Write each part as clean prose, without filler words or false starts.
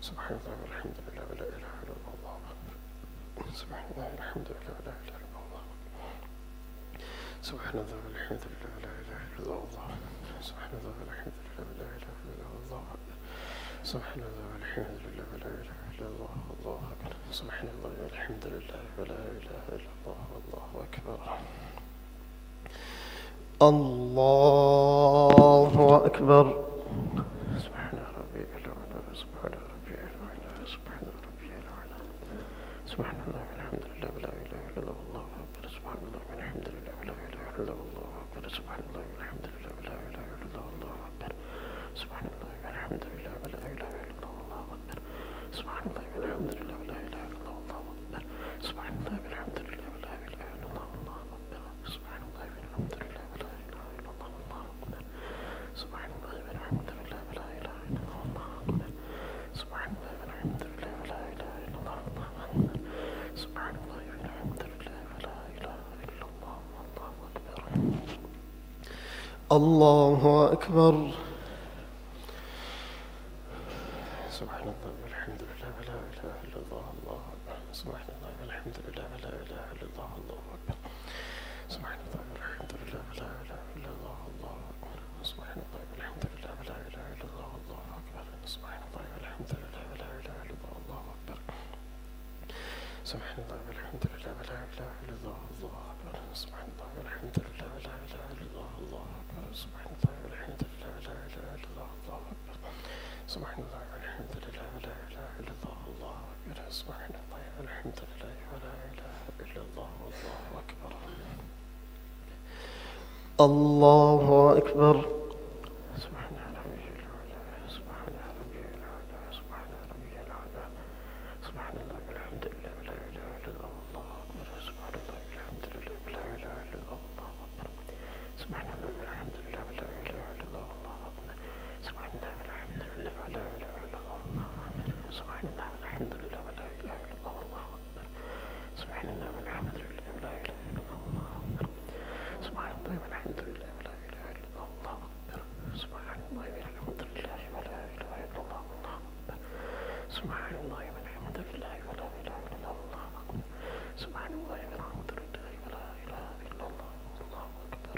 سبحان الله والحمد لله ولا إله إلا الله والله أكبر. سبحان الله والحمد لله ولا إله إلا الله. سبحان الله والحمد لله ولا إله إلا الله. سبحان الله والحمد لله ولا إله إلا الله. سبحان الله والحمد لله ولا إله إلا الله والله أكبر. سبحان الله والحمد لله ولا إله إلا الله والله أكبر. الله أكبر. سبحان ربي الأعلى. سبحان ربي الأعلى. سبحان ربي الأعلى. سبحان الله والحمد لله ولا إله إلا الله والله أكبر. سبحان الله والحمد لله ولا إله إلا الله والله أكبر. سبحان الله والحمد لله ولا إله إلا الله والله أكبر. سبحان الله والحمد لله ولا إله إلا الله والله أكبر. سبحان الله والحمد لله ولا إله إلا الله والله أكبر. سبحان الله والحمد لله ولا إله إلا الله والله أكبر. سبحان الله والحمد لله ولا إله إلا الله والله أكبر. سبحان الله والحمد لله ولا إله إلا الله والله أكبر. سبحان الله والحمد لله ولا إله إلا الله والله أكبر. سبحان الله والحمد لله ولا إله إلا الله والله أكبر. الله أكبر. سبحان الله والحمد لله ولا إله إلا الله الله أكبر. سبحان الله والحمد لله ولا إله إلا الله الله أكبر. سبحان الله والحمد لله ولا إله إلا الله الله أكبر. سبحان الله والحمد لله ولا إله إلا الله الله أكبر. سبحان الله والحمد لله ولا إله إلا الله الله أكبر. سبحان الله والحمد لله ولا إله إلا الله الله أكبر. سبحان الله والحمد لله ولا إله إلا الله الله أكبر. سبحان الله والحمد لله ولا إله إلا الله الله أكبر. سبحان الله والحمد لله ولا إله إلا الله الله أكبر. سبحان الله والحمد لله ولا إله إلا الله الله أكبر. الله أكبر. سبحان ربي الأعلى. سبحان ربي الأعلى. سبحان ربي الأعلى. سبحان الله والحمد لله ولا إله إلا الله الله أكبر. سبحان الله والحمد لله ولا إله إلا الله الله أكبر. سبحان الله والحمد لله ولا إله إلا الله الله أكبر. سبحان الله والحمد لله ولا إله إلا الله الله أكبر. سبحان الله والحمد لله ولا إله إلا الله الله أكبر. سبحان الله والحمد لله ولا إله إلا الله الله أكبر. سبحان الله والحمد لله ولا إله إلا الله الله أكبر. سبحان الله والحمد لله ولا إله إلا الله الله أكبر. سبحان الله والحمد لله ولا إله إلا الله أكبر. سبحان الله والحمد لله ولا إله إلا الله الله أكبر.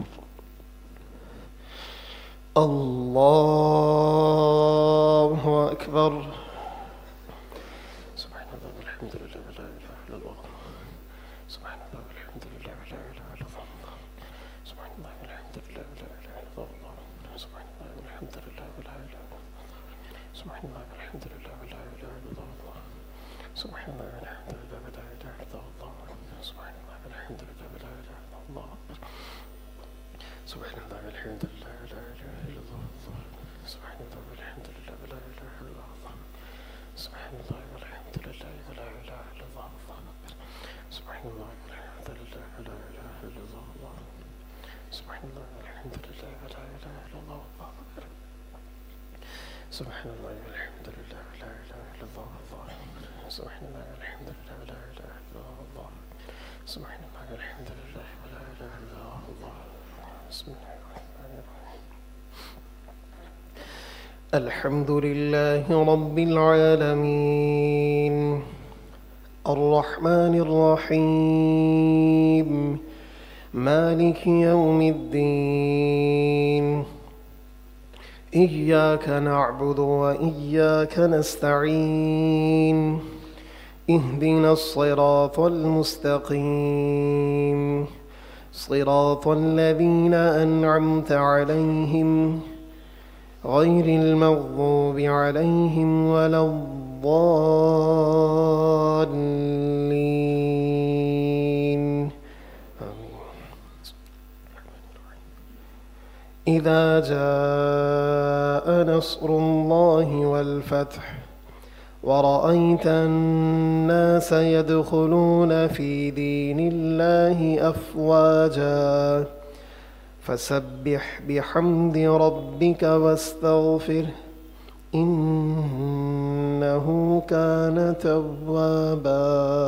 الله أكبر. سبحان الله والحمد لله ولا إله إلا الله. سبحان الله والحمد لله ولا إله إلا الله. سبحان الله والحمد لله ولا إله إلا الله. سبحان الله والحمد لله ولا إله إلا الله. سبحان الله والحمد لله ولا إله إلا الله. سبحان الله والحمد لله ولا إله إلا الله. سبحان الله والحمد لله ولا إله إلا الله. سبحان الله والحمد لله ولا إله إلا الله. سبحان الله والحمد لله ولا إله إلا الله. سبحان الله والحمد لله ولا إله إلا الله. سبحان الله والحمد لله ولا إله إلا الله. سبحان الله والحمد لله ولا إله إلا الله. سبحان الله والحمد لله ولا إله إلا الله. سبحان الله والحمد لله ولا إله إلا الله. سبحان الله والحمد لله ولا إله إلا الله. بسم الله الرحمن الرحيم. الحمد لله رب العالمين الرحمن الرحيم مالك يوم الدين إياك نعبد وإياك نستعين اهدنا الصراط المستقيم صراط الذين أنعمت عليهم غير المغضوب عليهم ولا الضالين إذا جاء نصر الله والفتح ورأيت الناس يدخلون في دين الله أفواجا فسبح بحمد ربك واستغفره إنه كان توابا.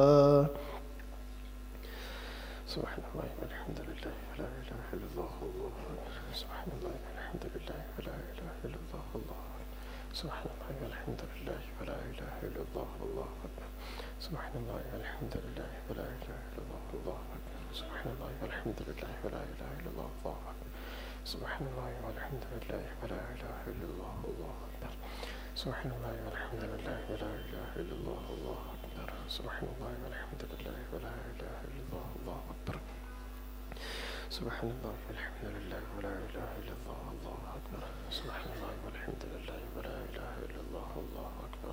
سبحان الله والحمد لله ولا إله إلا الله الله. سبحان الله والحمد لله ولا إله إلا الله الله. سبحان الله والحمد لله ولا إله إلا الله والله أكبر. سبحان الله والحمد لله ولا إله إلا الله والله أكبر. سبحان الله والحمد لله ولا إله إلا الله والله أكبر. سبحان الله والحمد لله ولا إله إلا الله والله أكبر. سبحان الله والحمد لله ولا إله إلا الله والله أكبر. سبحان الله والحمد لله ولا إله إلا الله والله أكبر. سبحان الله والحمد لله ولا إله إلا الله والله أكبر. سبحان الله والحمد لله ولا إله إلا الله والله أكبر.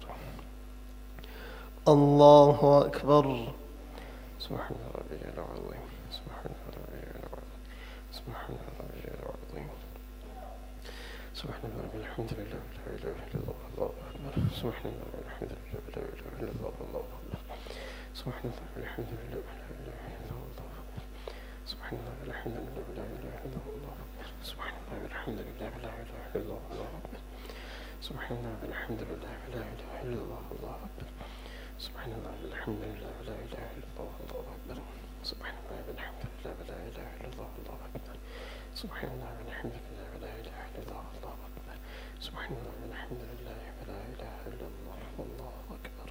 الله أكبر. سبحان ربي العظيم. سبحان ربي العظيم. سبحان ربي العظيم. سبحان الله والحمد لله ولا إله إلا الله والله أكبر. سبحان الله والحمد لله ولا إله إلا الله والله أكبر. سبحان الله والحمد لله ولا إله إلا الله والله أكبر. سبحان الله والحمد لله ولا إله إلا الله والله أكبر. سبحان الله والحمد لله ولا إله إلا الله والله أكبر. سبحان الله والحمد لله ولا إله إلا الله والله أكبر. سبحان الله والحمد لله ولا إله إلا الله والله أكبر. سبحان الله والحمد لله ولا إله إلا الله والله أكبر. سبحان الله والحمد لله ولا إله إلا الله والله أكبر. سبحان الله والحمد لله ولا إله إلا الله والله أكبر.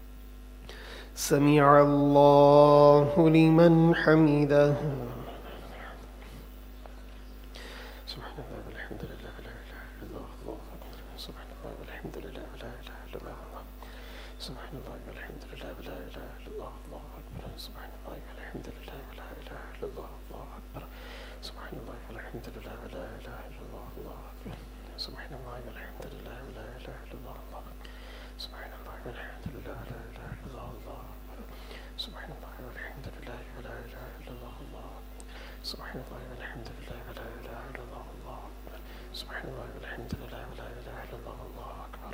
سمع الله لمن حمده. سبحان الله والحمد لله ولا إله إلا الله والله أكبر. سبحان الله والحمد لله ولا إله إلا الله والله أكبر. سبحان الله والحمد لله ولا إله إلا الله والله أكبر. سبحان الله والحمد لله ولا إله إلا الله والله أكبر. سبحان الله والحمد لله ولا إله إلا الله والله أكبر. سبحان الله والحمد لله ولا إله إلا الله والله أكبر. سبحان الله والحمد لله ولا إله إلا الله والله أكبر. سبحان الله والحمد لله ولا إله إلا الله والله أكبر. سبحان الله والحمد لله ولا إله إلا الله والله أكبر. سبحان الله والحمد لله ولا إله إلا الله والله أكبر.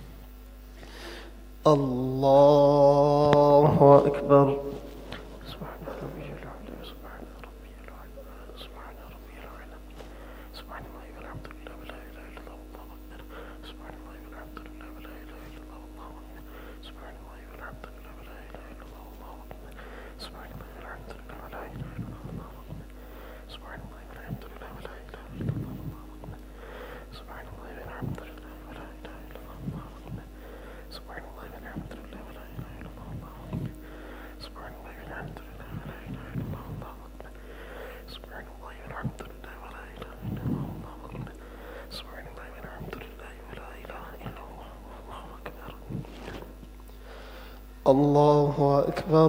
الله أكبر. سبحان ربي الأعلى. سبحان ربي الأعلى. سبحان ربي الأعلى. سبحان الله والحمد لله ولا إله إلا الله والله أكبر. سبحان الله والحمد لله ولا إله إلا الله والله أكبر. سبحان الله والحمد لله ولا إله إلا الله والله أكبر. سبحان الله والحمد لله ولا إله إلا الله والله أكبر. سبحان الله والحمد لله ولا إله إلا الله والله أكبر. سبحان الله والحمد لله ولا إله إلا الله والله أكبر. سبحان الله والحمد لله ولا إله إلا الله والله أكبر. سبحان الله والحمد لله ولا إله إلا الله والله أكبر. سبحان الله والحمد لله ولا إله إلا الله والله أكبر. سبحان الله والحمد لله ولا إله إلا الله والله أكبر. الله أكبر.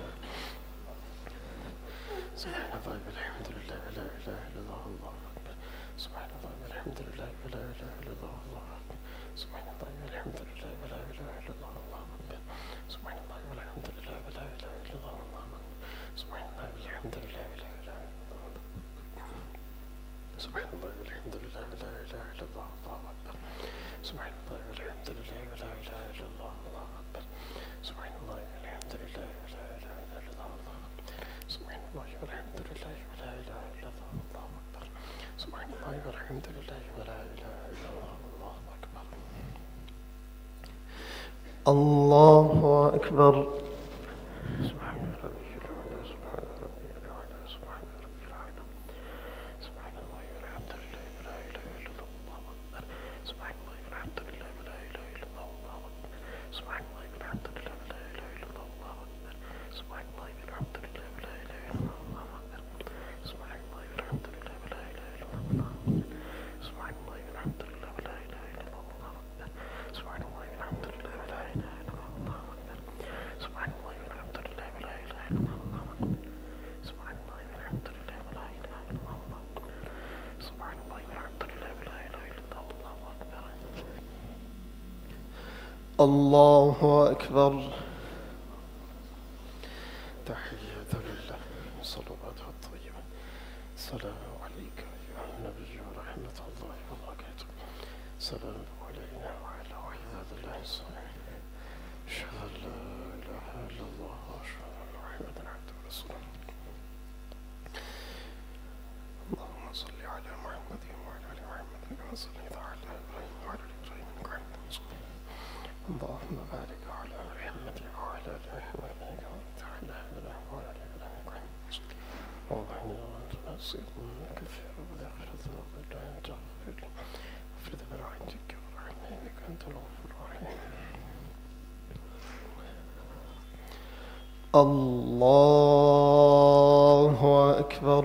سبحان الله والحمد لله ولا إله إلا الله والله أكبر. سبحان الله والحمد لله ولا إله إلا الله والله أكبر. سبحان الله والحمد لله ولا إله إلا الله والله أكبر. سبحان الله والحمد لله ولا إله إلا الله والله أكبر. سبحان الله والحمد لله ولا إله إلا الله. سبحان الله والحمد لله ولا إله إلا الله والله أكبر. سبحان الله والحمد لله ولا إله إلا الله والله أكبر. سبحان الله والحمد لله ولا إله إلا الله والله أكبر. سبحان الله والحمد لله ولا إله إلا الله والله أكبر. سبحان الله والحمد لله ولا إله إلا الله والله أكبر. الله أكبر. سبحان ربي الأعلى. سبحان ربي الأعلى. سبحان ربي الأعلى. سبحان الله والحمد لله ولا إله إلا الله والله أكبر. سبحان الله والحمد لله ولا إله إلا الله والله أكبر. سبحان الله والحمد لله ولا إله إلا الله والله أكبر. سبحان الله والحمد لله ولا إله إلا الله والله أكبر. سبحان الله والحمد لله ولا إله إلا الله والله أكبر. سبحان الله والحمد لله ولا إله إلا الله والله أكبر. سبحان الله والحمد لله ولا إله إلا الله والله أكبر. سبحان الله والحمد لله ولا إله إلا الله والله أكبر. سبحان الله والحمد لله ولا إله إلا الله والله أكبر. سبحان الله والحمد لله ولا إله إلا الله والله أكبر. الله أكبر. تحية لله صلواته الطيبة. السلام عليك أيها النبي ورحمة الله وبركاته. السلام علينا وعلى عباد الله الصالحين. أشهد أن لا إله إلا الله وأشهد أن محمدا عبده ورسوله. اللهم صل على محمد وعلى آل محمد كما صليت على إبراهيم وعلى آل إبراهيم إنك حميد مجيد. اللهم بارك على محمد وعلى آل محمد كما باركت على إبراهيم وعلى آل إبراهيم إنك حميد مجيد. اللهم أنت ناصر كثير وذاكر الذنوب لا أنت اغفر لي واغفر ذنب رحمتك ورحمتك الله أكبر.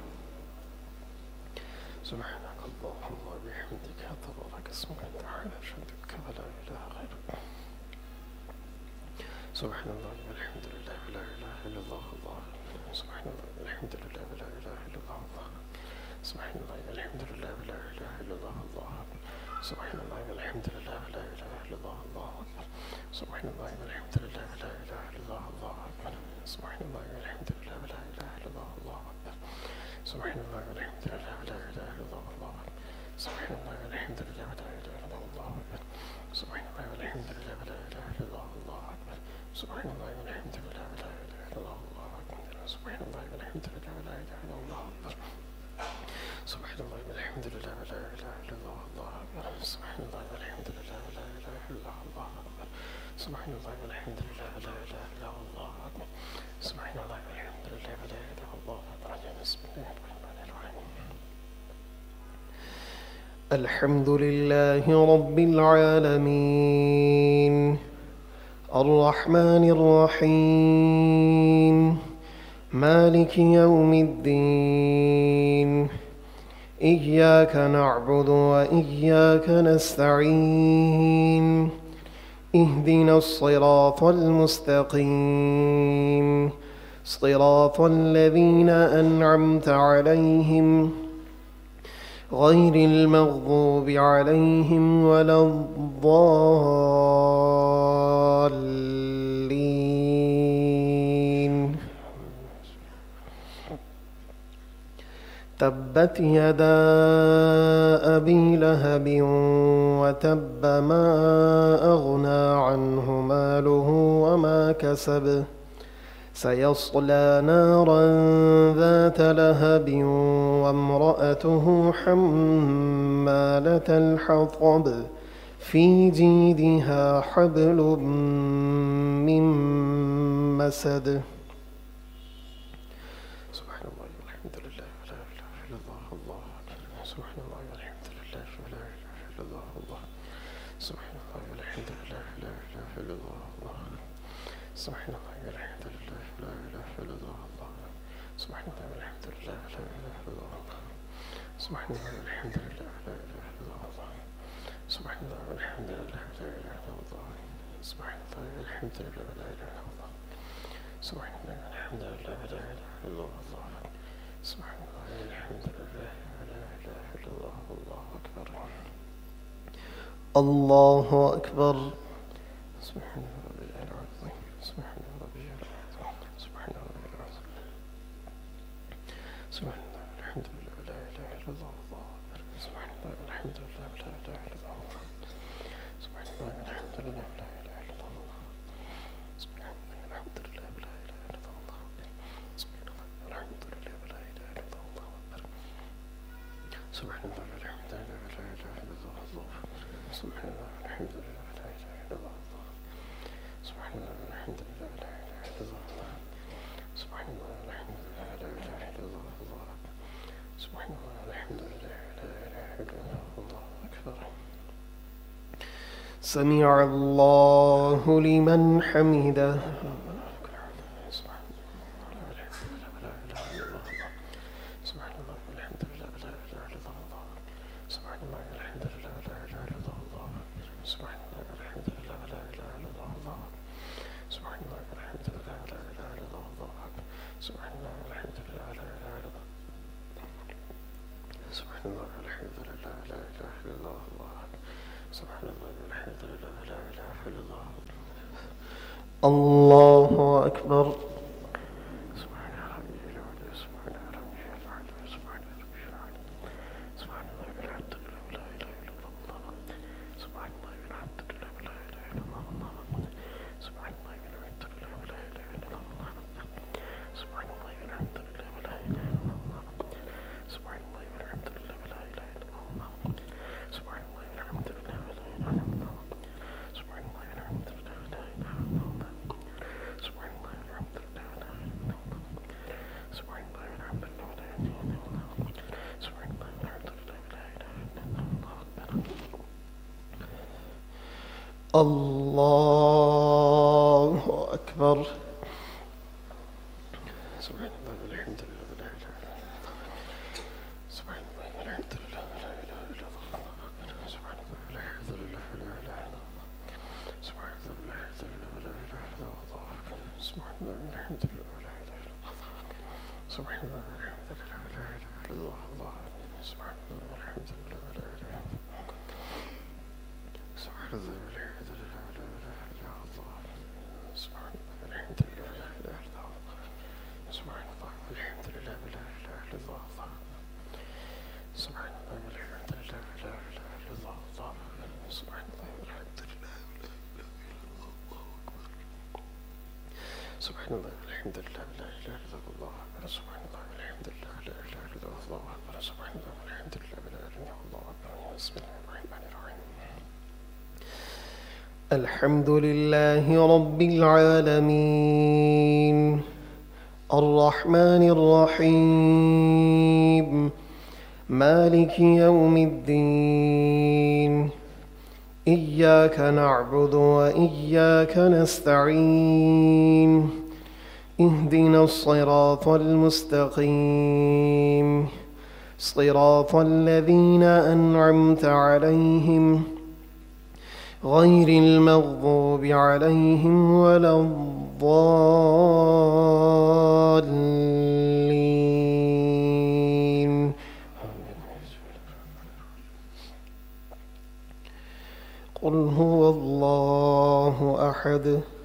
سبحانك اللهم وبحمدك تبارك اسمك وتعالى جدك ولا إله غيرك. سبحان الله والحمد لله ولا إله إلا الله الله. سبحان الله والحمد لله ولا إله إلا الله الله. سبحان الله والحمد لله ولا إله إلا الله الله. سبحان الله والحمد لله ولا إله إلا الله الله أكبر. سبحان الله والحمد لله ولا إله إلا الله الله أكبر. سبحان الله والحمد لله ولا إله إلا الله الله أكبر. سبحان الله والحمد لله ولا إله إلا الله الله أكبر. سبحان الله والحمد لله ولا إله إلا الله أكبر. سبحان الله والحمد لله ولا إله إلا الله الله أكبر. سبحان الله والحمد لله ولا إله إلا الله الله أكبر. سبحان الله والحمد لله ولا إله إلا الله أكبر. سبحان الله والحمد لله ولا إله إلا الله الله أكبر. سبحان الله والحمد لله ولا إله إلا الله أكبر. سبحان الله والحمد لله ولا إله إلا الله أكبر. سبحان الله والحمد لله ولا إله إلا الله أكبر. بسم الله الرحمن الرحيم. الحمد لله رب العالمين الرحمن الرحيم مالك يوم الدين إياك نعبد وإياك نستعين اهدنا الصراط المستقيم صراط الذين أنعمت عليهم غير المغضوب عليهم ولا الضالين. تبت يدا أبي لهب وتب ما أغنى عنه ماله وما كسب سيصلى نارا ذات لهب وامرأته حمالة الحطب في جيدها حبل من مسد. سبحان الله والحمد لله ولا إله إلا الله الله أكبر. سبحان الله والحمد لله ولا إله إلا الله الله. سبحان الله والحمد لله ولا إله إلا الله الله. سبحان الله والحمد لله ولا إله إلا الله الله. سبحان الله والحمد لله ولا إله إلا الله الله. سبحان الله والحمد لله ولا إله إلا الله الله. سبحان الله والحمد لله ولا إله إلا الله. سبحان الله والحمد لله ولا إله إلا الله. سبحان الله والحمد لله ولا إله إلا الله الله. سبحان الله والحمد لله ولا إله إلا الله الله أكبر. الله أكبر. سبحان الله العظيم. سبحان الله العظيم. سبحان الله العظيم. سبحان الله الحمد لله ولا إله إلا الله الله أكبر. سبحان الله الحمد لله ولا إله إلا الله الله. سبحان الله الحمد لله ولا إله إلا الله الله. سبحان الله الحمد لله ولا إله إلا الله الله. سبحان الله الحمد لله ولا إله إلا الله الله أكبر. سبحان الله الحمد لله ولا إله إلا الله الله. سبحان الله الحمد لله ولا إله إلا الله الله. سبحان الله الحمد لله ولا إله إلا الله الله. سبحان الله الحمد لله ولا إله إلا الله الله. سبحان الله الحمد لله ولا إله إلا الله الله أكبر. سمع الله لمن حمده. سبحان الله الحمد لله ولا إله إلا الله الله. سبحان الله الحمد لله ولا إله إلا الله الله. سبحان الله الحمد لله ولا إله إلا الله الله. سبحان الله الحمد لله ولا إله إلا الله الله. سبحان الله الحمد لله ولا إله إلا الله الله. سبحان الله الحمد لله ولا إله إلا الله. سبحان الله الحمد لله ولا إله إلا الله الله. سبحان الله الحمد لله ولا إله إلا الله. الله أكبر. سبحان ربي العلي. سبحان ربي العلي. سبحان ربي العلي. سبحان الله الحمد لله ولا إله إلا الله. سبحان الله الحمد لله ولا إله إلا الله. سبحان الله الحمد لله ولا إله إلا الله. سبحان الله الحمد لله ولا إله إلا الله. سبحان الله الحمد لله ولا إله إلا الله. سبحان الله الحمد لله ولا إله إلا الله. سبحان الله الحمد لله ولا إله إلا الله. سبحان الله الحمد لله ولا إله إلا الله. سبحان الله الحمد لله ولا إله إلا الله. سبحان الله الحمد لله ولا إله إلا الله. الله أكبر. سبحان الله والحمد لله ولا إله إلا الله سبحان الله والحمد لله ولا إله إلا الله سبحان الله والحمد لله ولا إله إلا الله سبحان الله والحمد لله ولا إله إلا الله سبحان الله والحمد لله ولا إله إلا الله سبحان الله والحمد لله ولا إله إلا الله سبحان الله والحمد لله ولا إله إلا الله سبحان الله والحمد لله ولا إله إلا الله سبحان الله والحمد لله ولا إله إلا الله سبحان الله والحمد لله ولا إله إلا الله بسم الله الرحمن الرحيم الحمد لله رب العالمين الرحمن الرحيم مالك يوم الدين إياك نعبد وإياك نستعين اهدنا الصراط المستقيم صراط الذين أنعمت عليهم غير المغضوب عليهم ولا الضالين قل هو الله أحد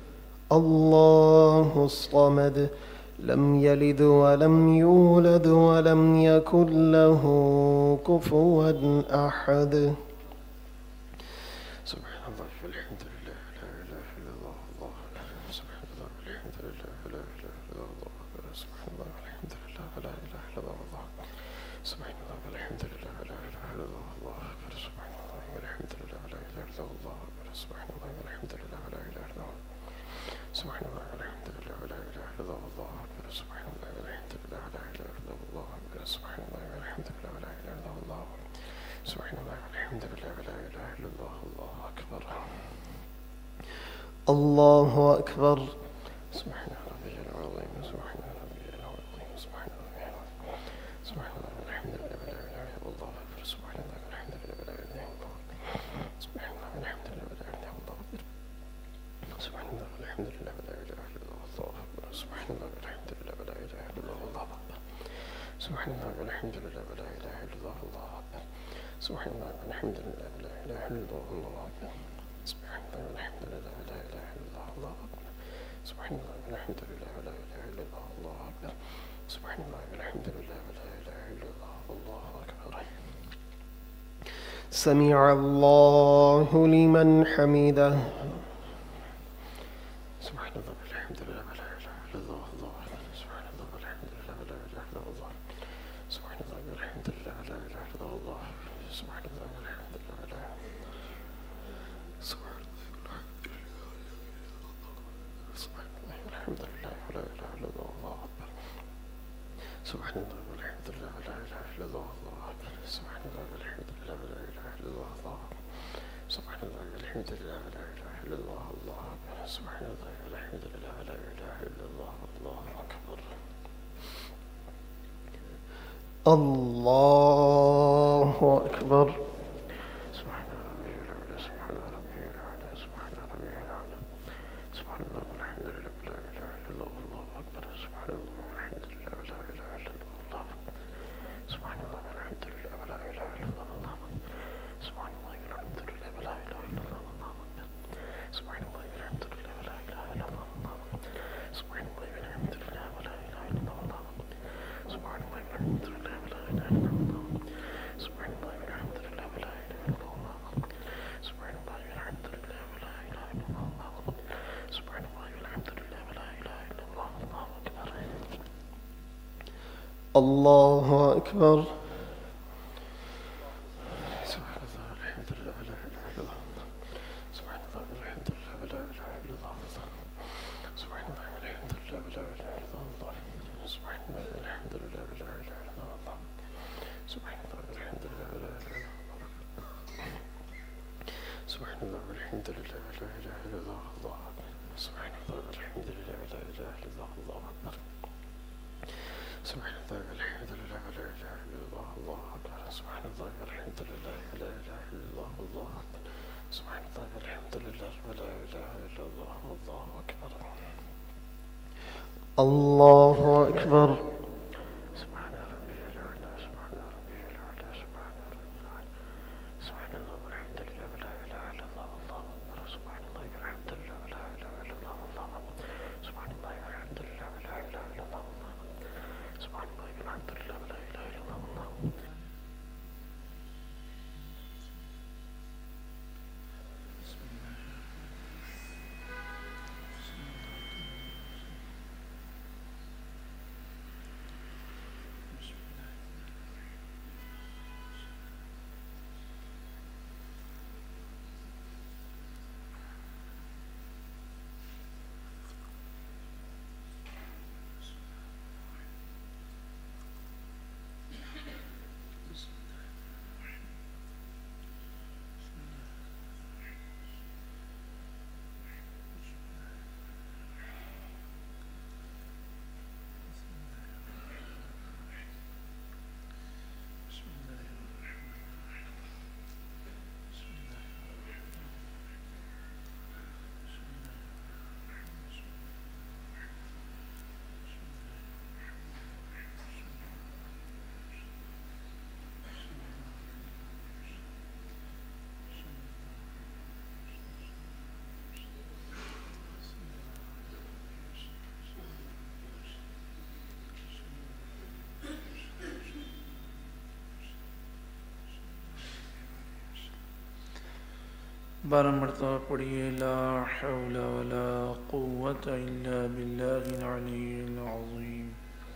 الله الصمد لم يلد ولم يولد ولم يكن له كفوا أحد سبحان الله والحمد لله لا إله إلا الله سبحان الله والحمد لله لا إله إلا الله سبحان الله والحمد لله لا إله إلا الله سبحان الله والحمد لله لا إله إلا الله سبحان الله والحمد لله لا إله إلا الله سبحان الله والحمد لله لا إله إلا الله سبحان الله والحمد لله لا إله إلا الله سبحان الله والحمد لله لا إله إلا الله سبحان الله والحمد لله لا إله إلا الله سبحان الله والحمد لله لا إله إلا الله الله أكبر الله أكبر سبحان ربي العظيم سبحان ربي العظيم سبحان ربي العظيم سبحان الله والحمد لله لا إله إلا الله سبحان الله والحمد لله لا إله إلا الله سبحان الله والحمد لله لا إله إلا الله سبحان الله والحمد لله لا إله إلا الله سبحان الله والحمد لله لا إله إلا الله سبحان الله والحمد لله لا إله إلا الله سبحان الله والحمد لله لا إله إلا الله سبحان الله والحمد لله لا إله إلا الله سبحان الله والحمد لله لا إله إلا الله سبحان الله والحمد لله لا إله إلا الله أكبر سمع الله لمن حمده سبحان الله والحمد لله لا إله إلا الله سبحان الله والحمد لله لا إله إلا الله سبحان الله والحمد لله لا إله إلا الله سبحان الله والحمد لله لا سبحان الله والحمد لله لا إله إلا الله سبحان الله والحمد لله لا إله إلا الله سبحان الله والحمد لله لا إله إلا الله سبحان الله والحمد لله لا إله إلا الله سبحان الله والحمد لله لا إله إلا الله الله أكبر الله أكبر سبحان ربي الأعلى سبحان ربي الأعلى سبحان ربي الأعلى سبحان الله والحمد لله لا إله إلا الله الله أكبر سبحان الله والحمد لله لا إله إلا الله سبحان الله والحمد لله لا إله إلا الله سبحان الله والحمد لله لا إله إلا الله سبحان الله والحمد لله لا إله إلا الله سبحان الله والحمد لله لا إله إلا الله سبحان الله والحمد لله لا إله إلا الله سبحان الله والحمد لله لا إله إلا الله سبحان الله والحمد لله لا إله إلا الله سبحان الله والحمد لله لا إله إلا الله الله أكبر سبحان الله والحمد لله لا إله إلا الله سبحان الله والحمد لله لا إله إلا الله سبحان الله والحمد لله لا إله إلا الله سبحان الله والحمد لله لا إله إلا الله سبحان الله والحمد لله لا إله إلا الله سبحان الله والحمد لله لا إله إلا الله سبحان الله والحمد لله لا إله إلا الله سبحان الله والحمد لله لا إله إلا الله الله أكبر سبحان الله والحمد لله لا إله إلا الله الله أكبر سبحان الله والحمد لله لا إله إلا الله الله أكبر الله أكبر. سبحان ربي الأعلى. سبحان ربي الأعلى. سبحان ربي الأعلى. سبحان الله والحمد لله ولا إله إلا الله والله أكبر. سبحان الله والحمد لله ولا إله إلا الله والله أكبر. سبحان الله والحمد لله ولا إله إلا الله والله أكبر. سبحان الله والحمد لله ولا إله إلا الله والله أكبر. بارہ مرتبہ پڑھیے لا حول ولا قوة الا باللہ العلی العظیم.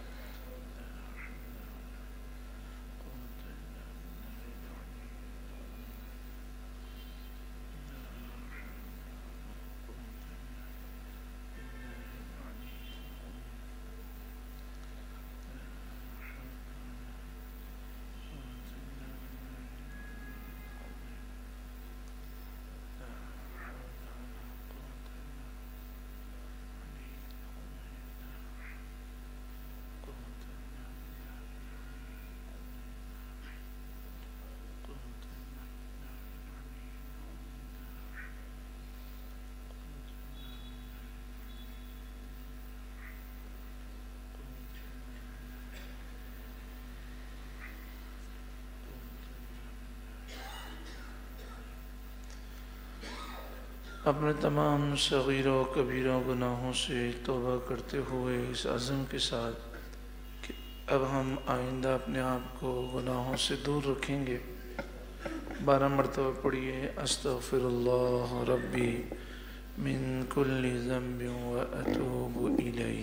اپنے تمام صغیروں و کبیروں گناہوں سے توبہ کرتے ہوئے اس عزم کے ساتھ کہ اب ہم آئندہ اپنے آپ کو گناہوں سے دور رکھیں گے، 12 مرتبہ پڑھیے استغفر اللہ ربی من کل ذنب و اتوب الیہ.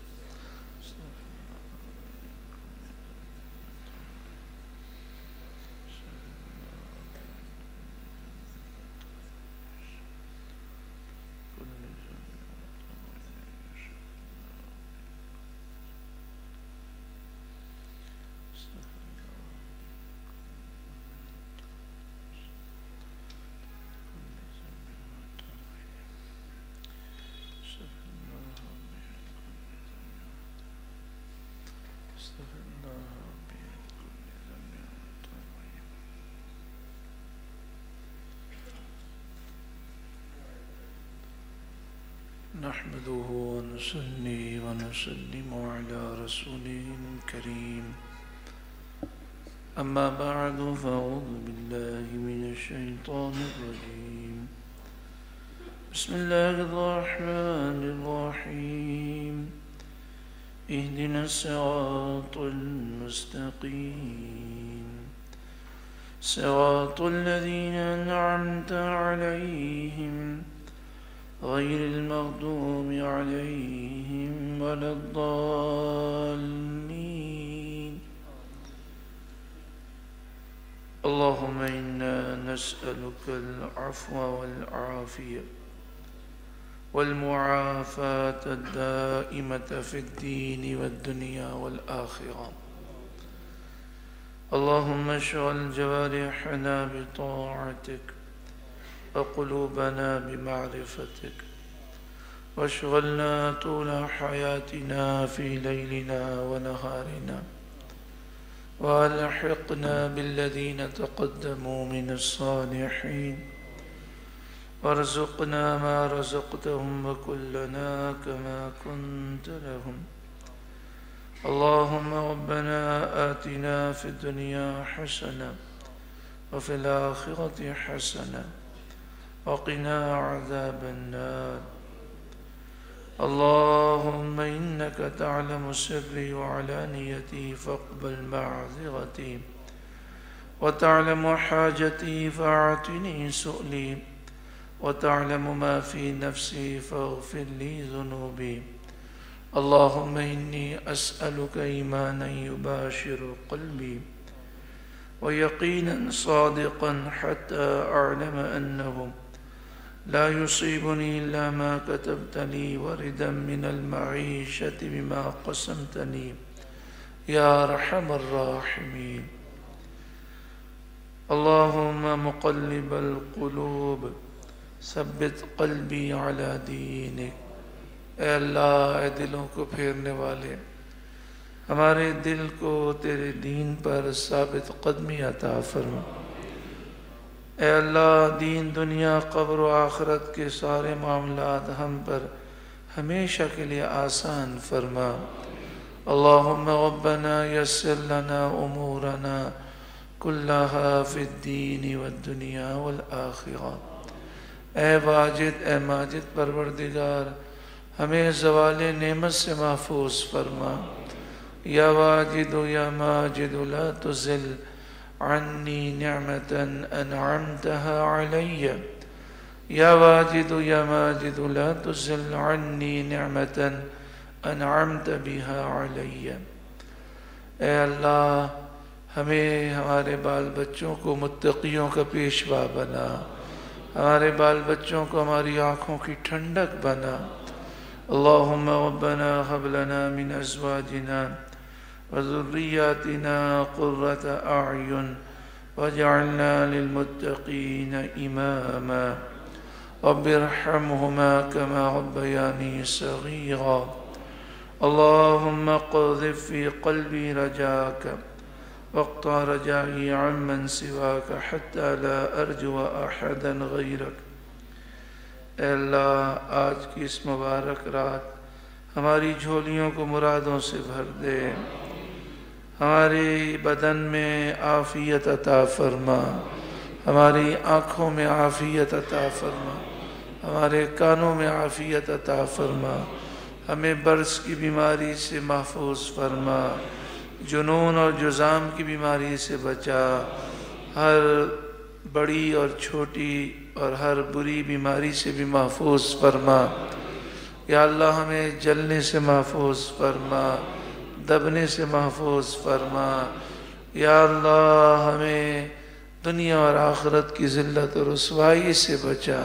نحمده ونصلي ونسلم على رسوله الكريم. أما بعد فأعوذ بالله من الشيطان الرجيم. بسم الله الرحمن الرحيم. اهدنا الصراط المستقيم صراط الذين أنعمت عليهم غير المغضوب عليهم ولا الضالين. اللهم إنا نسألك العفو والعافية والمعافاة الدائمة في الدين والدنيا والآخرة. اللهم اشغل جوارحنا بطاعتك وقلوبنا بمعرفتك، واشغلنا طول حياتنا في ليلنا ونهارنا، وألحقنا بالذين تقدموا من الصالحين، وارزقنا ما رزقتهم وكلنا كما كنت لهم. اللهم ربنا آتنا في الدنيا حسنة وفي الآخرة حسنة وقنا عذاب النار. اللهم إنك تعلم سري وعلانيتي فاقبل معذرتي، وتعلم حاجتي فاعتني سؤلي، وتعلم ما في نفسي فاغفر لي ذنوبي. اللهم إني أسألك إيمانا يباشر قلبي ويقينا صادقا حتى أعلم أنه لا يصيبني إلا ما كتبت لي، وردا من المعيشة بما قسمتني يا أرحم الراحمين. اللهم مقلب القلوب ثبت قلبی علی دینک. اے اللہ، اے دلوں کو پھیرنے والے، ہمارے دل کو تیرے دین پر ثابت قدمی عطا فرما. اے اللہ، دین دنیا قبر و آخرت کے سارے معاملات ہم پر ہمیشہ کے لیے آسان فرما. اللہم ربنا یسر لنا امورنا کلها فی الدین والدنیا والآخرہ. اے واجد، اے ماجد پروردگار، ہمیں زوال نعمت سے محفوظ فرما. یا واجد یا ماجد لا تزل عنی نعمتا انعمتها علی. یا واجد یا ماجد لا تزل عنی نعمتا انعمت بها علی. اے اللہ، ہمیں ہمارے بال بچوں کو متقیوں کا پیشوا بنا، ہمارے بال بچوں کو ہماری آنکھوں کی ٹھنڈک بنا. اللہم ربنا ہب لنا من ازواجنا وذریاتنا قرۃ اعین واجعلنا للمتقین اماما. رب ارحمهما كما ربياني صغيرا. اللهم اقذف في قلبي رجاك واقطع رجائي عمن سواك حتى لا أرجو أحدا غيرك. اے اللہ، آج کی اس مبارک رات ہماری جھولیوں کو مرادوں سے بھر دے، ہمارے بدن میں عافیت عطا فرما، ہماری آنکھوں میں عافیت عطا فرما، ہمارے کانوں میں عافیت عطا فرما. ہمیں برس کی بیماری سے محفوظ فرما، جنون اور جذام کی بیماری سے بچا، ہر بڑی اور چھوٹی اور ہر بری بیماری سے بھی محفوظ فرما. یا اللہ، ہمیں جلنے سے محفوظ فرما، دبنے سے محفوظ فرما. یا اللہ، ہمیں دنیا اور آخرت کی ذلت اور رسوائی سے بچا.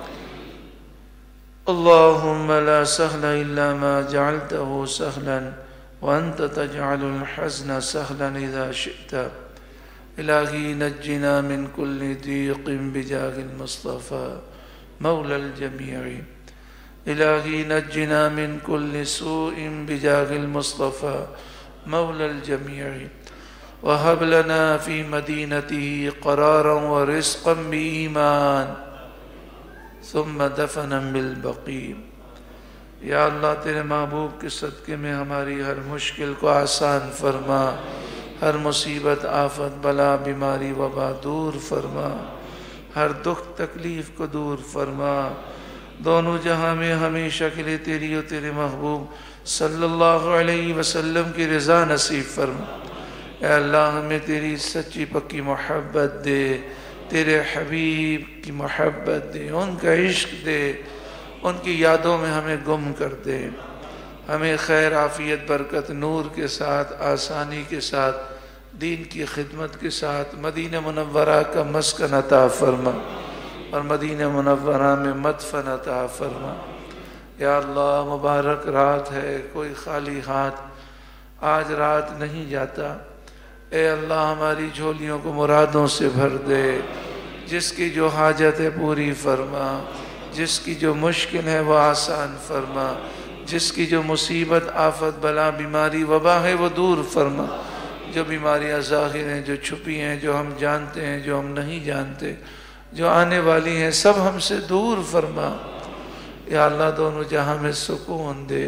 اللہم لا سہل الا ما جعلته سہلا وانت تجعل الحزن سہلا اذا شئت. الہی نجنا من کل ضیق بجاہ المصطفى مولا الجمیع. الہی نجنا من کل سوء بجاہ المصطفى مولا الجمیع. وہب لنا فی مدینته قرارا ورزقا بایمان ثم دفنا بالبقیع. یا اللہ، تیرے محبوب کے صدقے میں ہماری ہر مشکل کو آسان فرما، ہر مصیبت، آفت، بلا، بیماری، وبا دور فرما، ہر دکھ تکلیف کو دور فرما. دونوں جہاں میں ہمیشہ کے لیے تیری اور تیرے محبوب صلی اللہ علیہ وسلم کی رضا نصیب فرما. اے اللہ، ہمیں تیری سچی پکی محبت دے، تیرے حبیب کی محبت دے، ان کا عشق دے، ان کی یادوں میں ہمیں گم کر دے. ہمیں خیر، عافیت، برکت، نور کے ساتھ، آسانی کے ساتھ، دین کی خدمت کے ساتھ مدینہ منورہ کا مسکن عطا فرما اور مدینہ منورہ میں مدفن عطا فرما. یا اللہ، مبارک رات ہے، کوئی خالی ہاتھ آج رات نہیں جاتا. اے اللہ، ہماری جھولیوں کو مرادوں سے بھر دے. جس کی جو حاجت ہے پوری فرما، جس کی جو مشکل ہے وہ آسان فرما، جس کی جو مصیبت، آفت، بلا، بیماری، وبا ہے وہ دور فرما. جو بیماریاں ظاہر ہیں، جو چھپی ہیں، جو ہم جانتے ہیں، جو ہم نہیں جانتے، جو آنے والی ہیں سب ہم سے دور فرما۔ یا اللہ دونوں جہاں میں سکون دے،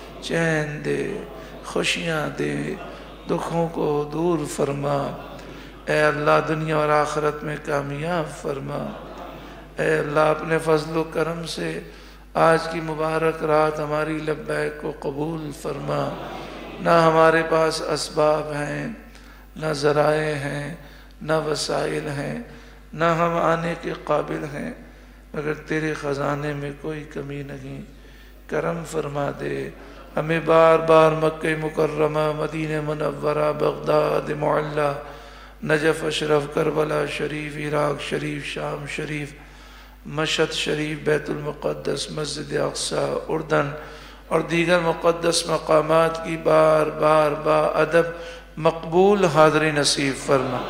چین دے، خوشیاں دے، دکھوں کو دور فرما۔ اے اللہ دنیا اور آخرت میں کامیاب فرما۔ اے اللہ اپنے فضل و کرم سے آج کی مبارک رات ہماری لبیک کو قبول فرما۔ نہ ہمارے پاس اسباب ہیں، نہ ذرائع ہیں، نہ وسائل ہیں، نہ ہم آنے کے قابل ہیں، مگر تیرے خزانے میں کوئی کمی نہیں۔ کرم فرما دے، ہمیں بار بار مکہ مکرمہ، مدینہ منورہ، بغداد معلیٰ، نجف اشرف، کربلا شریف، عراق شریف، شام شریف، مشہد شریف، بیت المقدس، مسجد اقصی، اردن اور دیگر مقدس مقامات کی بار بار با ادب مقبول حاضری نصیب فرما۔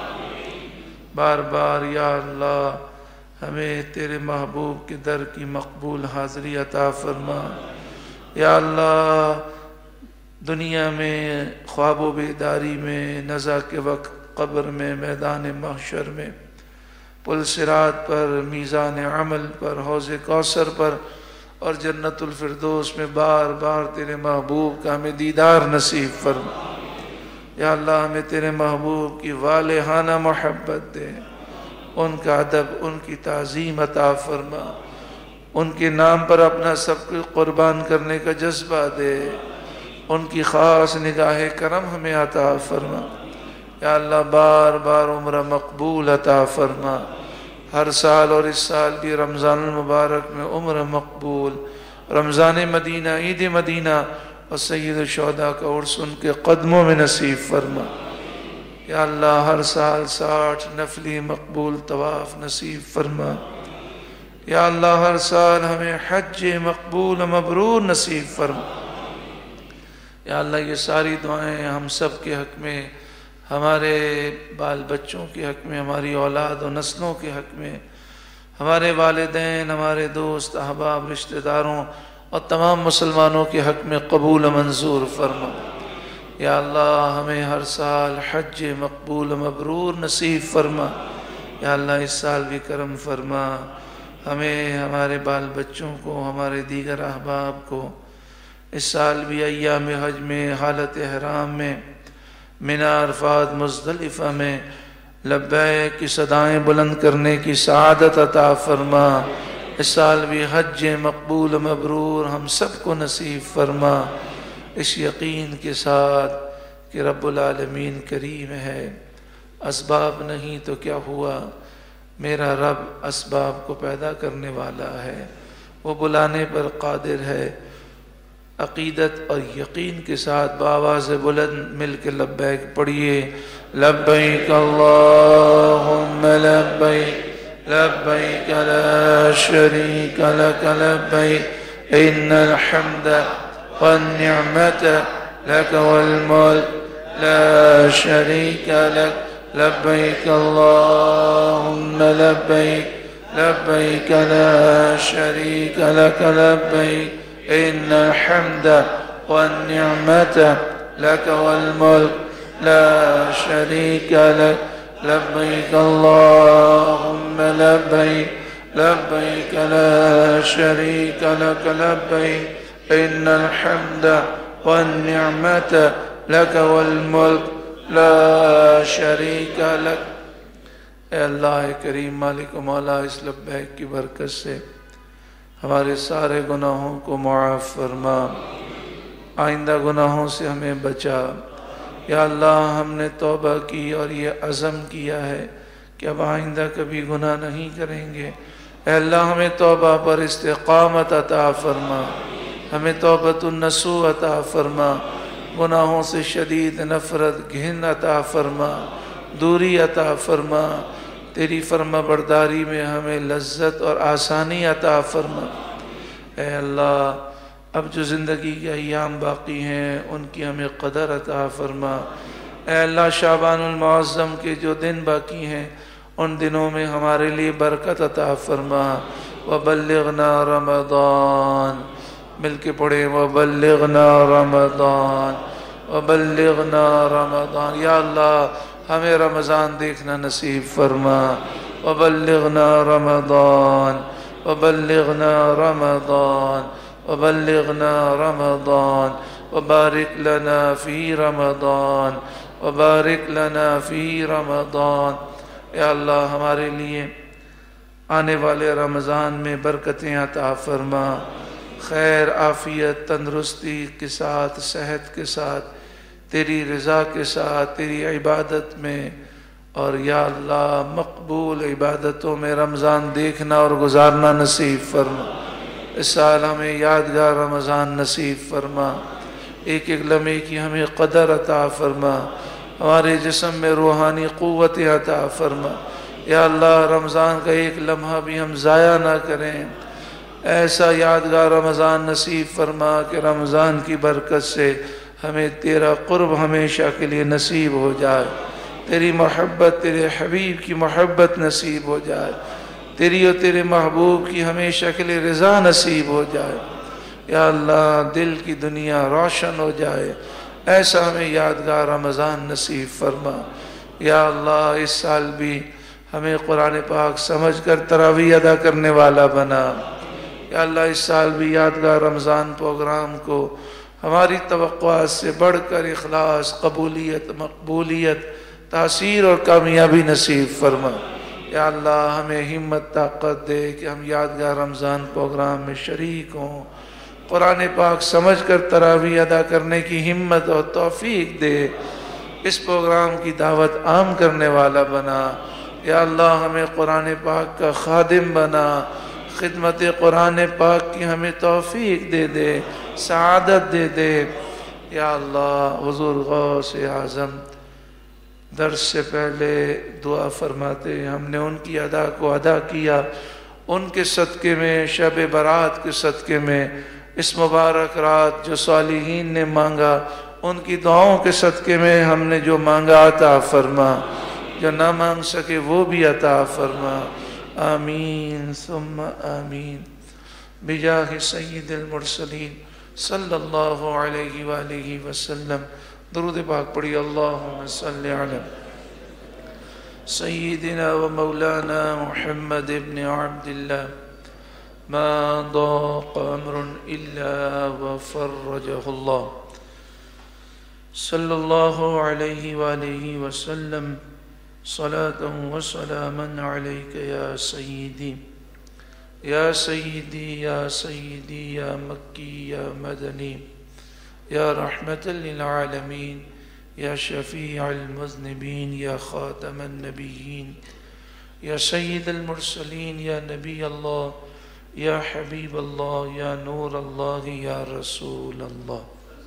بار بار یا اللہ ہمیں تیرے محبوب کے در کی مقبول حاضری عطا فرما۔ یا اللہ دنیا میں خواب و بیداری میں، نزا کے وقت قبر میں، میدان محشر میں، پل صراط پر، میزان عمل پر، حوض کوثر پر اور جنت الفردوس میں بار بار تیرے محبوب کا ہمیں دیدار نصیب فرما۔ یا اللہ ہمیں تیرے محبوب کی والہانہ محبت دے، ان کا ادب، ان کی تعظیم عطا فرما، ان کے نام پر اپنا سب کچھ قربان کرنے کا جذبہ دے، ان کی خاص نگاہ کرم ہمیں عطا فرما۔ یا اللہ بار بار عمرہ مقبول عطا فرما۔ ہر سال اور اس سال بھی رمضان المبارک میں عمرہ مقبول، رمضان مدینہ، عید مدینہ اور سید الشہداء کا عرس ان کے قدموں میں نصیب فرما۔ یا اللہ ہر سال 60 نفلی مقبول طواف نصیب فرما۔ یا اللہ ہر سال ہمیں حج مقبول مبرور نصیب فرما۔ یا اللہ یہ ساری دعائیں ہم سب کے حق میں، ہمارے بال بچوں کے حق میں، ہماری اولاد و نسلوں کے حق میں، ہمارے والدین، ہمارے دوست احباب، رشتہ داروں اور تمام مسلمانوں کے حق میں قبول و منظور فرما۔ یا اللہ ہمیں ہر سال حج مقبول و مبرور نصیب فرما۔ یا اللہ اس سال بھی کرم فرما، ہمیں، ہمارے بال بچوں کو، ہمارے دیگر احباب کو اس سال بھی ایام حج میں، حالت احرام میں، منی، عرفات، مزدلفہ میں لبیک کی صدائیں بلند کرنے کی سعادت عطا فرما۔ اس سال بھی حج مقبول مبرور ہم سب کو نصیب فرما، اس یقین کے ساتھ کہ رب العالمین کریم ہے، اسباب نہیں تو کیا ہوا، میرا رب اسباب کو پیدا کرنے والا ہے، وہ بلانے پر قادر ہے۔ عقیدت اور یقین کے ساتھ بآواز بلند مل کے لبیک پڑھیے۔ لبیک اللہم لبیک، لبیک لا شریک لک لبیک، ان الحمد والنعمت لک والملک لا شریک لک، لبیک اللہم لبیک، لبیک لا شریک لک لبیک، ان الحمد والنعمت لك والملك لا شريك لك، لبيك اللهم لبيك، لبيك لا شريك لك لبيك، ان الحمد والنعمت لك والملك لا شريك لك۔ اے اللہ کریم مالک و مولا، اس لبیک کی برکت سے ہمارے سارے گناہوں کو معاف فرما، آئندہ گناہوں سے ہمیں بچا۔ یا اللہ ہم نے توبہ کی اور یہ عزم کیا ہے کہ اب آئندہ کبھی گناہ نہیں کریں گے۔ اے اللہ ہمیں توبہ پر استقامت عطا فرما، ہمیں توبۃ النصوح عطا فرما، گناہوں سے شدید نفرت، گھن عطا فرما، دوری عطا فرما، تیری فرما برداری میں ہمیں لذت اور آسانی عطا فرما۔ اے اللہ اب جو زندگی کے ایام باقی ہیں ان کی ہمیں قدر عطا فرما۔ اے اللہ شعبان المعظم کے جو دن باقی ہیں ان دنوں میں ہمارے لیے برکت عطا فرما۔ وبلغنا رمضان، مل کے پڑھے وبلغنا رمضان، وبلغنا رمضان۔ یا اللہ ہمیں رمضان دیکھنا نصیب فرما، وبلغنا رمضان وبلغنا رمضان وبلغنا رمضان وبارك لنا في رمضان وبارك لنا في رمضان۔ یا اللہ ہمارے لیے آنے والے رمضان میں برکتیں عطا فرما، خیر عافیت تندرستی کے ساتھ، صحت کے ساتھ، تیری رضا کے ساتھ، تیری عبادت میں، اور یا اللہ مقبول عبادتوں میں رمضان دیکھنا اور گزارنا نصیب فرما۔ اس سال ہمیں یادگار رمضان نصیب فرما، ایک ایک لمحے کی ہمیں قدر عطا فرما، ہمارے جسم میں روحانی قوت عطا فرما۔ یا اللہ رمضان کا ایک لمحہ بھی ہم ضائع نہ کریں، ایسا یادگار رمضان نصیب فرما کہ رمضان کی برکت سے ہمیں تیرا قرب ہمیشہ کے لیے نصیب ہو جائے، تیری محبت، تیرے حبیب کی محبت نصیب ہو جائے، تیری اور تیرے محبوب کی ہمیشہ کے لیے رضا نصیب ہو جائے۔ یا اللہ دل کی دنیا روشن ہو جائے، ایسا ہمیں یادگار رمضان نصیب فرما۔ یا اللہ اس سال بھی ہمیں قرآن پاک سمجھ کر تراویح ادا کرنے والا بنا۔ یا اللہ اس سال بھی یادگار رمضان پروگرام کو ہماری توقعات سے بڑھ کر اخلاص، قبولیت، مقبولیت، تاثیر اور کامیابی نصیب فرما۔ یا اللہ ہمیں ہمت طاقت دے کہ ہم یادگار رمضان پروگرام میں شریک ہوں، قرآن پاک سمجھ کر تراویح ادا کرنے کی ہمت اور توفیق دے، اس پروگرام کی دعوت عام کرنے والا بنا۔ یا اللہ ہمیں قرآن پاک کا خادم بنا، خدمت قرآن پاک کی ہمیں توفیق دے دے، سعادت دے دے۔ یا اللہ حضور غوث اعظم درس سے پہلے دعا فرماتے، ہم نے ان کی ادا کو ادا کیا، ان کے صدقے میں، شب برات کے صدقے میں، اس مبارک رات جو صالحین نے مانگا ان کی دعاؤں کے صدقے میں ہم نے جو مانگا عطا فرما، جو نہ مانگ سکے وہ بھی عطا فرما۔ آمین ثم آمین بجاہ سید المرسلین صلی اللہ علیہ وآلہ وسلم۔ درود پاک پڑھی، اللہم صلی علی سیدنا و مولانا محمد ابن عبداللہ ما ضاق امر الا وفرجہ اللہ صلی اللہ علیہ وآلہ وسلم۔ صلاة و سلاما علیک یا سیدی یا سیدی یا سیدی یا مکی یا مدنی یا رحمت للعالمین یا شفیع المذنبین یا خاتم النبیین یا سید المرسلین یا نبی اللہ یا حبیب اللہ یا نور اللہ یا رسول اللہ۔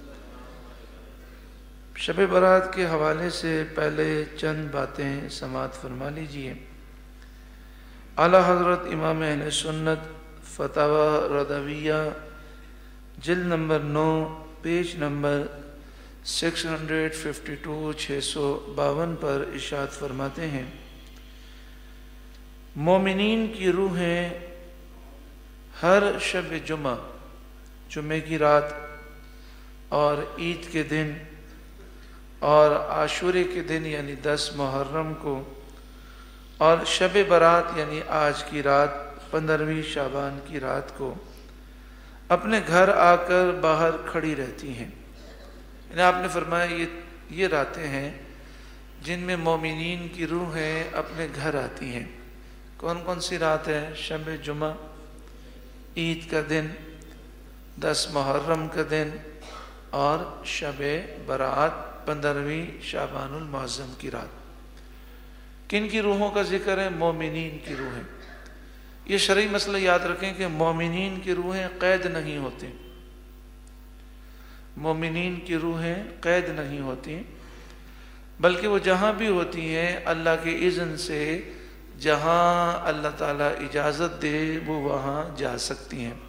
شب برات کے حوالے سے پہلے چند باتیں سماعت فرما لیجئے۔ اعلیٰ حضرت امام اہل سنت فتاوی رضویہ جلد نمبر 9 پیج نمبر 652 652 پر ارشاد فرماتے ہیں، مومنین کی روحیں ہر شب جمعہ، جمعے کی رات اور عید کے دن اور عاشورے کے دن یعنی 10 محرم کو، اور شب برات یعنی آج کی رات 15ویں شعبان کی رات کو اپنے گھر آ کر باہر کھڑی رہتی ہیں۔ یعنی آپ نے فرمایا یہ راتیں ہیں جن میں مومنین کی روحیں اپنے گھر آتی ہیں۔ کون کون سی رات ہے؟ شب جمعہ، عید کا دن، 10 محرم کا دن اور شب برات 15ویں شعبان المعظم کی رات۔ کن کی روحوں کا ذکر ہے؟ مومنین کی روحیں۔ یہ شرعی مسئلہ یاد رکھیں کہ مومنین کی روحیں قید نہیں ہوتی، مومنین کی روحیں قید نہیں ہوتی، بلکہ وہ جہاں بھی ہوتی ہیں اللہ کے اذن سے، جہاں اللہ تعالیٰ اجازت دے وہ وہاں جا سکتی ہیں۔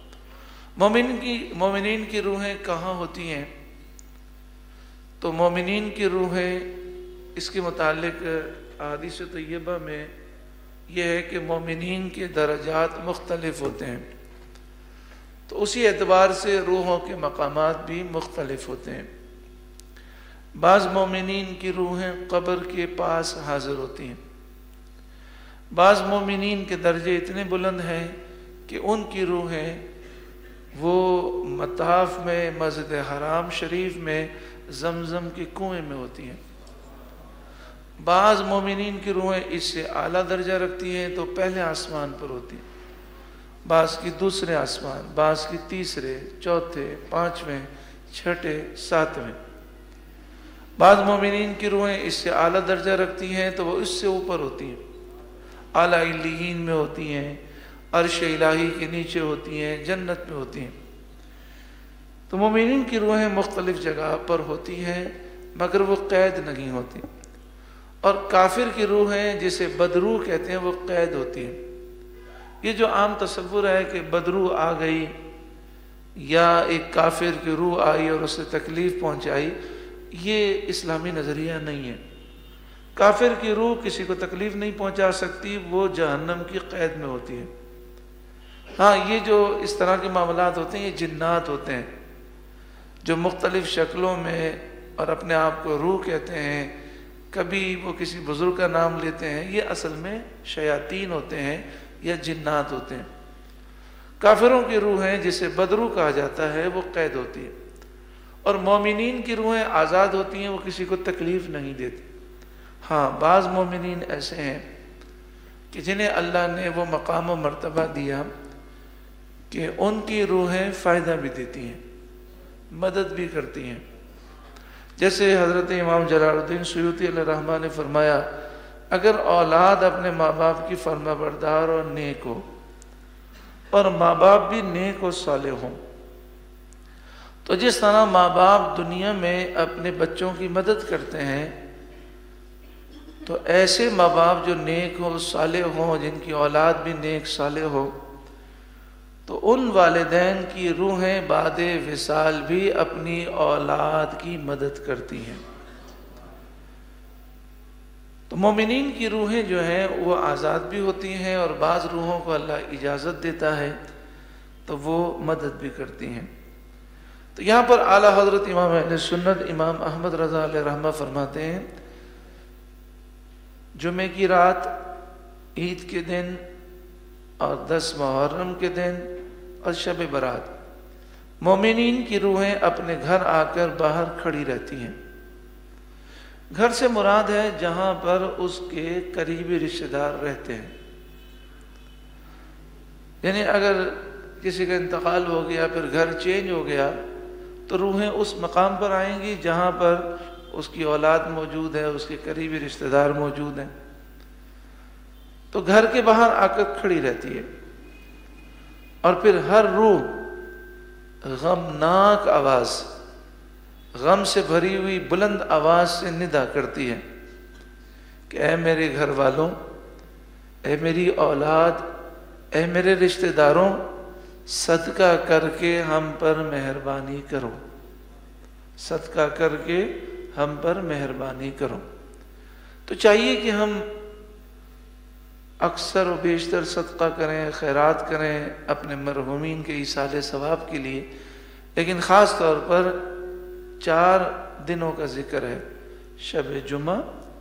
مومنین کی روحیں کہاں ہوتی ہیں؟ تو مومنین کی روحیں، اس کے متعلق احادیث طیبہ میں یہ ہے کہ مومنین کے درجات مختلف ہوتے ہیں، تو اسی اعتبار سے روحوں کے مقامات بھی مختلف ہوتے ہیں۔ بعض مومنین کی روحیں قبر کے پاس حاضر ہوتی ہیں، بعض مومنین کے درجے اتنے بلند ہیں کہ ان کی روحیں وہ مطاف میں مسجد حرام شریف میں زمزم کے کنویں میں ہوتی ہیں. بعض مومنین کی روحیں اس سے اعلیٰ درجہ رکھتی ہیں تو پہلے آسمان پر ہوتی ہیں، بعض کی دوسرے آسمان، بعض کی تیسرے، چوتھے، پانچویں، چھٹے، ساتویں. بعض مومنین کی روحیں اس سے اعلیٰ درجہ رکھتی ہیں تو وہ اس سے اوپر ہوتی ہیں، اعلیٰ علیین میں ہوتی ہیں، عرش الہی کے نیچے ہوتی ہیں، جنت میں ہوتی ہیں. تو مومنین کی روحیں مختلف جگہ پر ہوتی ہیں مگر وہ قید نہیں ہوتی. اور کافر کی روحیں جسے بدروح کہتے ہیں وہ قید ہوتی ہیں. یہ جو عام تصور ہے کہ بدروح آ گئی یا ایک کافر کی روح آئی اور اسے تکلیف پہنچائی، یہ اسلامی نظریہ نہیں ہے. کافر کی روح کسی کو تکلیف نہیں پہنچا سکتی، وہ جہنم کی قید میں ہوتی ہے. ہاں، یہ جو اس طرح کے معاملات ہوتے ہیں یہ جنات ہوتے ہیں جو مختلف شکلوں میں اور اپنے آپ کو روح کہتے ہیں، کبھی وہ کسی بزرگ کا نام لیتے ہیں، یہ اصل میں شیاطین ہوتے ہیں یا جنات ہوتے ہیں. کافروں کی روحیں جسے بدروح کہا جاتا ہے وہ قید ہوتی ہے، اور مومنین کی روحیں آزاد ہوتی ہیں، وہ کسی کو تکلیف نہیں دیتی. ہاں، بعض مومنین ایسے ہیں کہ جنہیں اللہ نے وہ مقام و مرتبہ دیا کہ ان کی روحیں فائدہ بھی دیتی ہیں، مدد بھی کرتی ہیں. جیسے حضرت امام جلال الدین سیوطی علیہ الرحمہ نے فرمایا، اگر اولاد اپنے ماں باپ کی فرما بردار اور نیک ہو اور ماں باپ بھی نیک و صالح ہوں، تو جس طرح ماں باپ دنیا میں اپنے بچوں کی مدد کرتے ہیں تو ایسے ماں باپ جو نیک ہو صالح ہوں، جن کی اولاد بھی نیک صالح ہو، تو ان والدین کی روحیں بعد وصال بھی اپنی اولاد کی مدد کرتی ہیں. تو مومنین کی روحیں جو ہیں وہ آزاد بھی ہوتی ہیں، اور بعض روحوں کو اللہ اجازت دیتا ہے تو وہ مدد بھی کرتی ہیں. تو یہاں پر اعلیٰ حضرت امام اہل سنت امام احمد رضا علیہ رحمہ فرماتے ہیں، جمعے کی رات، عید کے دن اور 10 محرم کے دن اور شب برات، مومنین کی روحیں اپنے گھر آ کر باہر کھڑی رہتی ہیں. گھر سے مراد ہے جہاں پر اس کے قریبی رشتہ دار رہتے ہیں. یعنی اگر کسی کا انتقال ہو گیا، پھر گھر چینج ہو گیا، تو روحیں اس مقام پر آئیں گی جہاں پر اس کی اولاد موجود ہے، اس کے قریبی رشتہ دار موجود ہیں. تو گھر کے باہر آ کر کھڑی رہتی ہے، اور پھر ہر روح غمناک آواز، غم سے بھری ہوئی بلند آواز سے ندا کرتی ہے کہ اے میرے گھر والوں، اے میری اولاد، اے میرے رشتہ داروں، صدقہ کر کے ہم پر مہربانی کرو، صدقہ کر کے ہم پر مہربانی کرو. تو چاہیے کہ ہم اکثر و بیشتر صدقہ کریں، خیرات کریں اپنے مرحومین کے ایصال ثواب کے لیے، لیکن خاص طور پر 4 دنوں کا ذکر ہے: شب جمعہ،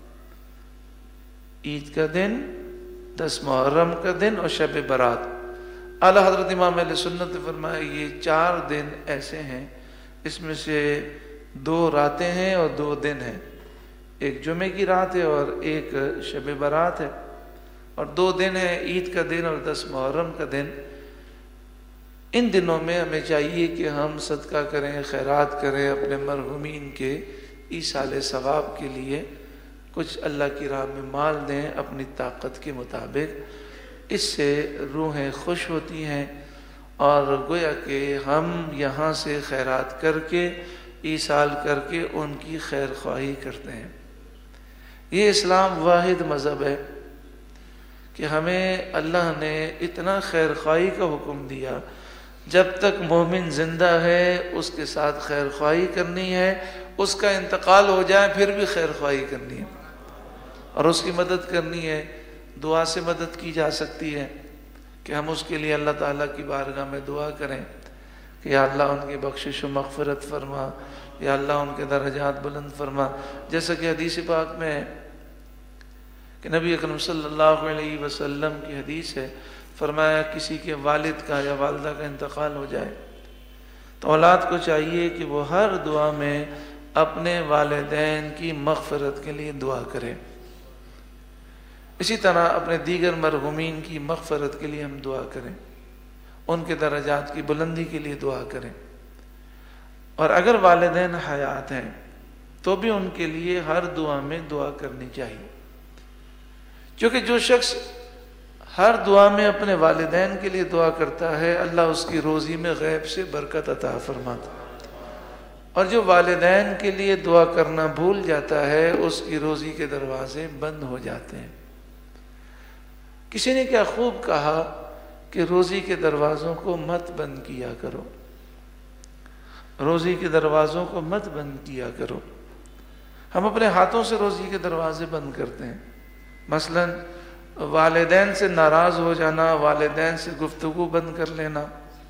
عید کا دن، 10 محرم کا دن اور شب برات. اعلیٰ حضرت امام اہل سنت نے فرمایا یہ 4 دن ایسے ہیں، اس میں سے 2 راتیں ہیں اور 2 دن ہیں. ایک جمعے کی رات ہے اور ایک شب برات ہے، اور 2 دن ہیں، عید کا دن اور 10 محرم کا دن. ان دنوں میں ہمیں چاہیے کہ ہم صدقہ کریں، خیرات کریں، اپنے مرحومین کے ایصال ثواب کے لیے کچھ اللہ کی راہ میں مال دیں اپنی طاقت کے مطابق. اس سے روحیں خوش ہوتی ہیں اور گویا کہ ہم یہاں سے خیرات کر کے، ایصال کر کے ان کی خیر خواہی کرتے ہیں. یہ اسلام واحد مذہب ہے کہ ہمیں اللہ نے اتنا خیر خواہی کا حکم دیا، جب تک مومن زندہ ہے اس کے ساتھ خیر خواہی کرنی ہے، اس کا انتقال ہو جائے پھر بھی خیر خواہی کرنی ہے اور اس کی مدد کرنی ہے. دعا سے مدد کی جا سکتی ہے کہ ہم اس کے لیے اللہ تعالیٰ کی بارگاہ میں دعا کریں کہ یا اللہ ان کی بخشش و مغفرت فرما، یا اللہ ان کے درجات بلند فرما. جیسا کہ حدیث پاک میں ہے کہ نبی اکرم صلی اللہ علیہ وسلم کی حدیث ہے، فرمایا کسی کے والد کا یا والدہ کا انتقال ہو جائے تو اولاد کو چاہیے کہ وہ ہر دعا میں اپنے والدین کی مغفرت کے لیے دعا کرے. اسی طرح اپنے دیگر مرحومین کی مغفرت کے لیے ہم دعا کریں، ان کے درجات کی بلندی کے لیے دعا کریں. اور اگر والدین حیات ہیں تو بھی ان کے لیے ہر دعا میں دعا کرنی چاہیے، کیونکہ جو شخص ہر دعا میں اپنے والدین کے لیے دعا کرتا ہے اللہ اس کی روزی میں غیب سے برکت عطا فرماتا ہے، اور جو والدین کے لیے دعا کرنا بھول جاتا ہے اس کی روزی کے دروازے بند ہو جاتے ہیں. کسی نے کیا خوب کہا کہ روزی کے دروازوں کو مت بند کیا کرو، روزی کے دروازوں کو مت بند کیا کرو. ہم اپنے ہاتھوں سے روزی کے دروازے بند کرتے ہیں، مثلا والدین سے ناراض ہو جانا، والدین سے گفتگو بند کر لینا،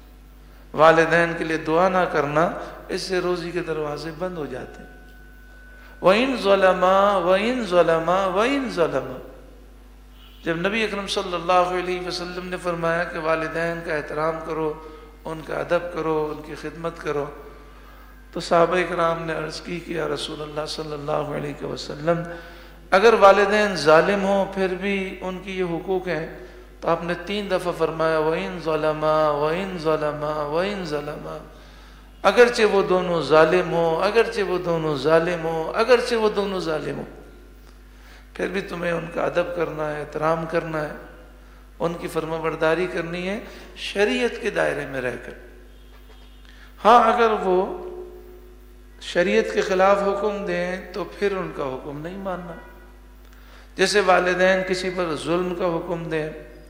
والدین کے لیے دعا نہ کرنا، اس سے روزی کے دروازے بند ہو جاتے ہیں. وَإِن ظَلَمَا وَإِن ظَلَمَا وَإِن ظَلَمَا، جب نبی اکرم صلی اللہ علیہ وسلم نے فرمایا کہ والدین کا احترام کرو، ان کا ادب کرو، ان کی خدمت کرو، تو صحابہ کرام نے عرض کی کہ یا رسول اللہ صلی اللہ علیہ وسلم اگر والدین ظالم ہوں پھر بھی ان کی یہ حقوق ہیں، تو آپ نے 3 دفعہ فرمایا وَإِن ظَلَمَا وَإِن ظَلَمَا وَإِن ظَلَمَا، اگرچہ وہ دونوں ظالم ہوں، اگرچہ وہ دونوں ظالم ہوں، اگرچہ وہ دونوں ظالم ہوں، پھر بھی تمہیں ان کا ادب کرنا ہے، احترام کرنا ہے، ان کی فرما برداری کرنی ہے شریعت کے دائرے میں رہ کر. ہاں اگر وہ شریعت کے خلاف حکم دیں تو پھر ان کا حکم نہیں ماننا. جیسے والدین کسی پر ظلم کا حکم دیں،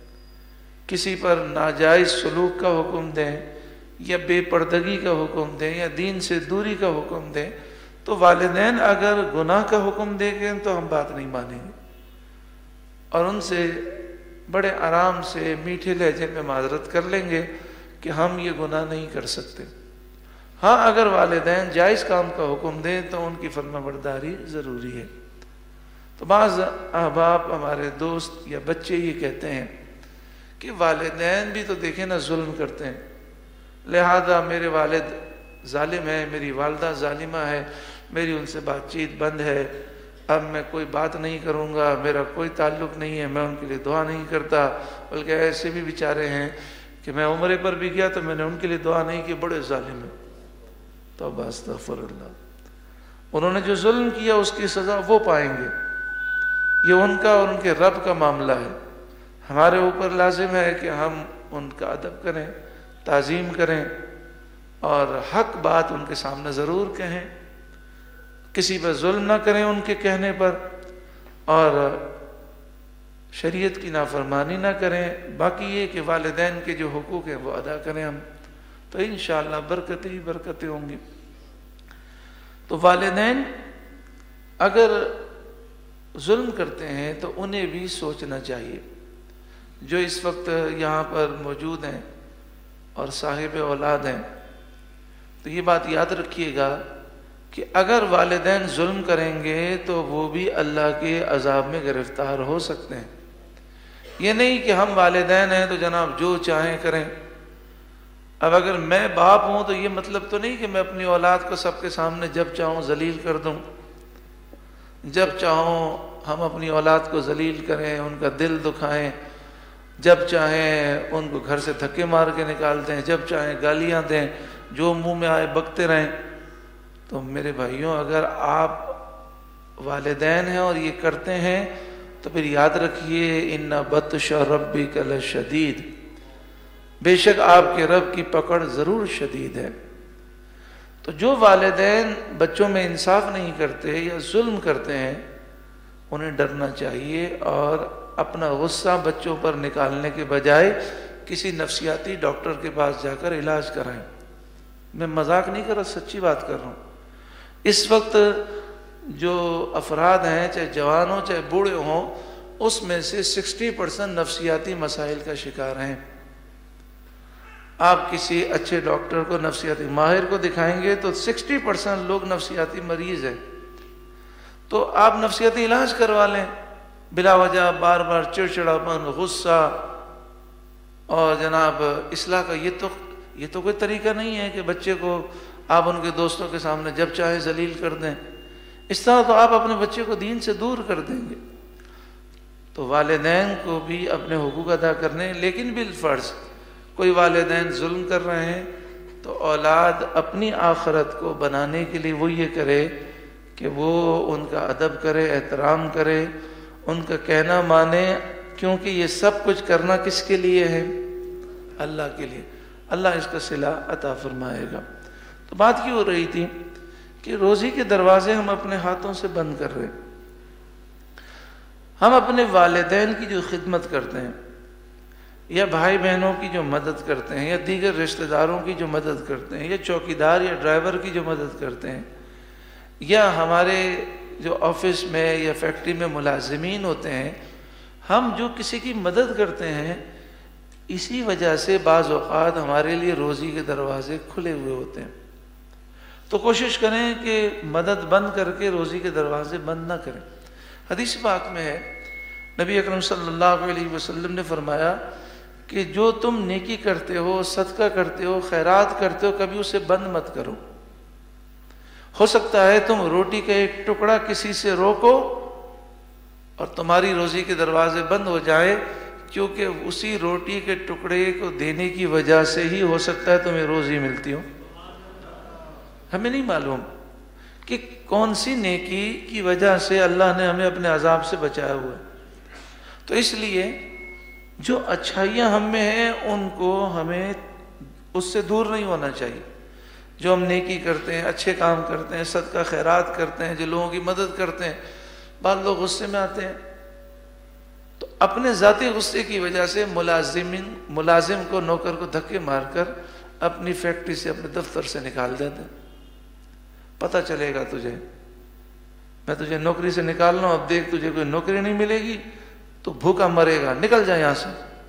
کسی پر ناجائز سلوک کا حکم دیں، یا بے پردگی کا حکم دیں، یا دین سے دوری کا حکم دیں، تو والدین اگر گناہ کا حکم دیں گے تو ہم بات نہیں مانیں گے اور ان سے بڑے آرام سے میٹھے لہجے میں معذرت کر لیں گے کہ ہم یہ گناہ نہیں کر سکتے. ہاں اگر والدین جائز کام کا حکم دیں تو ان کی فرما برداری ضروری ہے. تو بعض احباب ہمارے دوست یا بچے یہ کہتے ہیں کہ والدین بھی تو دیکھیں نا ظلم کرتے ہیں، لہذا میرے والد ظالم ہے، میری والدہ ظالمہ ہے، میری ان سے بات چیت بند ہے، اب میں کوئی بات نہیں کروں گا، میرا کوئی تعلق نہیں ہے، میں ان کے لیے دعا نہیں کرتا. بلکہ ایسے بھی بیچارے ہیں کہ میں عمرے پر بھی گیا تو میں نے ان کے لیے دعا نہیں کی، بڑے ظالم ہیں. توبہ استغفر اللہ. انہوں نے جو ظلم کیا اس کی سزا وہ پائیں گے، یہ ان کا اور ان کے رب کا معاملہ ہے. ہمارے اوپر لازم ہے کہ ہم ان کا ادب کریں، تعظیم کریں اور حق بات ان کے سامنے ضرور کہیں، کسی پر ظلم نہ کریں ان کے کہنے پر، اور شریعت کی نافرمانی نہ کریں. باقی یہ کہ والدین کے جو حقوق ہیں وہ ادا کریں ہم، تو انشاءاللہ برکتیں ہی برکتیں ہوں گی. تو والدین اگر ظلم کرتے ہیں تو انہیں بھی سوچنا چاہیے. جو اس وقت یہاں پر موجود ہیں اور صاحب اولاد ہیں تو یہ بات یاد رکھیے گا کہ اگر والدین ظلم کریں گے تو وہ بھی اللہ کے عذاب میں گرفتار ہو سکتے ہیں. یہ نہیں کہ ہم والدین ہیں تو جناب جو چاہیں کریں. اب اگر میں باپ ہوں تو یہ مطلب تو نہیں کہ میں اپنی اولاد کو سب کے سامنے جب چاہوں ذلیل کر دوں، جب چاہوں ہم اپنی اولاد کو ذلیل کریں، ان کا دل دکھائیں، جب چاہیں ان کو گھر سے دھکے مار کے نکال دیں، جب چاہیں گالیاں دیں، جو منہ میں آئے بکتے رہیں. تو میرے بھائیوں اگر آپ والدین ہیں اور یہ کرتے ہیں تو پھر یاد رکھیے ان بطش ربک لشدید، بے شک آپ کے رب کی پکڑ ضرور شدید ہے. تو جو والدین بچوں میں انصاف نہیں کرتے یا ظلم کرتے ہیں انہیں ڈرنا چاہیے اور اپنا غصہ بچوں پر نکالنے کے بجائے کسی نفسیاتی ڈاکٹر کے پاس جا کر علاج کرائیں. میں مذاق نہیں کر رہا، سچی بات کر رہا ہوں. اس وقت جو افراد ہیں چاہے جوان ہوں چاہے بوڑھے ہوں اس میں سے 60% نفسیاتی مسائل کا شکار ہیں. آپ کسی اچھے ڈاکٹر کو نفسیاتی ماہر کو دکھائیں گے تو 60% لوگ نفسیاتی مریض ہیں. تو آپ نفسیاتی علاج کروا لیں، بلا وجہ بار بار چڑچڑاپن، غصہ اور جناب اصلاح کا یہ تو کوئی طریقہ نہیں ہے کہ بچے کو آپ ان کے دوستوں کے سامنے جب چاہے ذلیل کر دیں. اس طرح تو آپ اپنے بچے کو دین سے دور کر دیں گے. تو والدین کو بھی اپنے حقوق ادا کرنے، لیکن بالفرض کوئی والدین ظلم کر رہے ہیں تو اولاد اپنی آخرت کو بنانے کے لیے وہ یہ کرے کہ وہ ان کا ادب کرے، احترام کرے، ان کا کہنا مانے، کیونکہ یہ سب کچھ کرنا کس کے لیے ہے؟ اللہ کے لیے. اللہ اس کا صلہ عطا فرمائے گا. تو بات کیوں ہو رہی تھی کہ روزی کے دروازے ہم اپنے ہاتھوں سے بند کر رہے ہیں. ہم اپنے والدین کی جو خدمت کرتے ہیں یا بھائی بہنوں کی جو مدد کرتے ہیں یا دیگر رشتہ داروں کی جو مدد کرتے ہیں یا چوکیدار یا ڈرائیور کی جو مدد کرتے ہیں یا ہمارے جو آفس میں یا فیکٹری میں ملازمین ہوتے ہیں، ہم جو کسی کی مدد کرتے ہیں اسی وجہ سے بعض اوقات ہمارے لیے روزی کے دروازے کھلے ہوئے ہوتے ہیں. تو کوشش کریں کہ مدد بند کر کے روزی کے دروازے بند نہ کریں. حدیث پاک میں ہے، نبی اکرم صلی اللہ علیہ وسلم نے فرمایا کہ جو تم نیکی کرتے ہو، صدقہ کرتے ہو، خیرات کرتے ہو، کبھی اسے بند مت کرو. ہو سکتا ہے تم روٹی کا ایک ٹکڑا کسی سے روکو اور تمہاری روزی کے دروازے بند ہو جائیں، کیونکہ اسی روٹی کے ٹکڑے کو دینے کی وجہ سے ہی ہو سکتا ہے تمہیں روزی ملتی ہو. ہمیں نہیں معلوم کہ کون سی نیکی کی وجہ سے اللہ نے ہمیں اپنے عذاب سے بچایا ہوا ہے. تو اس لیے جو اچھائیاں ہم میں ہیں ان کو ہمیں اس سے دور نہیں ہونا چاہیے. جو ہم نیکی کرتے ہیں، اچھے کام کرتے ہیں، صدقہ خیرات کرتے ہیں، جو لوگوں کی مدد کرتے ہیں، بعض لوگ غصے میں آتے ہیں تو اپنے ذاتی غصے کی وجہ سے ملازم کو، نوکر کو دھکے مار کر اپنی فیکٹری سے، اپنے دفتر سے نکال دیتے ہیں. پتہ چلے گا تجھے، میں تجھے نوکری سے نکال رہا ہوں، اب دیکھ تجھے کوئی نوکری نہیں ملے گی تو بھوکا مرے گا، نکل جائے یہاں سے.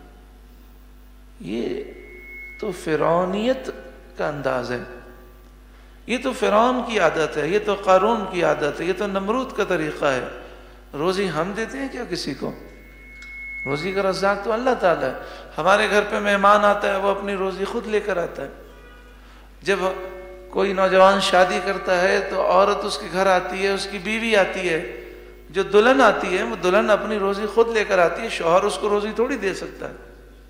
یہ تو فرعونیت کا انداز ہے، یہ تو فرعون کی عادت ہے، یہ تو قارون کی عادت ہے، یہ تو نمرود کا طریقہ ہے. روزی ہم دیتے ہیں کیا کسی کو؟ روزی کا رزاق تو اللہ تعالیٰ ہے. ہمارے گھر پہ مہمان آتا ہے، وہ اپنی روزی خود لے کر آتا ہے. جب کوئی نوجوان شادی کرتا ہے تو عورت اس کے گھر آتی ہے، اس کی بیوی آتی ہے، جو دلہن آتی ہے وہ دلہن اپنی روزی خود لے کر آتی ہے. شوہر اس کو روزی تھوڑی دے سکتا ہے.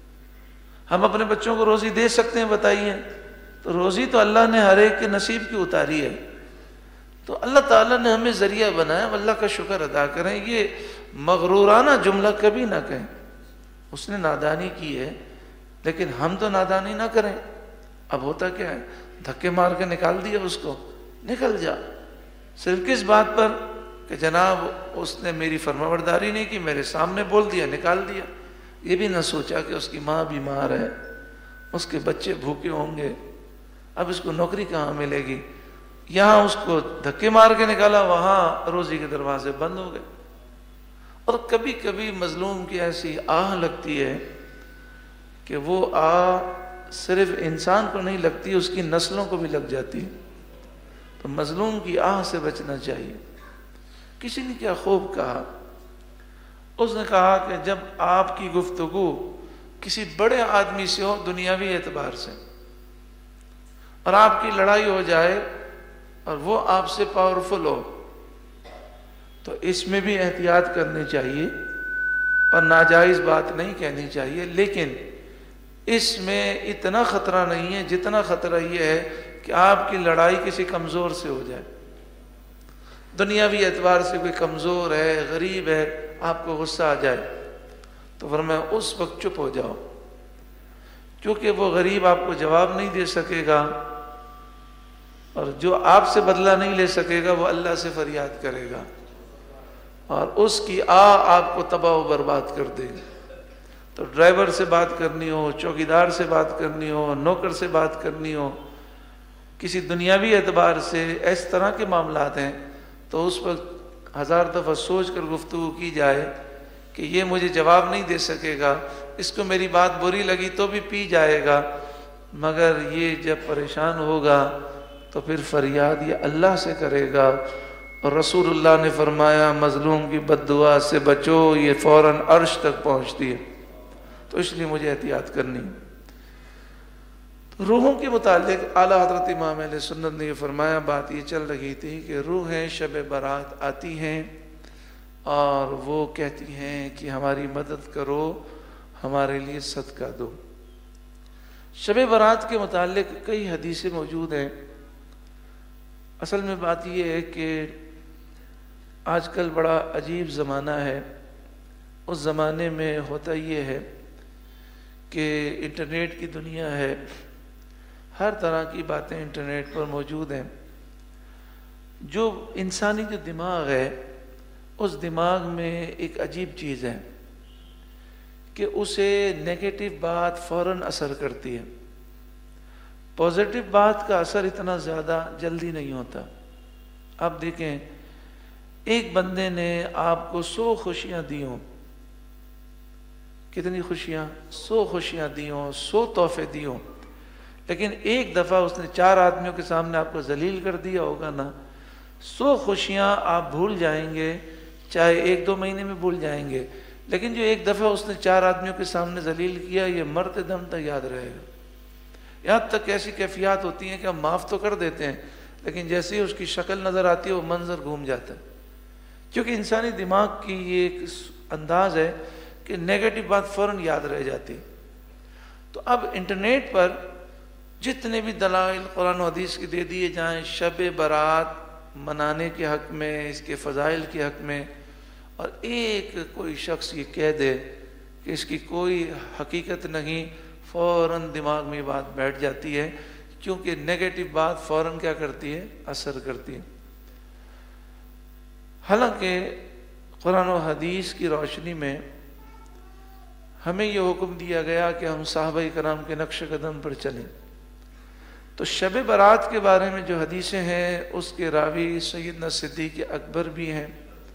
ہم اپنے بچوں کو روزی دے سکتے ہیں؟ بتائیے. تو روزی تو اللہ نے ہر ایک کے نصیب کی اتاری ہے. تو اللہ تعالیٰ نے ہمیں ذریعہ بنایا، اللہ کا شکر ادا کریں. یہ مغرورانہ جملہ کبھی نہ کہیں. اس نے نادانی کی ہے لیکن ہم تو نادانی نہ کریں. اب ہوتا کیا ہے، دھکے مار کے نکال دیا اس کو، نکل جا. صرف کس بات پر کہ جناب اس نے میری فرمانبرداری نہیں کی، میرے سامنے بول دیا، نکال دیا. یہ بھی نہ سوچا کہ اس کی ماں بیمار ہے، اس کے بچے بھوکے ہوں گے، اب اس کو نوکری کہاں ملے گی. یہاں اس کو دھکے مار کے نکالا، وہاں روزی کے دروازے بند ہو گئے. اور کبھی کبھی مظلوم کی ایسی آہ لگتی ہے کہ وہ آہ صرف انسان کو نہیں لگتی، اس کی نسلوں کو بھی لگ جاتی ہے. تو مظلوم کی آہ سے بچنا چاہیے. کسی نے کیا خوب کہا، اس نے کہا کہ جب آپ کی گفتگو کسی بڑے آدمی سے ہو دنیاوی اعتبار سے، اور آپ کی لڑائی ہو جائے اور وہ آپ سے پاورفل ہو، تو اس میں بھی احتیاط کرنی چاہیے اور ناجائز بات نہیں کہنی چاہیے. لیکن اس میں اتنا خطرہ نہیں ہے جتنا خطرہ یہ ہے کہ آپ کی لڑائی کسی کمزور سے ہو جائے. دنیاوی اعتبار سے کوئی کمزور ہے، غریب ہے، آپ کو غصہ آ جائے تو فرمایا اس وقت چپ ہو جاؤ، کیونکہ وہ غریب آپ کو جواب نہیں دے سکے گا، اور جو آپ سے بدلہ نہیں لے سکے گا وہ اللہ سے فریاد کرے گا، اور اس کی آپ کو تباہ و برباد کر دے گی. تو ڈرائیور سے بات کرنی ہو، چوکیدار سے بات کرنی ہو، نوکر سے بات کرنی ہو، کسی دنیاوی اعتبار سے اس طرح کے معاملات ہیں تو اس وقت 1000 دفعہ سوچ کر گفتگو کی جائے کہ یہ مجھے جواب نہیں دے سکے گا، اس کو میری بات بری لگی تو بھی پی جائے گا، مگر یہ جب پریشان ہوگا تو پھر فریاد یہ اللہ سے کرے گا، اور رسول اللہ نے فرمایا مظلوم کی بد دعا سے بچو، یہ فوراً عرش تک پہنچتی ہے، تو اس لیے مجھے احتیاط کرنی ہے۔ تو روحوں کے متعلق اعلیٰ حضرت امام اہل سنت نے یہ فرمایا، بات یہ چل رہی تھی کہ روحیں شب برات آتی ہیں اور وہ کہتی ہیں کہ ہماری مدد کرو، ہمارے لیے صدقہ دو۔ شب برات کے متعلق کئی حدیثیں موجود ہیں۔ اصل میں بات یہ ہے کہ آج کل بڑا عجیب زمانہ ہے۔ اس زمانے میں ہوتا یہ ہے کہ انٹرنیٹ کی دنیا ہے، ہر طرح کی باتیں انٹرنیٹ پر موجود ہیں۔ جو انسانی جو دماغ ہے، اس دماغ میں ایک عجیب چیز ہے کہ اسے نیگیٹو بات فوراً اثر کرتی ہے، پازیٹو بات کا اثر اتنا زیادہ جلدی نہیں ہوتا۔ آپ دیکھیں، ایک بندے نے آپ کو 100 خوشیاں دی ہوں، کتنی خوشیاں؟ 100 خوشیاں دی ہوں، 100 تحفے دی ہوں، لیکن ایک دفعہ اس نے 4 آدمیوں کے سامنے آپ کو ذلیل کر دیا ہوگا نا، 100 خوشیاں آپ بھول جائیں گے، چاہے 1-2 مہینے میں بھول جائیں گے، لیکن جو ایک دفعہ اس نے 4 آدمیوں کے سامنے ذلیل کیا، یہ مرتے دم تک یاد رہے گا۔ یہاں تک ایسی کیفیات ہوتی ہیں کہ ہم معاف تو کر دیتے ہیں، لیکن جیسے ہی اس کی شکل نظر آتی ہے وہ منظر گھوم جاتا ہے، کیونکہ انسانی دماغ کی یہ ایک انداز ہے کہ نیگیٹو بات فوراً یاد رہ جاتی۔ تو اب انٹرنیٹ پر جتنے بھی دلائل قرآن و حدیث کے دے دیے جائیں شب برات منانے کے حق میں، اس کے فضائل کے حق میں، اور ایک کوئی شخص یہ کہہ دے کہ اس کی کوئی حقیقت نہیں، فوراً دماغ میں یہ بات بیٹھ جاتی ہے، کیونکہ نیگیٹو بات فوراً کیا کرتی ہے؟ اثر کرتی ہے۔ حالانکہ قرآن و حدیث کی روشنی میں ہمیں یہ حکم دیا گیا کہ ہم صحابہ کرام کے نقش قدم پر چلیں۔ تو شب برات کے بارے میں جو حدیثیں ہیں اس کے راوی سیدنا صدیق اکبر بھی ہیں،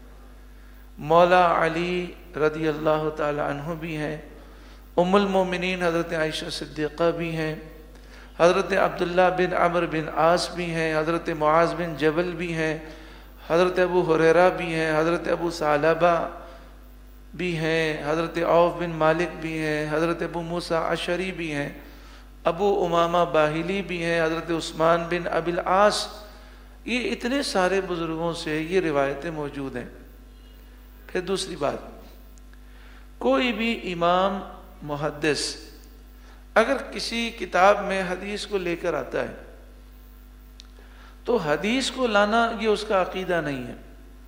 مولا علی رضی اللہ تعالی عنہ بھی ہیں، ام المومنین حضرت عائشہ صدیقہ بھی ہیں، حضرت عبداللہ بن عمر بن عاص بھی ہیں، حضرت معاذ بن جبل بھی ہیں، حضرت ابو ہریرہ بھی ہیں، حضرت ابو ثعلبہ بھی ہیں، حضرت عوف بن مالک بھی ہیں، حضرت ابو موسیٰ اشعری بھی ہیں، ابو امامہ باہلی بھی ہیں، حضرت عثمان بن ابی العاص، یہ اتنے سارے بزرگوں سے یہ روایتیں موجود ہیں۔ پھر دوسری بات، کوئی بھی امام محدث اگر کسی کتاب میں حدیث کو لے کر آتا ہے تو حدیث کو لانا یہ اس کا عقیدہ نہیں ہے،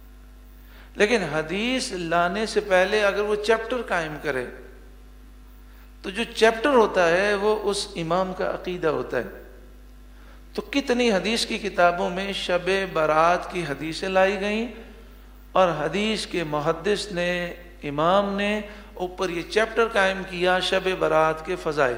لیکن حدیث لانے سے پہلے اگر وہ چیپٹر قائم کرے تو جو چیپٹر ہوتا ہے وہ اس امام کا عقیدہ ہوتا ہے۔ تو کتنی حدیث کی کتابوں میں شب برات کی حدیثیں لائی گئیں اور حدیث کے محدث نے، امام نے اوپر یہ چیپٹر قائم کیا شب برات کے فضائل،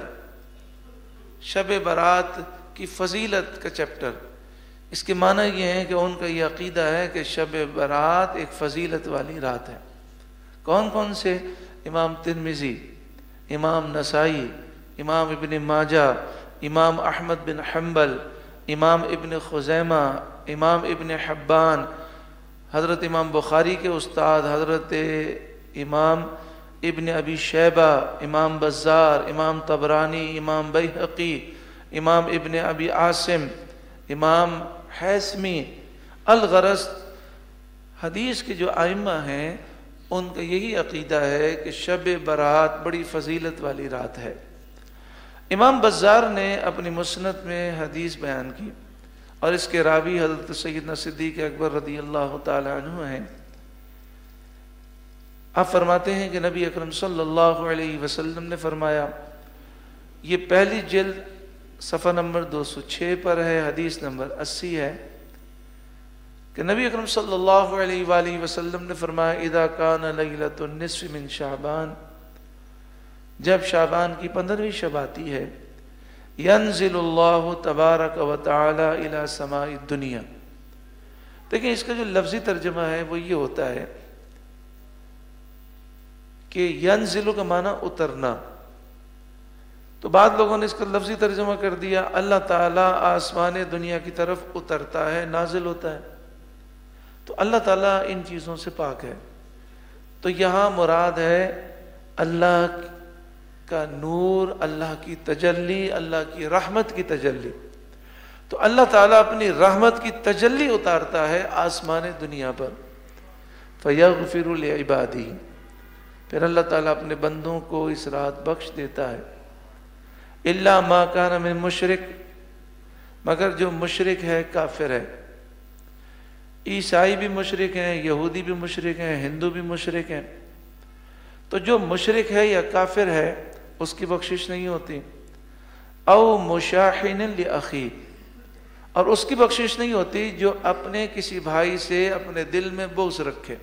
شب برات کی فضیلت کا چیپٹر۔ اس کے معنی یہ ہے کہ ان کا یہ عقیدہ ہے کہ شب برات ایک فضیلت والی رات ہے۔ کون کون سے؟ امام ترمذی، امام نسائی، امام ابن ماجہ، امام احمد بن حنبل، امام ابن خزیمہ، امام ابن حبان، حضرت امام بخاری کے استاد حضرت امام ابن ابی شیبہ، امام بزار، امام طبرانی، امام بیہقی، امام ابن ابی عاصم، امام حیثمی۔ الغرض حدیث کے جو ائمہ ہیں ان کا یہی عقیدہ ہے کہ شب برات بڑی فضیلت والی رات ہے۔ امام بزار نے اپنی مسند میں حدیث بیان کی اور اس کے راوی حضرت سیدنا صدیق اکبر رضی اللہ تعالی عنہ ہیں۔ آپ فرماتے ہیں کہ نبی اکرم صلی اللہ علیہ وسلم نے فرمایا، یہ پہلی جلد صفحہ نمبر 206 پر ہے، حدیث نمبر 80 ہے، کہ نبی اکرم صلی اللہ علیہ وآلہ وسلم نے فرمایا، اذا کان لیلۃ النصف من شعبان، جب شعبان کی 15ویں شب آتی ہے، ینزل اللہ تبارک و تعالی الی سماء الدنیا۔ دیکھیں اس کا جو لفظی ترجمہ ہے وہ یہ ہوتا ہے کہ ینزل کا معنی اترنا، تو بعض لوگوں نے اس کا لفظی ترجمہ کر دیا اللہ تعالیٰ آسمان دنیا کی طرف اترتا ہے، نازل ہوتا ہے۔ تو اللہ تعالیٰ ان چیزوں سے پاک ہے. تو یہاں مراد ہے اللہ کا نور، اللہ کی تجلی، اللہ کی رحمت کی تجلی. تو اللہ تعالیٰ اپنی رحمت کی تجلی اتارتا ہے آسمان دنیا پر. فَيَغْفِرُ لِعِبَادِهِ، پھر اللہ تعالیٰ اپنے بندوں کو اس رات بخش دیتا ہے. إِلَّا مَا كَانَ مِن مشرک، مگر جو مشرک ہے، کافر ہے. عیسائی بھی مشرک ہیں، یہودی بھی مشرک ہیں، ہندو بھی مشرک ہیں. تو جو مشرک ہے یا کافر ہے اس کی بخشش نہیں ہوتی. او مشاحن لأخیہ، اور اس کی بخشش نہیں ہوتی جو اپنے کسی بھائی سے اپنے دل میں بغض رکھے.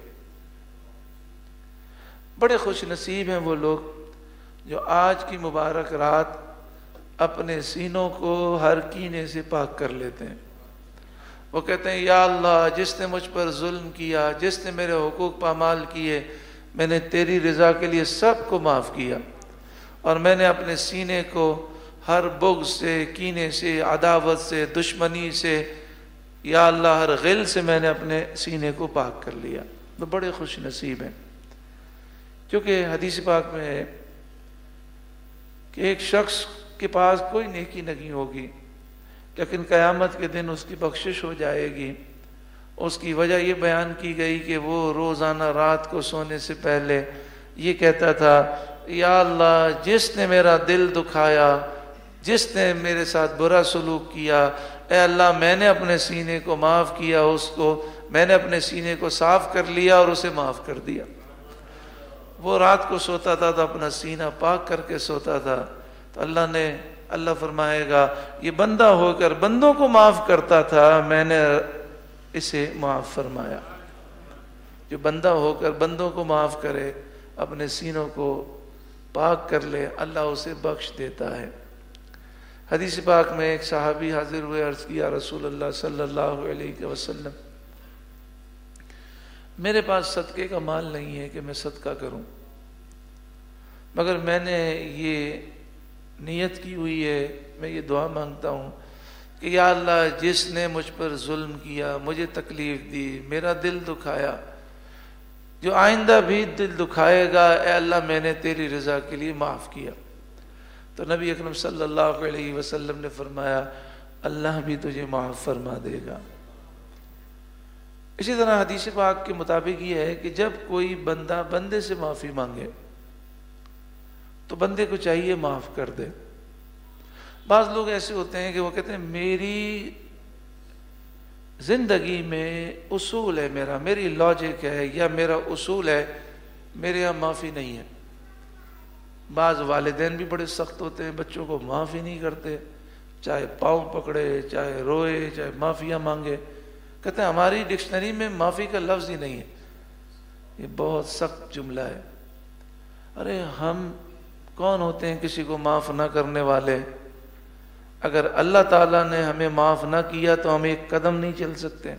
بڑے خوش نصیب ہیں وہ لوگ جو آج کی مبارک رات اپنے سینوں کو ہر کینے سے پاک کر لیتے ہیں. وہ کہتے ہیں یا اللہ، جس نے مجھ پر ظلم کیا، جس نے میرے حقوق پامال کیے، میں نے تیری رضا کے لیے سب کو معاف کیا، اور میں نے اپنے سینے کو ہر بغض سے، کینے سے، عداوت سے، دشمنی سے، یا اللہ ہر غل سے میں نے اپنے سینے کو پاک کر لیا. تو بڑے خوش نصیب ہیں. کیونکہ حدیث پاک میں ہے کہ ایک شخص کے پاس کوئی نیکی نہیں ہوگی لیکن قیامت کے دن اس کی بخشش ہو جائے گی. اس کی وجہ یہ بیان کی گئی کہ وہ روزانہ رات کو سونے سے پہلے یہ کہتا تھا یا اللہ، جس نے میرا دل دکھایا، جس نے میرے ساتھ برا سلوک کیا، اے اللہ میں نے اپنے سینے کو معاف کیا، اس کو میں نے اپنے سینے کو صاف کر لیا اور اسے معاف کر دیا. وہ رات کو سوتا تھا تو اپنا سینہ پاک کر کے سوتا تھا. تو اللہ فرمائے گا یہ بندہ ہو کر بندوں کو معاف کرتا تھا، میں نے اسے معاف فرمایا. جو بندہ ہو کر بندوں کو معاف کرے، اپنے سینوں کو پاک کر لے، اللہ اسے بخش دیتا ہے. حدیث پاک میں ایک صحابی حاضر ہوئے، عرض کیا رسول اللہ صلی اللہ علیہ وسلم، میرے پاس صدقے کا مال نہیں ہے کہ میں صدقہ کروں، مگر میں نے یہ نیت کی ہوئی ہے، میں یہ دعا مانگتا ہوں کہ یا اللہ، جس نے مجھ پر ظلم کیا، مجھے تکلیف دی، میرا دل دکھایا، جو آئندہ بھی دل دکھائے گا، اے اللہ میں نے تیری رضا کے لیے معاف کیا. تو نبی اکرم صلی اللہ علیہ وسلم نے فرمایا اللہ بھی تجھے معاف فرما دے گا. اسی طرح حدیث پاک کے مطابق یہ ہے کہ جب کوئی بندہ بندے سے معافی مانگے تو بندے کو چاہیے معاف کر دے. بعض لوگ ایسے ہوتے ہیں کہ وہ کہتے ہیں میری زندگی میں اصول ہے، میری لاجک ہے یا میرا اصول ہے، میرے یہاں معافی نہیں ہے. بعض والدین بھی بڑے سخت ہوتے ہیں، بچوں کو معاف ہی نہیں کرتے، چاہے پاؤں پکڑے، چاہے روئے، چاہے معافیاں مانگے. کہتے ہیں ہماری ڈکشنری میں معافی کا لفظ ہی نہیں ہے. یہ بہت سخت جملہ ہے. ارے ہم کون ہوتے ہیں کسی کو معاف نہ کرنے والے؟ اگر اللہ تعالیٰ نے ہمیں معاف نہ کیا تو ہم ایک قدم نہیں چل سکتے.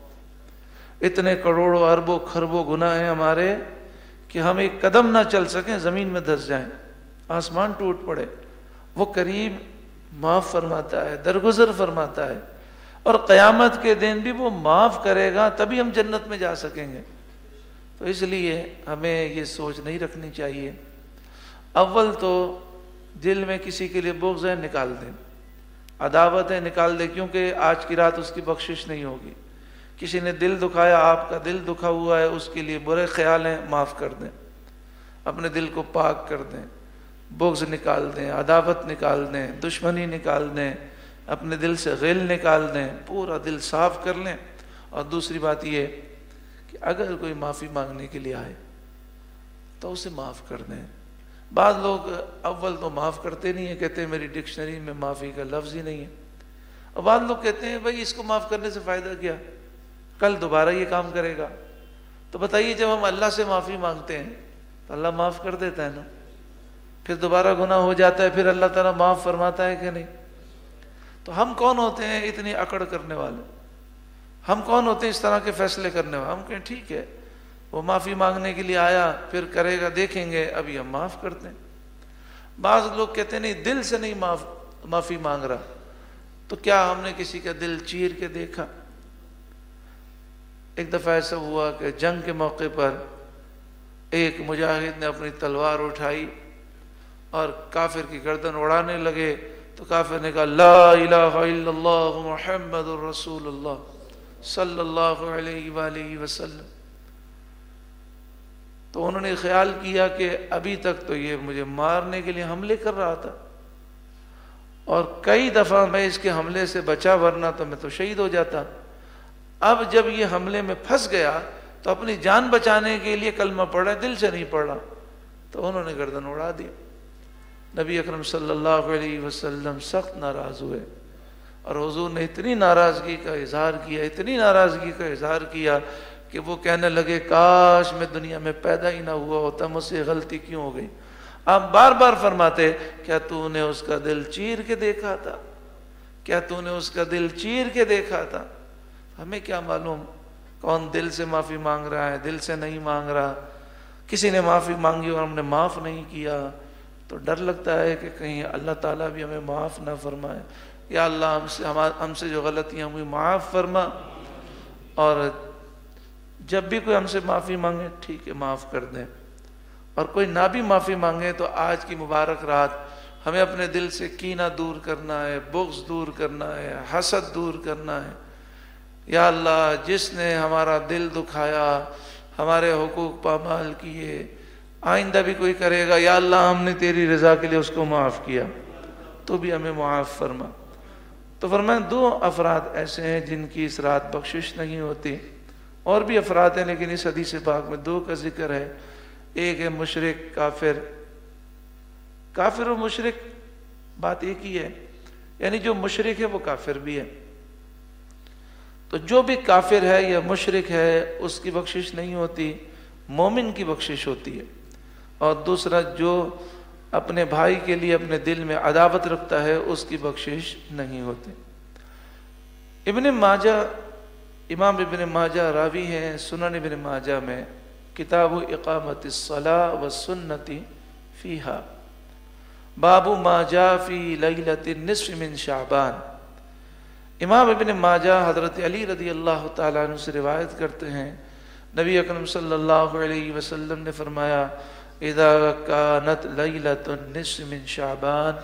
اتنے کروڑوں اربوں خربوں گناہ ہیں ہمارے کہ ہم ایک قدم نہ چل سکیں، زمین میں دھس جائیں، آسمان ٹوٹ پڑے. وہ کریم معاف فرماتا ہے، درگزر فرماتا ہے، اور قیامت کے دن بھی وہ معاف کرے گا، تبھی ہم جنت میں جا سکیں گے. تو اس لیے ہمیں یہ سوچ نہیں رکھنی چاہیے. اول تو دل میں کسی کے لیے بغض ہے، نکال دیں، عداوت ہے، نکال دیں، کیونکہ آج کی رات اس کی بخشش نہیں ہوگی. کسی نے دل دکھایا، آپ کا دل دکھا ہوا ہے، اس کے لیے برے خیال ہیں، معاف کر دیں، اپنے دل کو پاک کر دیں، بغض نکال دیں، عداوت نکال دیں، دشمنی نکال دیں، اپنے دل سے غل نکال دیں، پورا دل صاف کر لیں. اور دوسری بات یہ کہ اگر کوئی معافی مانگنے کے لیے آئے تو اسے معاف کر دیں. بعض لوگ اول تو معاف کرتے نہیں ہیں، کہتے ہیں میری ڈکشنری میں معافی کا لفظ ہی نہیں ہے. اور بعض لوگ کہتے ہیں بھائی اس کو معاف کرنے سے فائدہ کیا، کل دوبارہ یہ کام کرے گا. تو بتائیے جب ہم اللہ سے معافی مانگتے ہیں تو اللہ معاف کر دیتا ہے نا، پھر دوبارہ گناہ ہو جاتا ہے، پھر اللہ تعالیٰ معاف فرماتا ہے کہ نہیں؟ تو ہم کون ہوتے ہیں اتنی اکڑ کرنے والے؟ ہم کون ہوتے ہیں اس طرح کے فیصلے کرنے والے؟ ہم کہیں ٹھیک ہے وہ معافی مانگنے کے لیے آیا، پھر کرے گا، دیکھیں گے، ابھی ہم معاف کرتے ہیں. بعض لوگ کہتے ہیں نہیں، دل سے نہیں معافی مانگ رہا. تو کیا ہم نے کسی کا دل چیر کے دیکھا؟ ایک دفعہ ایسا ہوا کہ جنگ کے موقع پر ایک مجاہد نے اپنی تلوار اٹھائی اور کافر کی گردن اڑانے لگے تو کافر نے کہا لا الہ الا اللہ محمد الرسول اللہ صلی اللہ علیہ وآلہ وسلم. تو انہوں نے خیال کیا کہ ابھی تک تو یہ مجھے مارنے کے لیے حملے کر رہا تھا اور کئی دفعہ میں اس کے حملے سے بچا، ورنہ تو میں تو شہید ہو جاتا. اب جب یہ حملے میں پھنس گیا تو اپنی جان بچانے کے لیے کلمہ پڑھا، دل سے نہیں پڑھا. تو انہوں نے گردن اڑا دی. نبی اکرم صلی اللہ علیہ وسلم سخت ناراض ہوئے اور حضور نے اتنی ناراضگی کا اظہار کیا، اتنی ناراضگی کا اظہار کیا کہ وہ کہنے لگے کاش میں دنیا میں پیدا ہی نہ ہوا ہوتا، مجھ سے غلطی کیوں ہو گئی. آپ بار بار فرماتے کیا تو نے اس کا دل چیر کے دیکھا تھا، کیا تو نے اس کا دل چیر کے دیکھا تھا. ہمیں کیا معلوم کون دل سے معافی مانگ رہا ہے، دل سے نہیں مانگ رہا. کسی نے معافی مانگی اور ہم نے معاف نہیں کیا تو ڈر لگتا ہے کہ کہیں اللہ تعالیٰ بھی ہمیں معاف نہ فرمائے. یا اللہ ہم سے جو غلطیاں ہوئی معاف فرما، اور جب بھی کوئی ہم سے معافی مانگے ٹھیک ہے معاف کر دیں، اور کوئی نہ بھی معافی مانگے تو آج کی مبارک رات ہمیں اپنے دل سے کینہ دور کرنا ہے، بغض دور کرنا ہے، حسد دور کرنا ہے. یا اللہ جس نے ہمارا دل دکھایا، ہمارے حقوق پامال کیے، آئندہ بھی کوئی کرے گا، یا اللہ ہم نے تیری رضا کے لیے اس کو معاف کیا تو بھی ہمیں معاف فرما. تو فرمائیں دو افراد ایسے ہیں جن کی اس رات بخشش نہیں ہوتی. اور بھی افراد ہیں لیکن اس حدیث پاک میں دو کا ذکر ہے. ایک ہے مشرک کافر. کافر و مشرک بات ایک ہی ہے، یعنی جو مشرک ہے وہ کافر بھی ہے. تو جو بھی کافر ہے یا مشرک ہے اس کی بخشش نہیں ہوتی، مومن کی بخشش ہوتی ہے. اور دوسرا جو اپنے بھائی کے لیے اپنے دل میں عداوت رکھتا ہے اس کی بخشش نہیں ہوتی. ابن ماجہ، امام ابن ماجہ راوی ہیں سنن ابن ماجہ میں، کتاب اقامت الصلاة والسنة فیہا، باب ما جاء فی لیلۃ النصف من شعبان. امام ابن ماجہ حضرت علی رضی اللہ تعالیٰ عنہ سے روایت کرتے ہیں، نبی اکرم صلی اللہ علیہ وسلم نے فرمایا اذا کانت لیلۃ النصف من شعبان،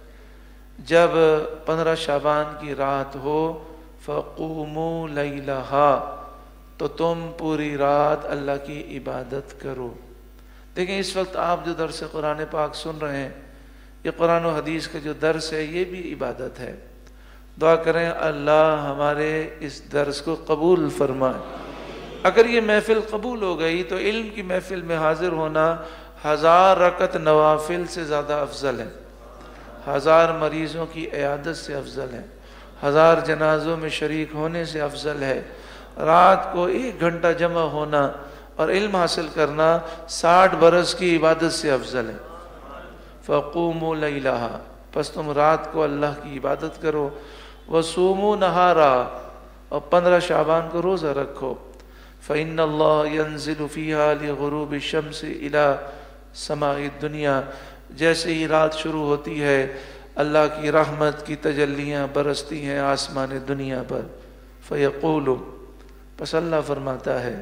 جب 15 شعبان کی رات ہو، فقوموا لیلہا، تو تم پوری رات اللہ کی عبادت کرو. دیکھیں اس وقت آپ جو درس قرآن پاک سن رہے ہیں، یہ قرآن و حدیث کا جو درس ہے یہ بھی عبادت ہے. دعا کریں اللہ ہمارے اس درس کو قبول فرمائے. اگر یہ محفل قبول ہو گئی تو علم کی محفل میں حاضر ہونا 1000 رکعت نوافل سے زیادہ افضل ہے، 1000 مریضوں کی عیادت سے افضل ہے، 1000 جنازوں میں شریک ہونے سے افضل ہے. رات کو 1 گھنٹہ جمع ہونا اور علم حاصل کرنا 60 برس کی عبادت سے افضل ہے. فقوموا لیلہا، پس تم رات کو اللہ کی عبادت کرو. وصوموا نہارا، اور 15 شعبان کو روزہ رکھو. فإن اللہ ينزل فیہا لغروب الشمس إلی سماء الدنیا، جیسے ہی رات شروع ہوتی ہے اللہ کی رحمت کی تجلیاں برستی ہیں آسمان دنیا پر. فیقول، پس اللہ فرماتا ہے.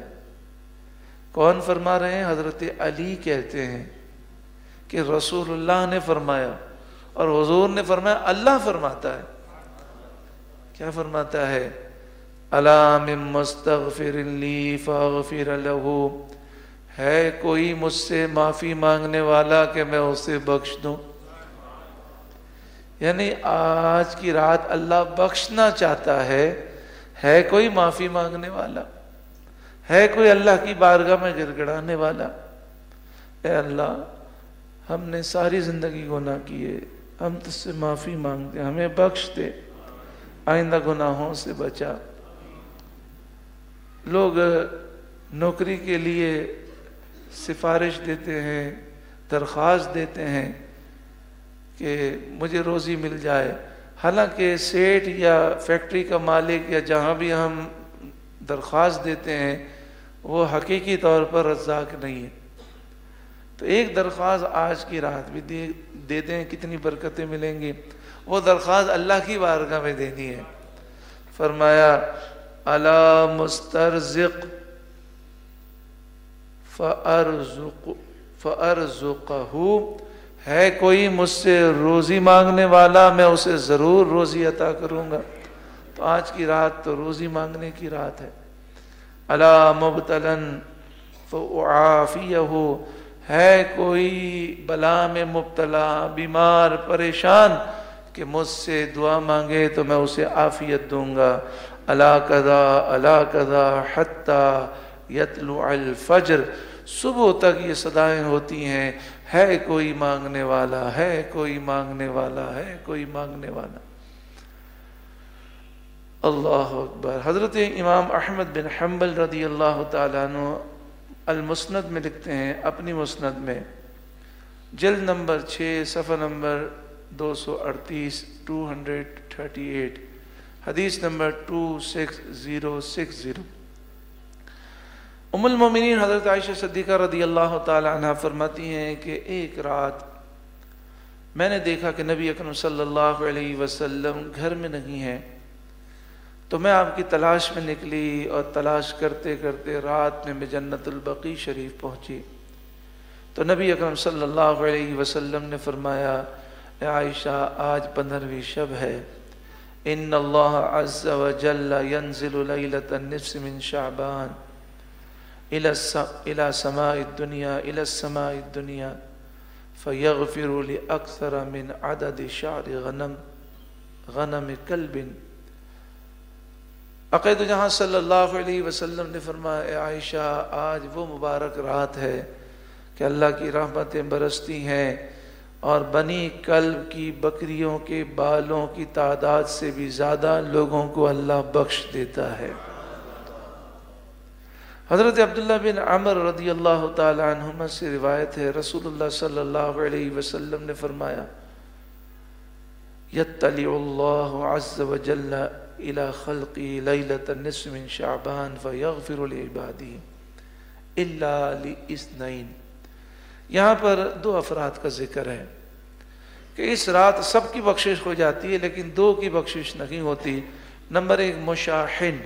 کون فرما رہے ہیں؟ حضرت علی کہتے ہیں کہ رسول اللہ نے فرمایا اور حضور نے فرمایا، اللہ فرماتا ہے. کیا فرماتا ہے؟ الا من مستغفر لی فاغفر لہ، ہے کوئی مجھ سے معافی مانگنے والا کہ میں اسے بخش دوں. یعنی آج کی رات اللہ بخشنا چاہتا ہے کوئی معافی مانگنے والا، ہے کوئی اللہ کی بارگاہ میں گڑ گڑانے والا. اے اللہ ہم نے ساری زندگی گناہ کیے، ہم تجھ سے معافی مانگتے، ہمیں بخش دے، آئندہ گناہوں سے بچا. لوگ نوکری کے لیے سفارش دیتے ہیں، درخواست دیتے ہیں کہ مجھے روزی مل جائے، حالانکہ سیٹ یا فیکٹری کا مالک یا جہاں بھی ہم درخواست دیتے ہیں وہ حقیقی طور پر رزاق نہیں ہے. تو ایک درخواست آج کی رات بھی دے دیں، کتنی برکتیں ملیں گی. وہ درخواست اللہ کی بارگاہ میں دینی ہے. فرمایا الا مسترزق فارزقہ، ہے کوئی مجھ سے روزی مانگنے والا، میں اسے ضرور روزی عطا کروں گا۔ تو آج کی رات تو روزی مانگنے کی رات ہے۔ الا مبتلا فاعافیہ، ہے کوئی بلا میں مبتلا، بیمار، پریشان، کہ مجھ سے دعا مانگے تو میں اسے عافیت دوں گا۔ الا کذا الا کذا حتی یطلع الفجر، صبح تک یہ صدائیں ہوتی ہیں، ہے کوئی مانگنے والا، ہے کوئی مانگنے والا، ہے کوئی مانگنے والا۔ اللہ اکبر۔ حضرت امام احمد بن حنبل رضی اللہ تعالیٰ عنہ المسند میں لکھتے ہیں، اپنی مسند میں جلد نمبر 6 صفحہ نمبر 238 238 حدیث نمبر 26060، ام المومنین حضرت عائشہ صدیقہ رضی اللہ تعالی عنہ فرماتی ہیں کہ ایک رات میں نے دیکھا کہ نبی اکرم صلی اللہ علیہ وسلم گھر میں نہیں ہیں، تو میں آپ کی تلاش میں نکلی اور تلاش کرتے کرتے رات میں جنت البقیع شریف پہنچی۔ تو نبی اکرم صلی اللہ علیہ وسلم نے فرمایا، اے عائشہ آج 15ویں شب ہے، ان اللہ عز وجل ينزل لیلۃ النصف من شعبان الى سماء الدنیا فیغفر لأکثر من عدد شعر غنم کلب۔ عقید جہاں صلی اللہ علیہ وسلم نے فرمایا، اے عائشہ آج وہ مبارک رات ہے کہ اللہ کی رحمتیں برستی ہیں اور بنی کلب کی بکریوں کے بالوں کی تعداد سے بھی زیادہ لوگوں کو اللہ بخش دیتا ہے۔ حضرت عبداللہ بن عمر رضی اللہ تعالی عنہما سے روایت ہے، رسول اللہ صلی اللہ علیہ وسلم نے فرمایا، یطلع اللہ عز وجل الى خلقی لیلۃ النصف من شعبان فیغفر لعبادہ الا لاثنین۔ یہاں پر 2 افراد کا ذکر ہے کہ اس رات سب کی بخشش ہو جاتی ہے لیکن 2 کی بخشش نہیں ہوتی۔ نمبر 1 مشاحن،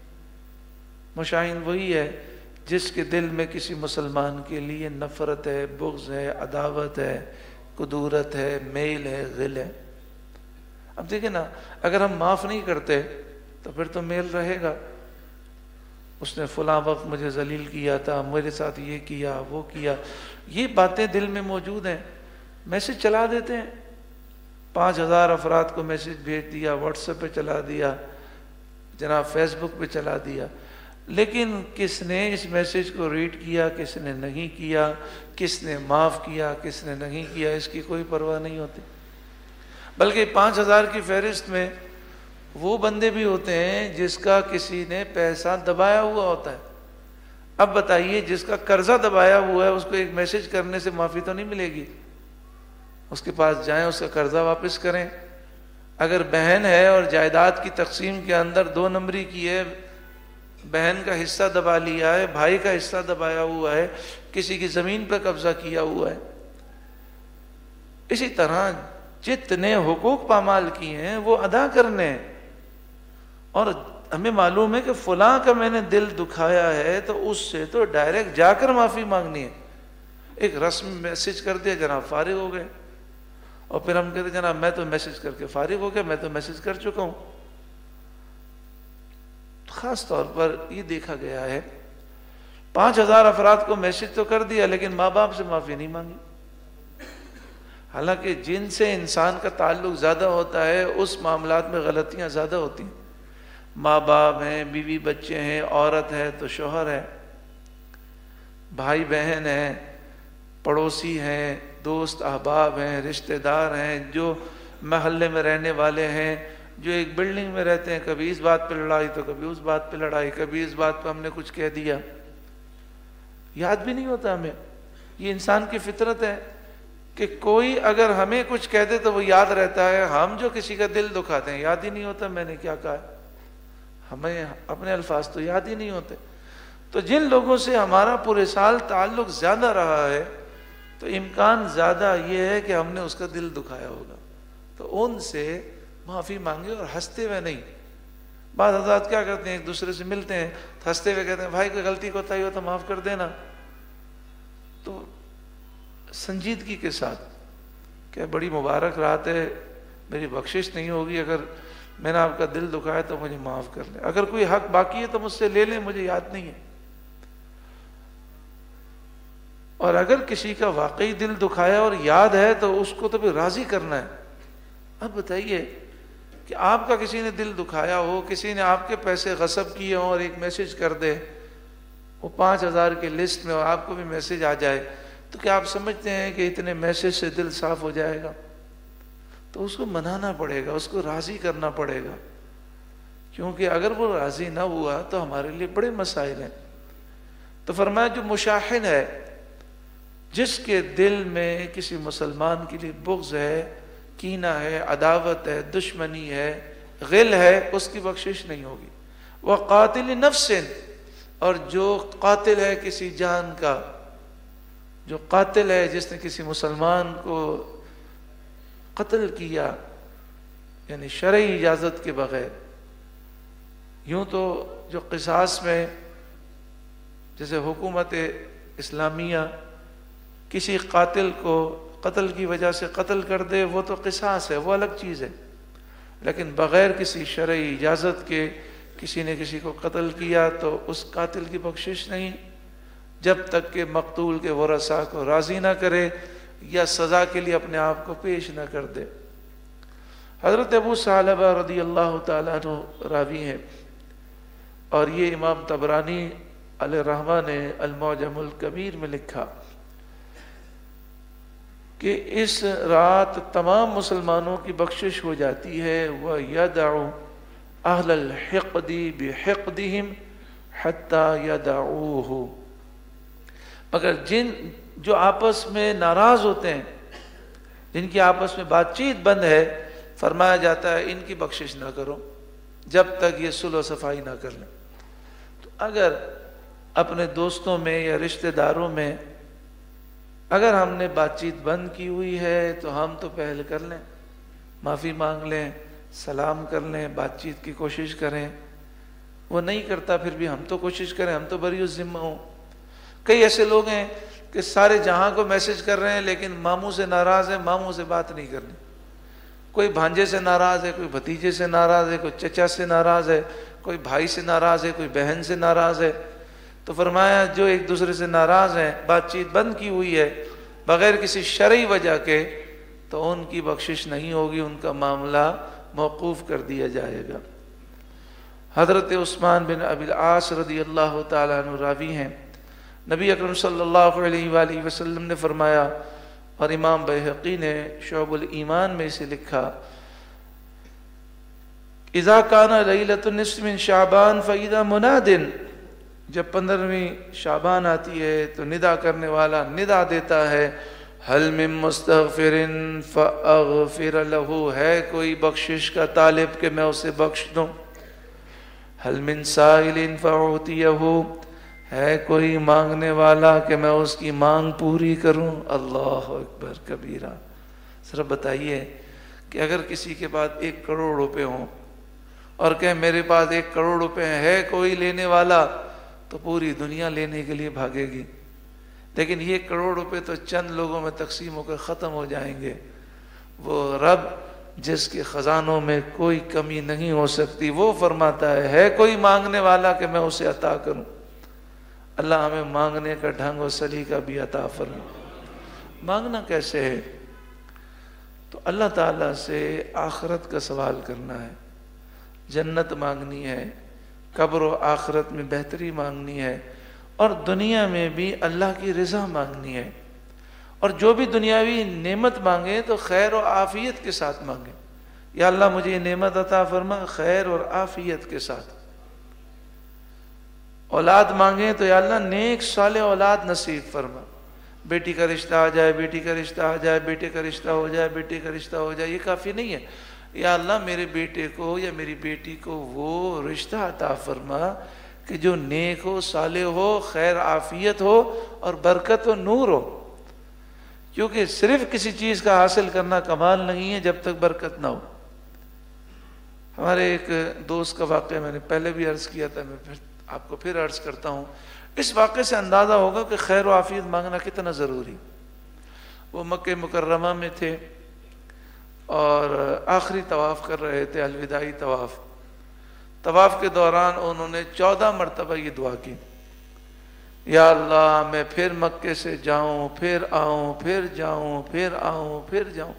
مشاحن وہی ہے جس کے دل میں کسی مسلمان کے لیے نفرت ہے، بغض ہے، عداوت ہے، کدورت ہے، میل ہے، غل ہے۔ اب دیکھیں نا، اگر ہم معاف نہیں کرتے تو پھر تو میل رہے گا، اس نے فلاں وقت مجھے ذلیل کیا تھا، میرے ساتھ یہ کیا وہ کیا، یہ باتیں دل میں موجود ہیں۔ میسج چلا دیتے ہیں، 5000 افراد کو میسج بھیج دیا، واٹس ایپ پہ چلا دیا، جناب فیس بک پہ چلا دیا، لیکن کس نے اس میسج کو ریڈ کیا، کس نے نہیں کیا، کس نے معاف کیا، کس نے نہیں کیا، اس کی کوئی پرواہ نہیں ہوتی۔ بلکہ 5000 کی فہرست میں وہ بندے بھی ہوتے ہیں جس کا کسی نے پیسہ دبایا ہوا ہوتا ہے۔ اب بتائیے، جس کا قرضہ دبایا ہوا ہے اس کو ایک میسج کرنے سے معافی تو نہیں ملے گی؟ اس کے پاس جائیں، اس کا قرضہ واپس کریں۔ اگر بہن ہے اور جائیداد کی تقسیم کے اندر 2 نمبری کی ہے، بہن کا حصہ دبا لیا ہے، بھائی کا حصہ دبایا ہوا ہے، کسی کی زمین پہ قبضہ کیا ہوا ہے، اسی طرح جتنے حقوق پامال کیے ہیں وہ ادا کرنے ہیں۔ اور ہمیں معلوم ہے کہ فلاں کا میں نے دل دکھایا ہے تو اس سے تو ڈائریکٹ جا کر معافی مانگنی ہے۔ ایک رسم میسج کر دیا، جناب فارغ ہو گئے، اور پھر ہم کہتے جناب میں تو میسج کر کے فارغ ہو گیا، میں تو میسج کر چکا ہوں۔ خاص طور پر یہ دیکھا گیا ہے 5000 افراد کو میسج تو کر دیا لیکن ماں باپ سے معافی نہیں مانگی۔ حالانکہ جن سے انسان کا تعلق زیادہ ہوتا ہے اس معاملات میں غلطیاں زیادہ ہوتی ہیں۔ ماں باپ ہیں، بیوی بچے ہیں، عورت ہے تو شوہر ہے، بھائی بہن ہیں، پڑوسی ہیں، دوست احباب ہیں، رشتہ دار ہیں، جو محلے میں رہنے والے ہیں، جو ایک بلڈنگ میں رہتے ہیں، کبھی اس بات پہ لڑائی تو کبھی اس بات پہ لڑائی، کبھی اس بات پہ ہم نے کچھ کہہ دیا، یاد بھی نہیں ہوتا ہمیں۔ یہ انسان کی فطرت ہے کہ کوئی اگر ہمیں کچھ کہہ دے تو وہ یاد رہتا ہے، ہم جو کسی کا دل دکھاتے ہیں یاد ہی نہیں ہوتا میں نے کیا کہا ہے، ہمیں اپنے الفاظ تو یاد ہی نہیں ہوتے۔ تو جن لوگوں سے ہمارا پورے سال تعلق زیادہ رہا ہے تو امکان زیادہ یہ ہے کہ ہم نے اس کا دل دکھایا ہوگا، تو ان سے معافی مانگے اور ہنستے ہوئے نہیں، بعض حضرات کیا کرتے ہیں، ایک دوسرے سے ملتے ہیں، ہنستے ہوئے کہتے ہیں بھائی کوئی غلطی کوتاہی ہو تو معاف کر دینا. تو سنجیدگی کے ساتھ کہ بڑی مبارک رات ہے، میری بخشش نہیں ہوگی، اگر میں نے آپ کا دل دکھایا تو مجھے معاف کر لیں، اگر کوئی حق باقی ہے تو مجھ سے لے لیں، مجھے یاد نہیں ہے. اور اگر کسی کا واقعی دل دکھایا اور یاد ہے تو اس کو تو بھی راضی کرنا ہے. اب بتائیے کہ آپ کا کسی نے دل دکھایا ہو، کسی نے آپ کے پیسے غصب کیے ہوں اور ایک میسج کر دے وہ 5000 کے لسٹ میں اور آپ کو بھی میسج آ جائے، تو کیا آپ سمجھتے ہیں کہ اتنے میسج سے دل صاف ہو جائے گا؟ تو اس کو منانا پڑے گا، اس کو راضی کرنا پڑے گا، کیونکہ اگر وہ راضی نہ ہوا تو ہمارے لیے بڑے مسائل ہیں. تو فرمایا جو مشاحن ہے، جس کے دل میں کسی مسلمان کے لیے بغض ہے، کینہ ہے، عداوت ہے، دشمنی ہے، غل ہے، اس کی بخشش نہیں ہوگی. وقاتل نفس، اور جو قاتل ہے کسی جان کا، جو قاتل ہے جس نے کسی مسلمان کو قتل کیا یعنی شرعی اجازت کے بغیر. یوں تو جو قصاص میں جیسے حکومت اسلامیہ کسی قاتل کو قتل کی وجہ سے قتل کر دے وہ تو قصاص ہے، وہ الگ چیز ہے، لیکن بغیر کسی شرعی اجازت کے کسی نے کسی کو قتل کیا تو اس قاتل کی بخشش نہیں جب تک کہ مقتول کے ورثاء کو راضی نہ کرے یا سزا کے لیے اپنے آپ کو پیش نہ کر دے. حضرت ابو ثعلبہ رضی اللہ تعالیٰ عنہ راوی ہیں، اور یہ امام طبرانی علیہ الرحمہ نے المعجم الکبیر میں لکھا کہ اس رات تمام مسلمانوں کی بخشش ہو جاتی ہے. وَيَدَعُ أَهْلَ الْحِقْدِ بِحِقْدِهِمْ حَتَّى يَدَعُوهُ، مگر جو آپس میں ناراض ہوتے ہیں، جن کی آپس میں بات چیت بند ہے، فرمایا جاتا ہے ان کی بخشش نہ کرو جب تک یہ صلح و صفائی نہ کر لیں. تو اگر اپنے دوستوں میں یا رشتہ داروں میں اگر ہم نے بات چیت بند کی ہوئی ہے تو ہم تو پہل کر لیں، معافی مانگ لیں، سلام کر لیں، بات چیت کی کوشش کریں. وہ نہیں کرتا پھر بھی ہم تو کوشش کریں، ہم تو بری الذمہ ہوں. کئی ایسے لوگ ہیں کہ سارے جہاں کو میسج کر رہے ہیں لیکن ماموں سے ناراض ہے، ماموں سے بات نہیں کرنی. کوئی بھانجے سے ناراض ہے، کوئی بھتیجے سے ناراض ہے، کوئی چچا سے ناراض ہے، کوئی بھائی سے ناراض ہے، کوئی بہن سے ناراض ہے. تو فرمایا جو ایک دوسرے سے ناراض ہیں، بات چیت بند کی ہوئی ہے بغیر کسی شرعی وجہ کے، تو ان کی بخشش نہیں ہوگی، ان کا معاملہ موقوف کر دیا جائے گا. حضرت عثمان بن ابی العاص رضی اللہ تعالیٰ عنہ راوی ہیں، نبی اکرم صلی اللہ علیہ وآلہ وسلم نے فرمایا، اور امام بیہقی نے شعب الایمان میں اسے لکھا، اذا کان لیلۃ النصف من شعبان فاذا مناد، جب 15ویں شعبان آتی ہے تو ندا کرنے والا ندا دیتا ہے، حل من مستغفر فاغفر له، ہے کوئی بخشش کا طالب کہ میں اسے بخش دوں، حل من سائل فاعطیہ، ہے کوئی مانگنے والا کہ میں اس کی مانگ پوری کروں. اللہ اکبر کبیرہ. صرف بتائیے کہ اگر کسی کے پاس 1 کروڑ روپے ہوں اور کہ میرے پاس 1 کروڑ روپے ہے کوئی لینے والا، تو پوری دنیا لینے کے لیے بھاگے گی. لیکن یہ 1 کروڑ روپے تو چند لوگوں میں تقسیم ہو کر ختم ہو جائیں گے. وہ رب جس کے خزانوں میں کوئی کمی نہیں ہو سکتی، وہ فرماتا ہے کوئی مانگنے والا کہ میں اسے عطا کروں. اللہ ہمیں مانگنے کا ڈھنگ و سلیقہ بھی عطا فرمائے. مانگنا کیسے ہے؟ تو اللہ تعالیٰ سے آخرت کا سوال کرنا ہے، جنت مانگنی ہے، قبر و آخرت میں بہتری مانگنی ہے، اور دنیا میں بھی اللہ کی رضا مانگنی ہے. اور جو بھی دنیاوی نعمت مانگے تو خیر و عافیت کے ساتھ مانگے. یا اللہ مجھے یہ نعمت عطا فرما خیر اور عافیت کے ساتھ. اولاد مانگیں تو یا اللہ نیک صالح اولاد نصیب فرما. بیٹی کا رشتہ آ جائے، بیٹی کا رشتہ آ جائے، بیٹے کا رشتہ ہو جائے، بیٹے کا رشتہ ہو جائے، یہ کافی نہیں ہے. یا اللہ میرے بیٹے کو یا میری بیٹی کو وہ رشتہ عطا فرما کہ جو نیک ہو، صالح ہو، خیر عافیت ہو اور برکت و نور ہو. کیونکہ صرف کسی چیز کا حاصل کرنا کمال نہیں ہے جب تک برکت نہ ہو. ہمارے ایک دوست کا واقعہ میں نے پہلے بھی عرض کیا تھا، میں پھر آپ کو پھر عرض کرتا ہوں. اس واقعے سے اندازہ ہوگا کہ خیر و عافیت مانگنا کتنا ضروری. وہ مکہ مکرمہ میں تھے اور آخری طواف کر رہے تھے، الوداعی طواف. طواف کے دوران انہوں نے 14 مرتبہ یہ دعا کی، یا اللہ میں پھر مکے سے جاؤں، پھر آؤں، پھر جاؤں، پھر آؤں، پھر جاؤں.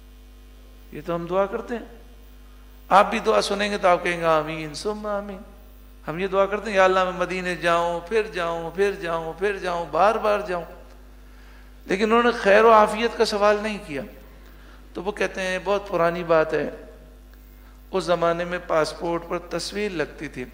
یہ تو ہم دعا کرتے ہیں. آپ بھی دعا سنیں گے تو آپ کہیں گے آمین ثم آمین. ہم یہ دعا کرتے ہیں یا اللہ میں مدینے جاؤں، پھر جاؤں، پھر جاؤں، پھر جاؤں، بار بار جاؤں. لیکن انہوں نے خیر و عافیت کا سوال نہیں کیا. تو وہ کہتے ہیں بہت پرانی بات ہے، اس زمانے میں پاسپورٹ پر تصویر لگتی تھی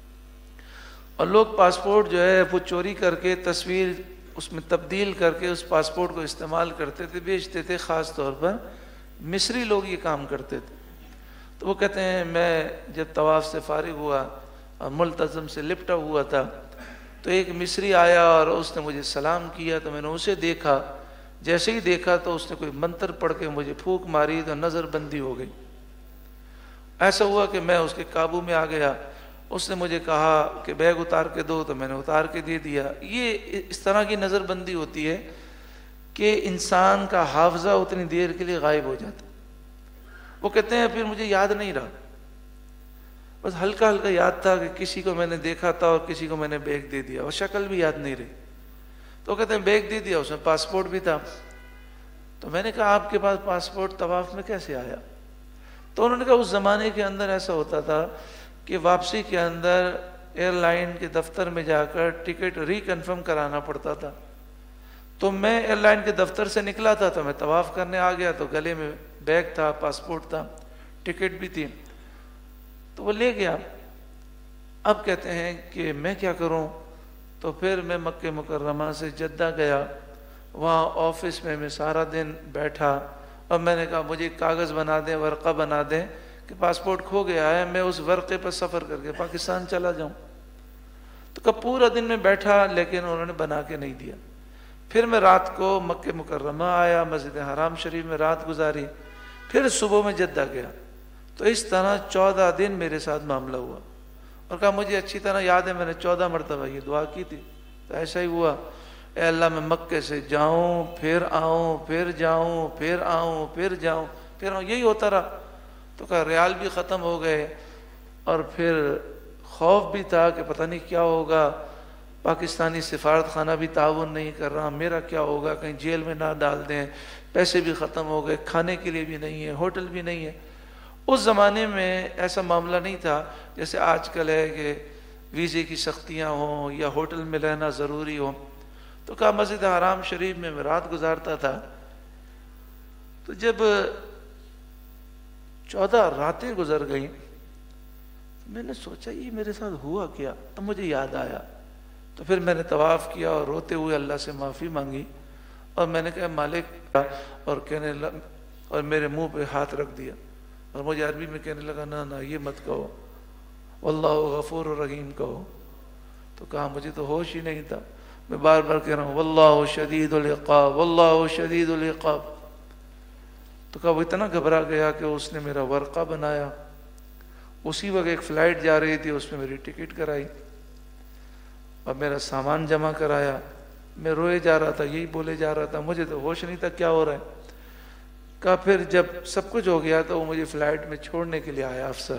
اور لوگ پاسپورٹ جو ہے وہ چوری کر کے تصویر اس میں تبدیل کر کے اس پاسپورٹ کو استعمال کرتے تھے، بیچتے تھے. خاص طور پر مصری لوگ یہ کام کرتے تھے. تو وہ کہتے ہیں میں جب طواف سے فارغ ہوا اور ملتزم سے لپٹا ہوا تھا تو ایک مصری آیا اور اس نے مجھے سلام کیا. تو میں نے اسے دیکھا، جیسے ہی دیکھا تو اس نے کوئی منتر پڑھ کے مجھے پھونک ماری تو نظر بندی ہو گئی. ایسا ہوا کہ میں اس کے قابو میں آ گیا. اس نے مجھے کہا کہ بیگ اتار کے دو تو میں نے اتار کے دے دیا. یہ اس طرح کی نظر بندی ہوتی ہے کہ انسان کا حافظہ اتنی دیر کے لیے غائب ہو جاتا. وہ کہتے ہیں پھر مجھے یاد نہیں رہا، بس ہلکا ہلکا یاد تھا کہ کسی کو میں نے دیکھا تھا اور کسی کو میں نے بیگ دے دیا اور شکل بھی یاد نہیں رہی. تو کہتے ہیں بیگ دے دیا، اس میں پاسپورٹ بھی تھا. تو میں نے کہا آپ کے پاس پاسپورٹ طواف میں کیسے آیا؟ تو انہوں نے کہا اس زمانے کے اندر ایسا ہوتا تھا کہ واپسی کے اندر ایئر لائن کے دفتر میں جا کر ٹکٹ ری کنفرم کرانا پڑتا تھا. تو میں ایئر لائن کے دفتر سے نکلا تھا تو میں طواف کرنے آ گیا تو گلے میں بیگ تھا، پاسپورٹ تھا، ٹکٹ بھی تھی، تو وہ لے گیا. اب کہتے ہیں کہ میں کیا کروں؟ تو پھر میں مکہ مکرمہ سے جدہ گیا. وہاں آفس میں سارا دن بیٹھا اور میں نے کہا مجھے کاغذ بنا دیں، ورقہ بنا دیں کہ پاسپورٹ کھو گیا ہے، میں اس ورقے پر سفر کر کے پاکستان چلا جاؤں. تو کب پورا دن میں بیٹھا لیکن انہوں نے بنا کے نہیں دیا. پھر میں رات کو مکہ مکرمہ آیا، مسجد حرام شریف میں رات گزاری، پھر صبح میں جدہ گیا. تو اس طرح 14 دن میرے ساتھ معاملہ ہوا اور کہا مجھے اچھی طرح یاد ہے میں نے 14 مرتبہ یہ دعا کی تھی. تو ایسا ہی ہوا، اے اللہ میں مکے سے جاؤں، پھر آؤں، پھر جاؤں، پھر آؤں، پھر جاؤں، پھر آؤں. یہی ہوتا رہا. تو کہا ریال بھی ختم ہو گئے اور پھر خوف بھی تھا کہ پتہ نہیں کیا ہوگا، پاکستانی سفارت خانہ بھی تعاون نہیں کر رہا، میرا کیا ہوگا، کہیں جیل میں نہ ڈال دیں. پیسے بھی ختم ہو گئے، کھانے کے لیے بھی نہیں ہے، ہوٹل بھی نہیں ہے. اس زمانے میں ایسا معاملہ نہیں تھا جیسے آج کل ہے کہ ویزے کی سختیاں ہوں یا ہوٹل میں رہنا ضروری ہو. تو کہا مسجد حرام شریف میں رات گزارتا تھا. تو جب 14 راتیں گزر گئیں میں نے سوچا یہ میرے ساتھ ہوا کیا. تو مجھے یاد آیا. تو پھر میں نے طواف کیا اور روتے ہوئے اللہ سے معافی مانگی اور میں نے کہا مالک، اور کہنے لگا اور میرے منہ پہ ہاتھ رکھ دیا اور مجھے عربی میں کہنے لگا نہ یہ مت کہو، واللہ غفور رحیم کہو. تو کہا مجھے تو ہوش ہی نہیں تھا، میں بار بار کہہ رہا ہوں واللہ شدید العقاب، واللہ شدید العقاب. تو کہا وہ اتنا گھبرا گیا کہ اس نے میرا ورقہ بنایا. اسی وقت ایک فلائٹ جا رہی تھی، اس میں میری ٹکٹ کرائی اور میرا سامان جمع کرایا. میں روئے جا رہا تھا، یہی بولے جا رہا تھا، مجھے تو ہوش نہیں تھا کیا ہو رہا ہے. کہا پھر جب سب کچھ ہو گیا تو وہ مجھے فلائٹ میں چھوڑنے کے لیے آیا افسر،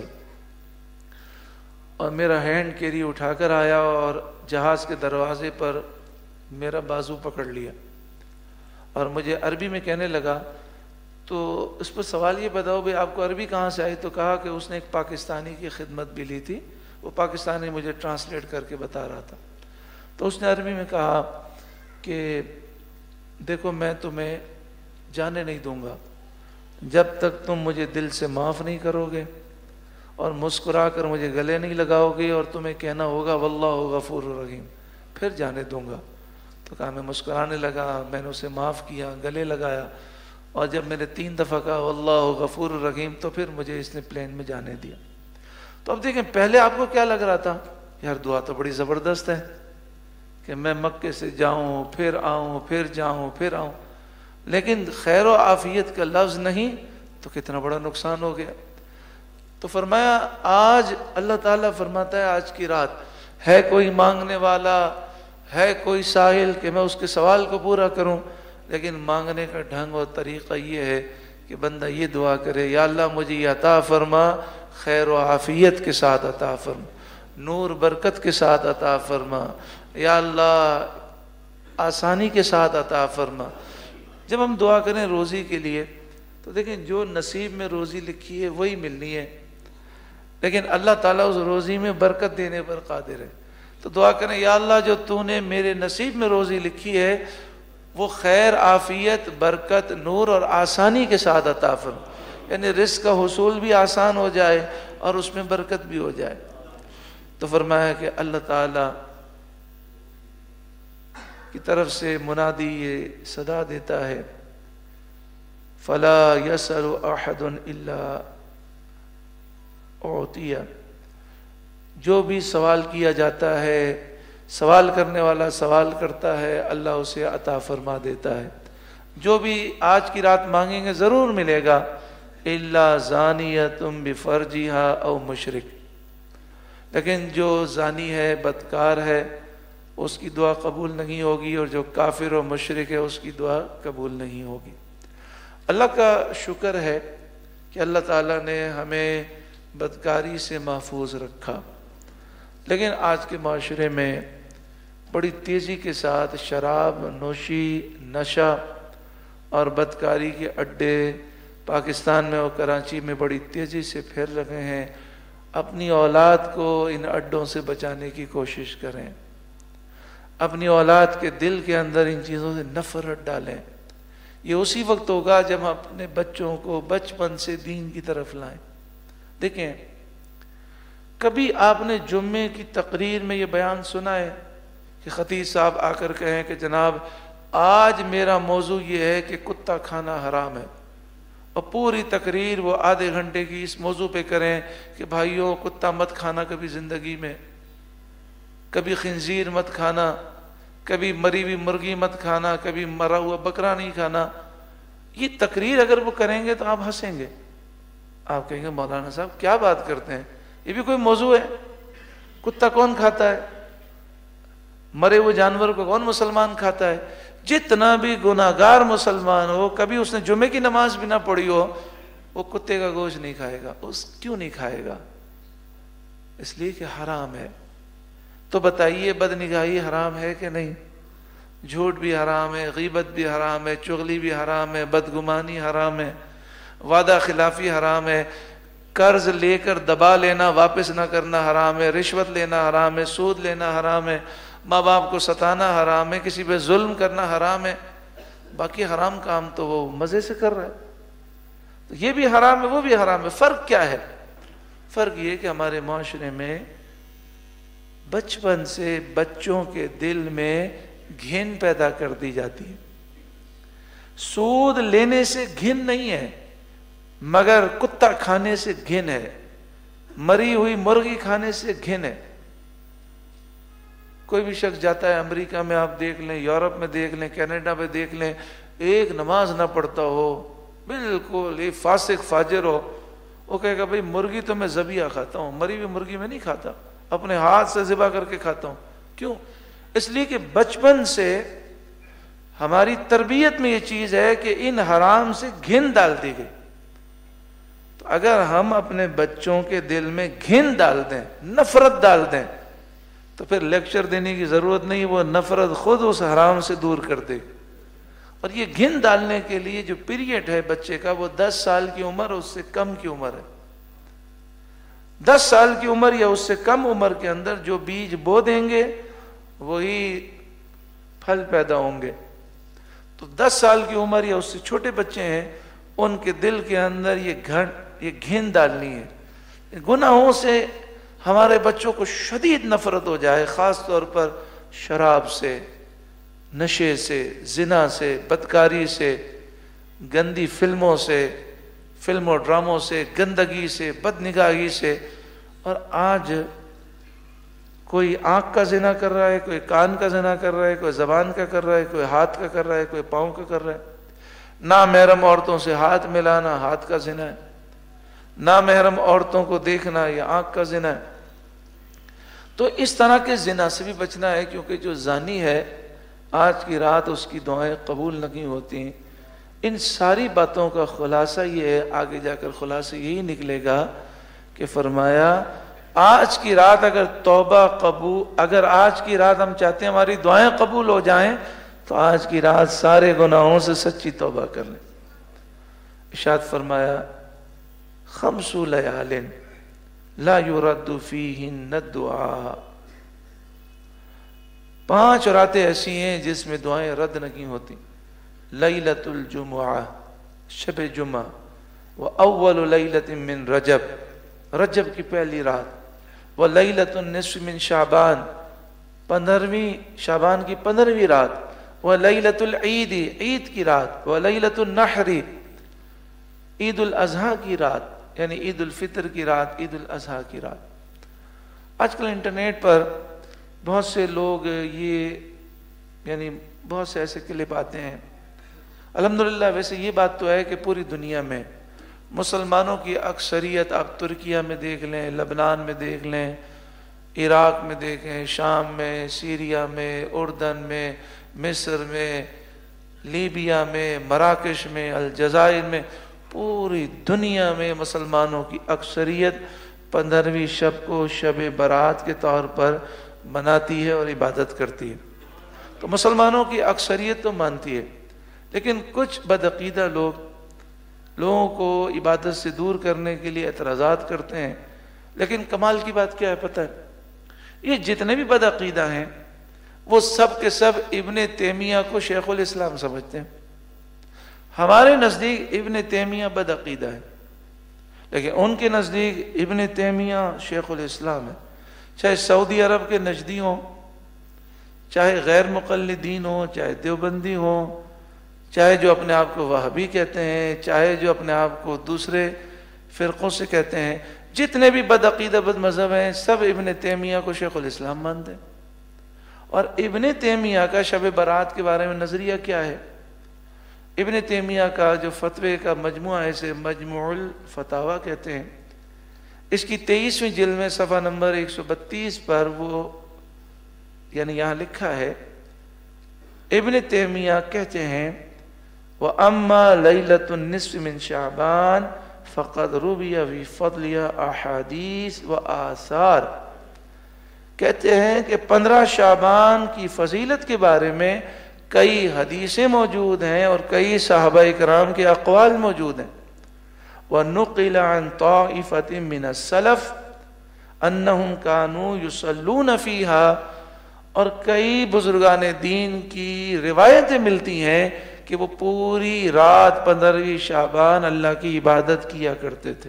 اور میرا ہینڈ کیری اٹھا کر آیا اور جہاز کے دروازے پر میرا بازو پکڑ لیا اور مجھے عربی میں کہنے لگا. تو اس پر سوال یہ بتاؤ بھائی آپ کو عربی کہاں سے آئی؟ تو کہا کہ اس نے ایک پاکستانی کی خدمت بھی لی تھی، وہ پاکستانی مجھے ٹرانسلیٹ کر کے بتا رہا تھا. تو اس نے عربی میں کہا کہ دیکھو میں تمہیں جانے نہیں دوں گا جب تک تم مجھے دل سے معاف نہیں کرو گے اور مسکرا کر مجھے گلے نہیں لگاؤ گے اور تمہیں کہنا ہوگا واللہ غفور الرحیم، پھر جانے دوں گا. تو کہا میں مسکرانے لگا، میں نے اسے معاف کیا، گلے لگایا، اور جب میں نے 3 دفعہ کہا واللہ غفور الرحیم تو پھر مجھے اس نے پلین میں جانے دیا. تو اب دیکھیں پہلے آپ کو کیا لگ رہا تھا؟ یار دعا تو بڑی زبردست ہے کہ میں مکے سے جاؤں، پھر آؤں، پھر جاؤں، پھر آؤں، لیکن خیر و عافیت کا لفظ نہیں تو کتنا بڑا نقصان ہو گیا. تو تو فرمایا آج اللہ تعالیٰ فرماتا ہے آج کی رات ہے کوئی مانگنے والا، ہے کوئی سائل کہ میں اس کے سوال کو پورا کروں، لیکن مانگنے کا ڈھنگ اور طریقہ یہ ہے کہ بندہ یہ دعا کرے، یا اللہ مجھے یہ عطا فرما، خیر و عافیت کے ساتھ عطا فرما، نور برکت کے ساتھ عطا فرما، یا اللہ آسانی کے ساتھ عطا فرما۔ جب ہم دعا کریں روزی کے لیے تو دیکھیں جو نصیب میں روزی لکھی ہے وہی ملنی ہے، لیکن اللہ تعالیٰ اس روزی میں برکت دینے پر قادر ہے۔ تو دعا کریں یا اللہ جو تو نے میرے نصیب میں روزی لکھی ہے وہ خیر، عافیت، برکت، نور اور آسانی کے ساتھ عطا فرما، یعنی رزق کا حصول بھی آسان ہو جائے اور اس میں برکت بھی ہو جائے۔ تو فرمایا کہ اللہ تعالیٰ کی طرف سے منادی یہ صدا دیتا ہے، فَلَا يَسْأَلُ أَحَدٌ إِلَّا أُعْطِيَ، جو بھی سوال کیا جاتا ہے، سوال کرنے والا سوال کرتا ہے، اللہ اسے عطا فرما دیتا ہے۔ جو بھی آج کی رات مانگیں گے ضرور ملے گا، إِلَّا زَانِيَةٌ بِفَرْجِهَا أَوْ مُشْرِكٌ، لیکن جو زانی ہے، بدکار ہے، اس کی دعا قبول نہیں ہوگی، اور جو کافر و مشرک ہے اس کی دعا قبول نہیں ہوگی۔ اللہ کا شکر ہے کہ اللہ تعالیٰ نے ہمیں بدکاری سے محفوظ رکھا، لیکن آج کے معاشرے میں بڑی تیزی کے ساتھ شراب نوشی، نشہ اور بدکاری کے اڈے پاکستان میں اور کراچی میں بڑی تیزی سے پھیل رہے ہیں۔ اپنی اولاد کو ان اڈوں سے بچانے کی کوشش کریں، اپنی اولاد کے دل کے اندر ان چیزوں سے نفرت ڈالیں۔ یہ اسی وقت ہوگا جب ہم اپنے بچوں کو بچپن سے دین کی طرف لائیں۔ دیکھیں کبھی آپ نے جمعے کی تقریر میں یہ بیان سنا ہے کہ خطیب صاحب آ کر کہیں کہ جناب آج میرا موضوع یہ ہے کہ کتا کھانا حرام ہے، اور پوری تقریر وہ آدھے گھنٹے کی اس موضوع پہ کریں کہ بھائیوں کتا مت کھانا کبھی زندگی میں، کبھی خنزیر مت کھانا، کبھی مری ہوئی مرغی مت کھانا، کبھی مرا ہوا بکرا نہیں کھانا۔ یہ تقریر اگر وہ کریں گے تو آپ ہنسیں گے، آپ کہیں گے مولانا صاحب کیا بات کرتے ہیں، یہ بھی کوئی موضوع ہے؟ کتا کون کھاتا ہے؟ مرے ہوئے جانور کو کون مسلمان کھاتا ہے؟ جتنا بھی گناہگار مسلمان ہو، کبھی اس نے جمعے کی نماز بھی نہ پڑھی ہو، وہ کتے کا گوشت نہیں کھائے گا۔ کیوں نہیں کھائے گا؟ اس لیے کہ حرام ہے۔ تو بتائیے بدنگاہی حرام ہے کہ نہیں؟ جھوٹ بھی حرام ہے، غیبت بھی حرام ہے، چغلی بھی حرام ہے، بدگمانی حرام ہے، وعدہ خلافی حرام ہے، قرض لے کر دبا لینا واپس نہ کرنا حرام ہے، رشوت لینا حرام ہے، سود لینا حرام ہے، ماں باپ کو ستانا حرام ہے، کسی پہ ظلم کرنا حرام ہے۔ باقی حرام کام تو وہ مزے سے کر رہا ہے، تو یہ بھی حرام ہے وہ بھی حرام ہے۔ فرق کیا ہے؟ فرق یہ کہ ہمارے معاشرے میں بچپن سے بچوں کے دل میں گھن پیدا کر دی جاتی ہے۔ سود لینے سے گھن نہیں ہے، مگر کتا کھانے سے گھن ہے، مری ہوئی مرغی کھانے سے گھن ہے۔ کوئی بھی شخص جاتا ہے امریکہ میں، آپ دیکھ لیں، یورپ میں دیکھ لیں، کینیڈا میں دیکھ لیں، ایک نماز نہ پڑھتا ہو، بالکل یہ فاسق فاجر ہو، وہ کہے گا بھئی مرغی تو میں ذبیحہ کھاتا ہوں، مری ہوئی مرغی میں نہیں کھاتا، اپنے ہاتھ سے ذبح کر کے کھاتا ہوں۔ کیوں؟ اس لیے کہ بچپن سے ہماری تربیت میں یہ چیز ہے کہ ان حرام سے گھن ڈال دی گئی۔ تو اگر ہم اپنے بچوں کے دل میں گھن ڈال دیں، نفرت ڈال دیں، تو پھر لیکچر دینے کی ضرورت نہیں، وہ نفرت خود اس حرام سے دور کر دے۔ اور یہ گھن ڈالنے کے لیے جو پیریڈ ہے بچے کا، وہ 10 سال کی عمر اس سے کم کی عمر ہے۔ 10 سال کی عمر یا اس سے کم عمر کے اندر جو بیج بو دیں گے وہی پھل پیدا ہوں گے۔ تو 10 سال کی عمر یا اس سے چھوٹے بچے ہیں، ان کے دل کے اندر یہ گھن ڈالنی ہے۔ گناہوں سے ہمارے بچوں کو شدید نفرت ہو جائے، خاص طور پر شراب سے، نشے سے، زنا سے، بدکاری سے، گندی فلموں سے، فلم و ڈراموں سے، گندگی سے، بدنگاہی سے۔ اور آج کوئی آنکھ کا زنا کر رہا ہے، کوئی کان کا زنا کر رہا ہے، کوئی زبان کا کر رہا ہے، کوئی ہاتھ کا کر رہا ہے، کوئی پاؤں کا کر رہا ہے۔ نامحرم عورتوں سے ہاتھ ملانا ہاتھ کا زنا ہے، نامحرم عورتوں کو دیکھنا یہ آنکھ کا زنا ہے. تو اس طرح کے زنا سے بھی بچنا ہے، کیونکہ جو زانی ہے آج کی رات اس کی دعائیں قبول نہیں ہوتی. ان ساری باتوں کا خلاصہ یہ ہے، آگے جا کر خلاصہ یہی نکلے گا کہ فرمایا آج کی رات اگر توبہ قبول، اگر آج کی رات ہم چاہتے ہیں ہماری دعائیں قبول ہو جائیں تو آج کی رات سارے گناہوں سے سچی توبہ کر لیں. ارشاد فرمایا خمس لیال لا يرد فیہن الدعاء، 5 راتیں ایسی ہیں جس میں دعائیں رد نہیں ہوتی. لیلۃ الجمعہ، شب جمعہ، واول لیلۃ من رجب، رجب کی پہلی رات، ولیلۃ النصف من شعبان، 15ویں شعبان کی 15ویں رات، ولیلۃ العید، عید کی رات، ولیلۃ النحر، عید الاضحیٰ کی رات یعنی عید الفطر کی رات، عید الاضحیٰ کی رات. آج کل انٹرنیٹ پر بہت سے لوگ یہ یعنی بہت سے ایسے کلپ آتے ہیں. الحمدللہ ویسے یہ بات تو ہے کہ پوری دنیا میں مسلمانوں کی اکثریت، آپ ترکیہ میں دیکھ لیں، لبنان میں دیکھ لیں، عراق میں دیکھیں، شام میں، سیریا میں، اردن میں، مصر میں، لیبیا میں، مراکش میں، الجزائر میں، پوری دنیا میں مسلمانوں کی اکثریت 15ویں شب کو شب برات کے طور پر مناتی ہے اور عبادت کرتی ہے. تو مسلمانوں کی اکثریت تو مانتی ہے، لیکن کچھ بدعقیدہ لوگوں کو عبادت سے دور کرنے کے لیے اعتراضات کرتے ہیں. لیکن کمال کی بات کیا ہے پتہ ہے؟ یہ جتنے بھی بدعقیدہ ہیں وہ سب کے سب ابن تیمیہ کو شیخ الاسلام سمجھتے ہیں. ہمارے نزدیک ابن تیمیہ بدعقیدہ ہے، لیکن ان کے نزدیک ابن تیمیہ شیخ الاسلام ہے. چاہے سعودی عرب کے نجدی ہوں، چاہے غیر مقلدین ہوں، چاہے دیوبندی ہوں، چاہے جو اپنے آپ کو وہابی کہتے ہیں، چاہے جو اپنے آپ کو دوسرے فرقوں سے کہتے ہیں، جتنے بھی بدعقیدہ بد مذہب ہیں سب ابن تیمیہ کو شیخ الاسلام مانتے ہیں. اور ابن تیمیہ کا شب برات کے بارے میں نظریہ کیا ہے؟ ابن تیمیہ کا جو فتوے کا مجموعہ ہے اسے مجموع الفتاوی کہتے ہیں. اس کی 23ویں جلد میں صفحہ نمبر 132 پر وہ یعنی یہاں لکھا ہے، ابن تیمیہ کہتے ہیں وَأَمَّا لَيْلَةُ النِّصْفِ مِنْ شَعْبَانَ فَقَدْ رُوِيَ فِي فَضْلِهَا أَحَادِيث وَآثَار. کہتے ہیں کہ 15 شعبان کی فضیلت کے بارے میں کئی حدیثیں موجود ہیں اور کئی صحابہ اکرام کے اقوال موجود ہیں. وَنُقِلَ عَنْ طَائِفَةٍ مِّنَ السَّلَفِ أَنَّهُمْ كَانُوا يُصَلُّونَ فِيهَا، اور کئی بزرگان دین کی روایتیں ملتی ہیں کہ وہ پوری رات 15ویں شعبان اللہ کی عبادت کیا کرتے تھے.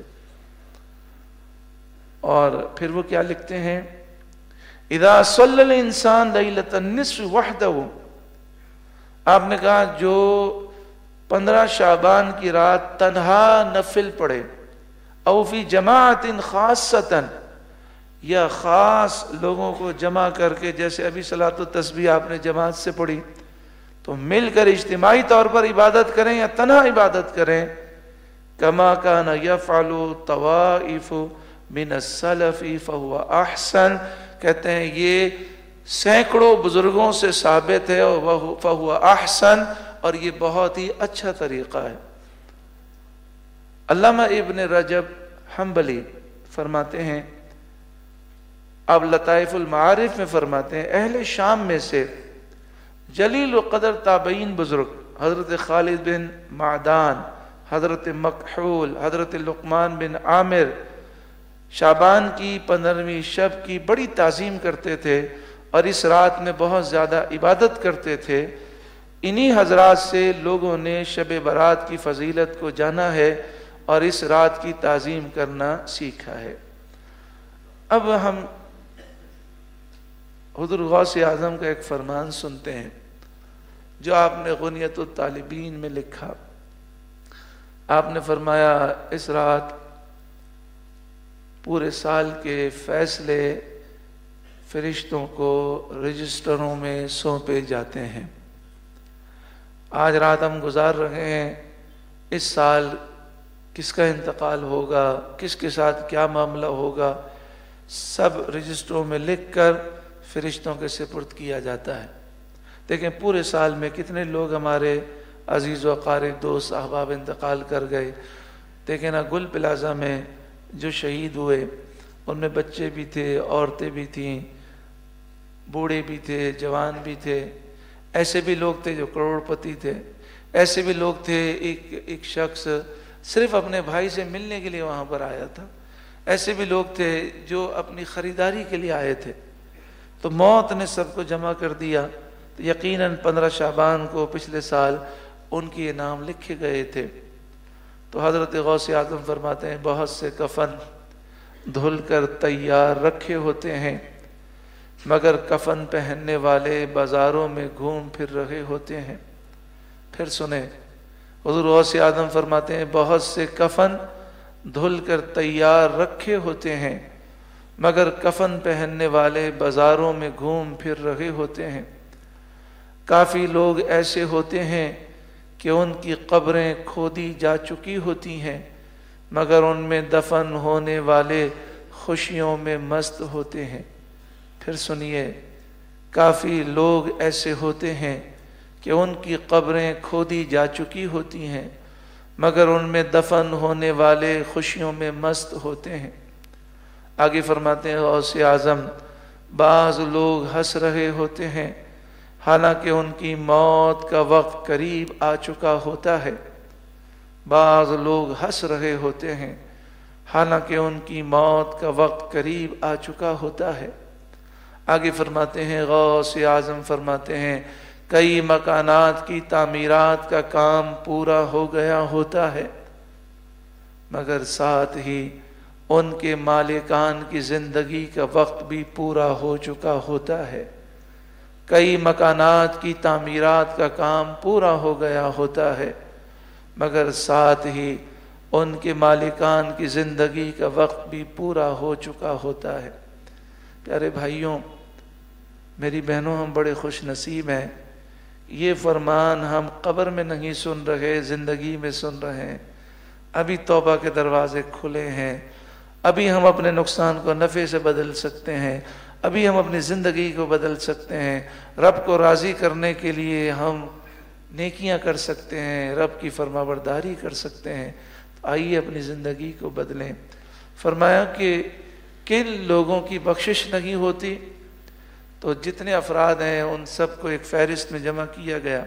اور پھر وہ کیا لکھتے ہیں؟ اذا صلی الانسان لیلۃ النصف وحدہ، آپ نے کہا جو 15 شعبان کی رات تنہا نفل پڑھے، او فی جماعت خاصۃ، یا خاص لوگوں کو جمع کر کے، جیسے ابھی صلاۃ التسبیح آپ نے جماعت سے پڑھی، تو مل کر اجتماعی طور پر عبادت کریں یا تنہا عبادت کریں، کما کان یفعل طوائف من السلف فهو احسن. کہتے ہیں یہ سینکڑوں بزرگوں سے ثابت ہے، فهو احسن، اور یہ بہت ہی اچھا طریقہ ہے. علامہ ابن رجب حنبلی فرماتے ہیں، اب لطائف المعارف میں فرماتے ہیں، اہل شام میں سے جلیل و قدر تابعین بزرگ حضرت خالد بن معدان، حضرت مکحول، حضرت لقمان بن عامر شعبان کی 15ویں شب کی بڑی تعظیم کرتے تھے اور اس رات میں بہت زیادہ عبادت کرتے تھے. انہی حضرات سے لوگوں نے شب برات کی فضیلت کو جانا ہے اور اس رات کی تعظیم کرنا سیکھا ہے. اب ہم حضور غوث اعظم کا ایک فرمان سنتے ہیں جو آپ نے غنیت الطالبین میں لکھا. آپ نے فرمایا اس رات پورے سال کے فیصلے فرشتوں کو رجسٹروں میں سونپے جاتے ہیں. آج رات ہم گزار رہے ہیں، اس سال کس کا انتقال ہوگا، کس کے ساتھ کیا معاملہ ہوگا، سب رجسٹروں میں لکھ کر فرشتوں کے سپرد کیا جاتا ہے۔ دیکھیں پورے سال میں کتنے لوگ ہمارے عزیز و اقارب دوست احباب انتقال کر گئے۔ دیکھیں نا گل پلازا میں جو شہید ہوئے ان میں بچے بھی تھے، عورتیں بھی تھیں، بوڑھے بھی تھے، جوان بھی تھے۔ ایسے بھی لوگ تھے جو کروڑ پتی تھے، ایسے بھی لوگ تھے ایک شخص صرف اپنے بھائی سے ملنے کے لیے وہاں پر آیا تھا، ایسے بھی لوگ تھے جو اپنی خریداری کے لیے آئے تھے۔ تو موت نے سب کو جمع کر دیا۔ تو یقیناً 15 شعبان کو پچھلے سال ان کے نام لکھے گئے تھے۔ تو حضرت غوث اعظم فرماتے ہیں بہت سے کفن دھل کر تیار رکھے ہوتے ہیں، مگر کفن پہننے والے بازاروں میں گھوم پھر رہے ہوتے ہیں۔ پھر سنیں حضور غوث اعظم فرماتے ہیں بہت سے کفن دھل کر تیار رکھے ہوتے ہیں، مگر کفن پہننے والے بازاروں میں گھوم پھر رہے ہوتے ہیں۔ کافی لوگ ایسے ہوتے ہیں کہ ان کی قبریں کھودی جا چکی ہوتی ہیں، مگر ان میں دفن ہونے والے خوشیوں میں مست ہوتے ہیں۔ پھر سنیے کافی لوگ ایسے ہوتے ہیں کہ ان کی قبریں کھودی جا چکی ہوتی ہیں، مگر ان میں دفن ہونے والے خوشیوں میں مست ہوتے ہیں۔ آگے فرماتے ہیں غوث اعظم بعض لوگ ہنس رہے ہوتے ہیں حالانکہ ان کی موت کا وقت قریب آ چکا ہوتا ہے۔ بعض لوگ ہنس رہے ہوتے ہیں حالانکہ ان کی موت کا وقت قریب آ چکا ہوتا ہے۔ آگے فرماتے ہیں غوث اعظم فرماتے ہیں کئی مکانات کی تعمیرات کا کام پورا ہو گیا ہوتا ہے، مگر ساتھ ہی ان کے مالکان کی زندگی کا وقت بھی پورا ہو چکا ہوتا ہے۔ کئی مکانات کی تعمیرات کا کام پورا ہو گیا ہوتا ہے، مگر ساتھ ہی ان کے مالکان کی زندگی کا وقت بھی پورا ہو چکا ہوتا ہے۔ پیارے بھائیوں، میری بہنوں، ہم بڑے خوش نصیب ہیں۔ یہ فرمان ہم قبر میں نہیں سن رہے، زندگی میں سن رہے ہیں۔ ابھی توبہ کے دروازے کھلے ہیں، ابھی ہم اپنے نقصان کو نفع سے بدل سکتے ہیں، ابھی ہم اپنی زندگی کو بدل سکتے ہیں، رب کو راضی کرنے کے لیے ہم نیکیاں کر سکتے ہیں، رب کی فرما برداری کر سکتے ہیں۔ تو آئیے اپنی زندگی کو بدلیں۔ فرمایا کہ کن لوگوں کی بخشش نہیں ہوتی؟ تو جتنے افراد ہیں ان سب کو ایک فہرست میں جمع کیا گیا۔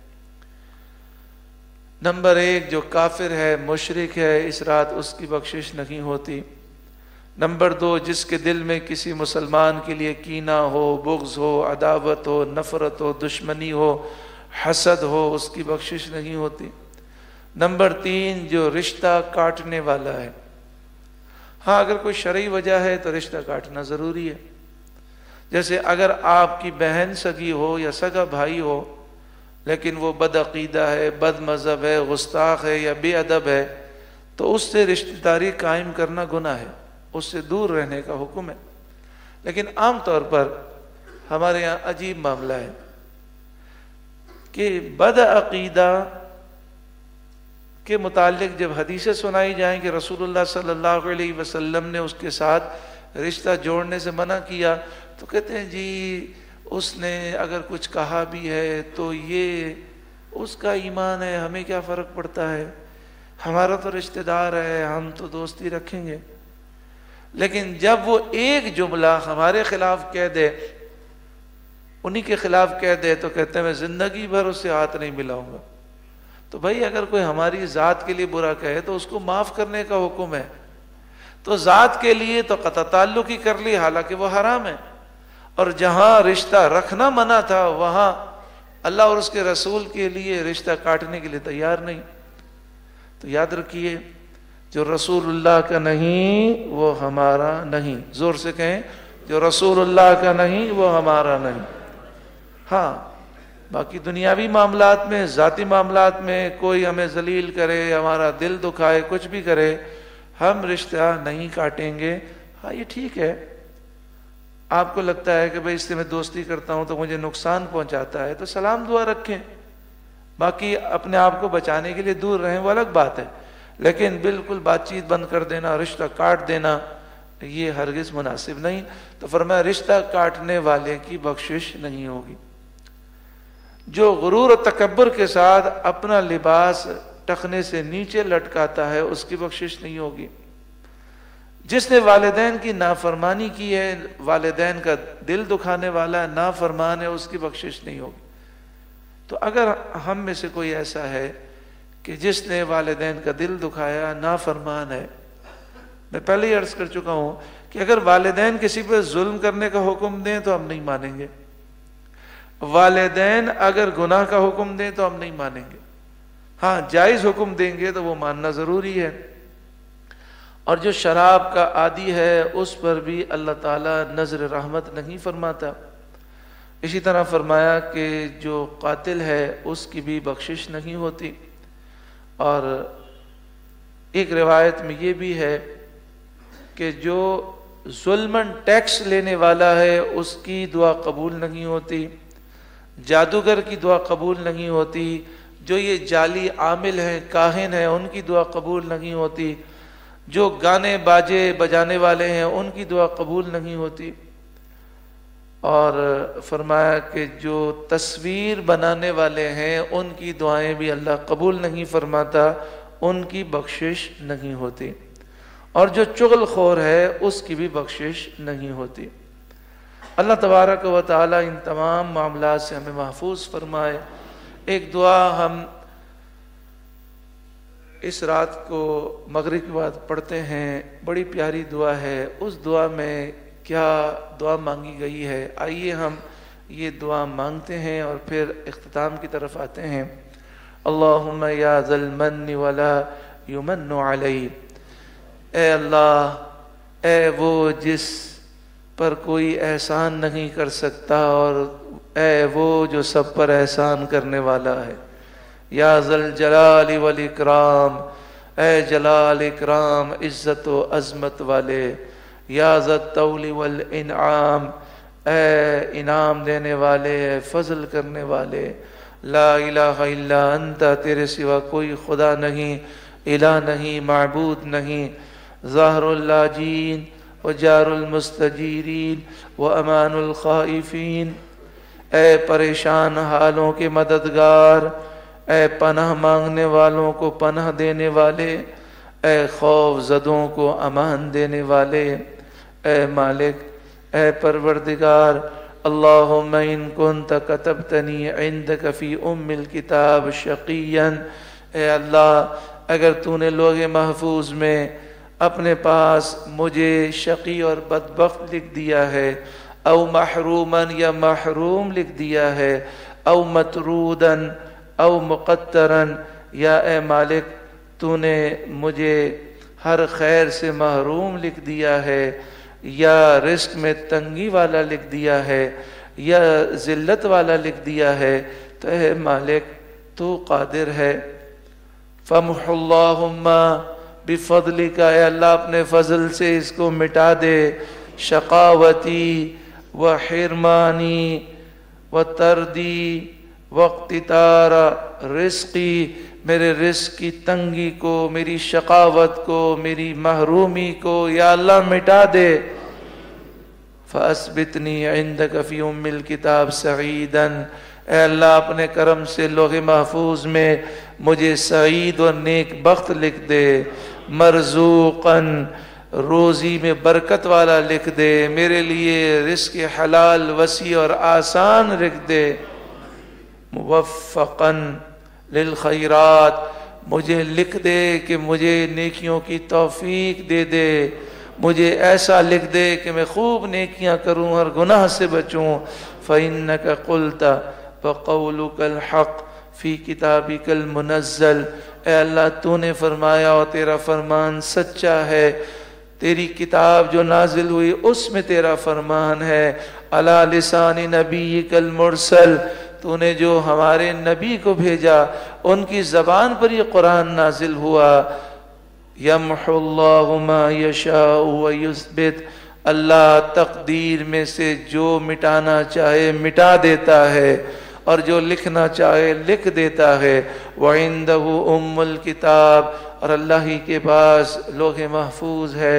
نمبر 1 جو کافر ہے، مشرک ہے، اس رات اس کی بخشش نہیں ہوتی۔ نمبر 2 جس کے دل میں کسی مسلمان کے لیے کینہ ہو، بغض ہو، عداوت ہو، نفرت ہو، دشمنی ہو، حسد ہو، اس کی بخشش نہیں ہوتی۔ نمبر 3 جو رشتہ کاٹنے والا ہے۔ ہاں اگر کوئی شرعی وجہ ہے تو رشتہ کاٹنا ضروری ہے۔ جیسے اگر آپ کی بہن سگی ہو یا سگا بھائی ہو لیکن وہ بد عقیدہ ہے، بد مذہب ہے، گستاخ ہے یا بے ادب ہے، تو اس سے رشتہ داری قائم کرنا گناہ ہے، اس سے دور رہنے کا حکم ہے۔ لیکن عام طور پر ہمارے یہاں عجیب معاملہ ہے کہ بد عقیدہ کے متعلق جب حدیثیں سنائی جائیں کہ رسول اللہ صلی اللہ علیہ وسلم نے اس کے ساتھ رشتہ جوڑنے سے منع کیا، تو کہتے ہیں جی اس نے اگر کچھ کہا بھی ہے تو یہ اس کا ایمان ہے، ہمیں کیا فرق پڑتا ہے، ہمارا تو رشتہ دار ہے، ہم تو دوستی رکھیں گے۔ لیکن جب وہ ایک جملہ ہمارے خلاف کہہ دے، انہی کے خلاف کہہ دے، تو کہتے ہیں میں زندگی بھر اس سے ہاتھ نہیں ملاؤں گا۔ تو بھائی اگر کوئی ہماری ذات کے لیے برا کہے تو اس کو معاف کرنے کا حکم ہے۔ تو ذات کے لیے تو قطع تعلق ہی کر لی، حالانکہ وہ حرام ہے۔ اور جہاں رشتہ رکھنا منع تھا وہاں اللہ اور اس کے رسول کے لیے رشتہ کاٹنے کے لیے تیار نہیں۔ تو یاد رکھیے جو رسول اللہ کا نہیں وہ ہمارا نہیں۔ زور سے کہیں جو رسول اللہ کا نہیں وہ ہمارا نہیں۔ ہاں باقی دنیاوی معاملات میں، ذاتی معاملات میں کوئی ہمیں ذلیل کرے، ہمارا دل دکھائے، کچھ بھی کرے، ہم رشتہ نہیں کاٹیں گے۔ ہاں یہ ٹھیک ہے، آپ کو لگتا ہے کہ بھئی اس سے میں دوستی کرتا ہوں تو مجھے نقصان پہنچاتا ہے، تو سلام دعا رکھیں، باقی اپنے آپ کو بچانے کے لیے دور رہیں، وہ الگ بات ہے۔ لیکن بالکل بات چیت بند کر دینا، رشتہ کاٹ دینا، یہ ہرگز مناسب نہیں۔ تو فرمایا رشتہ کاٹنے والے کی بخشش نہیں ہوگی۔ جو غرور و تکبر کے ساتھ اپنا لباس ٹخنے سے نیچے لٹکاتا ہے اس کی بخشش نہیں ہوگی۔ جس نے والدین کی نافرمانی کی ہے، والدین کا دل دکھانے والا ہے، نافرمان ہے، اس کی بخشش نہیں ہوگی۔ تو اگر ہم میں سے کوئی ایسا ہے کہ جس نے والدین کا دل دکھایا، نافرمان ہے، میں پہلے ہی عرض کر چکا ہوں کہ اگر والدین کسی پہ ظلم کرنے کا حکم دیں تو ہم نہیں مانیں گے، والدین اگر گناہ کا حکم دیں تو ہم نہیں مانیں گے، ہاں جائز حکم دیں گے تو وہ ماننا ضروری ہے۔ اور جو شراب کا عادی ہے اس پر بھی اللہ تعالیٰ نظر رحمت نہیں فرماتا۔ اسی طرح فرمایا کہ جو قاتل ہے اس کی بھی بخشش نہیں ہوتی۔ اور ایک روایت میں یہ بھی ہے کہ جو ظلماً ٹیکس لینے والا ہے اس کی دعا قبول نہیں ہوتی، جادوگر کی دعا قبول نہیں ہوتی، جو یہ جعلی عامل ہیں، کاہن ہیں، ان کی دعا قبول نہیں ہوتی، جو گانے باجے بجانے والے ہیں ان کی دعا قبول نہیں ہوتی۔ اور فرمایا کہ جو تصویر بنانے والے ہیں ان کی دعائیں بھی اللہ قبول نہیں فرماتا، ان کی بخشش نہیں ہوتی۔ اور جو چغل خور ہے اس کی بھی بخشش نہیں ہوتی۔ اللہ تبارک و تعالی ان تمام معاملات سے ہمیں محفوظ فرمائے۔ ایک دعا ہم اس رات کو مغرب کے بعد پڑھتے ہیں، بڑی پیاری دعا ہے۔ اس دعا میں کیا دعا مانگی گئی ہے، آئیے ہم یہ دعا مانگتے ہیں اور پھر اختتام کی طرف آتے ہیں۔ اللہم یا ذا المن ولا یمن علی، اے اللہ، اے وہ جس پر کوئی احسان نہیں کر سکتا، اور اے وہ جو سب پر احسان کرنے والا ہے۔ یا ذا الجلال والاکرام، اے جلال اکرام عزت و عظمت والے۔ یا ذا الطول والانعام، اے انعام دینے والے، اے فضل کرنے والے۔ لا الہ الا انت، تیرے سوا کوئی خدا نہیں، الہ نہیں، معبود نہیں۔ ظاہر اللاجین وجار المستجیرین وامان الخائفین، اے پریشان حالوں کے مددگار، اے پناہ مانگنے والوں کو پناہ دینے والے، اے خوف زدوں کو امان دینے والے، اے مالک، اے پروردگار۔ اللہم ان کنت کتبتنی عندک فی ام الکتاب شقیا، اے اللہ اگر تو نے لوح محفوظ میں اپنے پاس مجھے شقی اور بدبخت لکھ دیا ہے، او محرومن یا محروم لکھ دیا ہے، او مطرودن او مقترن، یا اے مالک تو نے مجھے ہر خیر سے محروم لکھ دیا ہے، یا رزق میں تنگی والا لکھ دیا ہے، یا ذلت والا لکھ دیا ہے، تو اے مالک تو قادر ہے۔ فَمُحُ اللَّهُمَّ بِفَضْلِكَ، اے اللہ اپنے فضل سے اس کو مٹا دے۔ شقاوتی وحرمانی وتردی واقتتار رزقی، میرے رزق کی تنگی کو، میری شقاوت کو، میری محرومی کو یا اللہ مٹا دے۔ فَأَثْبِتْنِي عِنْدَكَ فِي أُمِّ الْكِتَابِ سَعِيدًا، اے اللہ اپنے کرم سے لوح محفوظ میں مجھے سعید اور نیک بخت لکھ دے۔ مرزوقاً، روزی میں برکت والا لکھ دے، میرے لیے رزق حلال وسیع اور آسان لکھ دے۔ موفقاً للخیرات، مجھے لکھ دے کہ مجھے نیکیوں کی توفیق دے دے، مجھے ایسا لکھ دے کہ میں خوب نیکیاں کروں اور گناہ سے بچوں۔ فَإِنَّكَ قُلْتَ وَقَوْلُكَ الْحَقُّ فِي كِتَابِكَ الْمُنَزَّلِ، اے اللہ تو نے فرمایا اور تیرا فرمان سچا ہے، تیری کتاب جو نازل ہوئی اس میں تیرا فرمان ہے۔ عَلَى لِسَانِ نَبِيِّكَ الْمُرْسَلِ، تو نے جو ہمارے نبی کو بھیجا ان کی زبان پر یہ قرآن نازل ہوا۔ یمحو اللہ ما یشاء ویثبت، اللہ تقدیر میں سے جو مٹانا چاہے مٹا دیتا ہے، اور جو لکھنا چاہے لکھ دیتا ہے. وَعِندَهُ أُمُّ الْكِتَابِ اور اللہ ہی کے پاس لوح محفوظ ہے.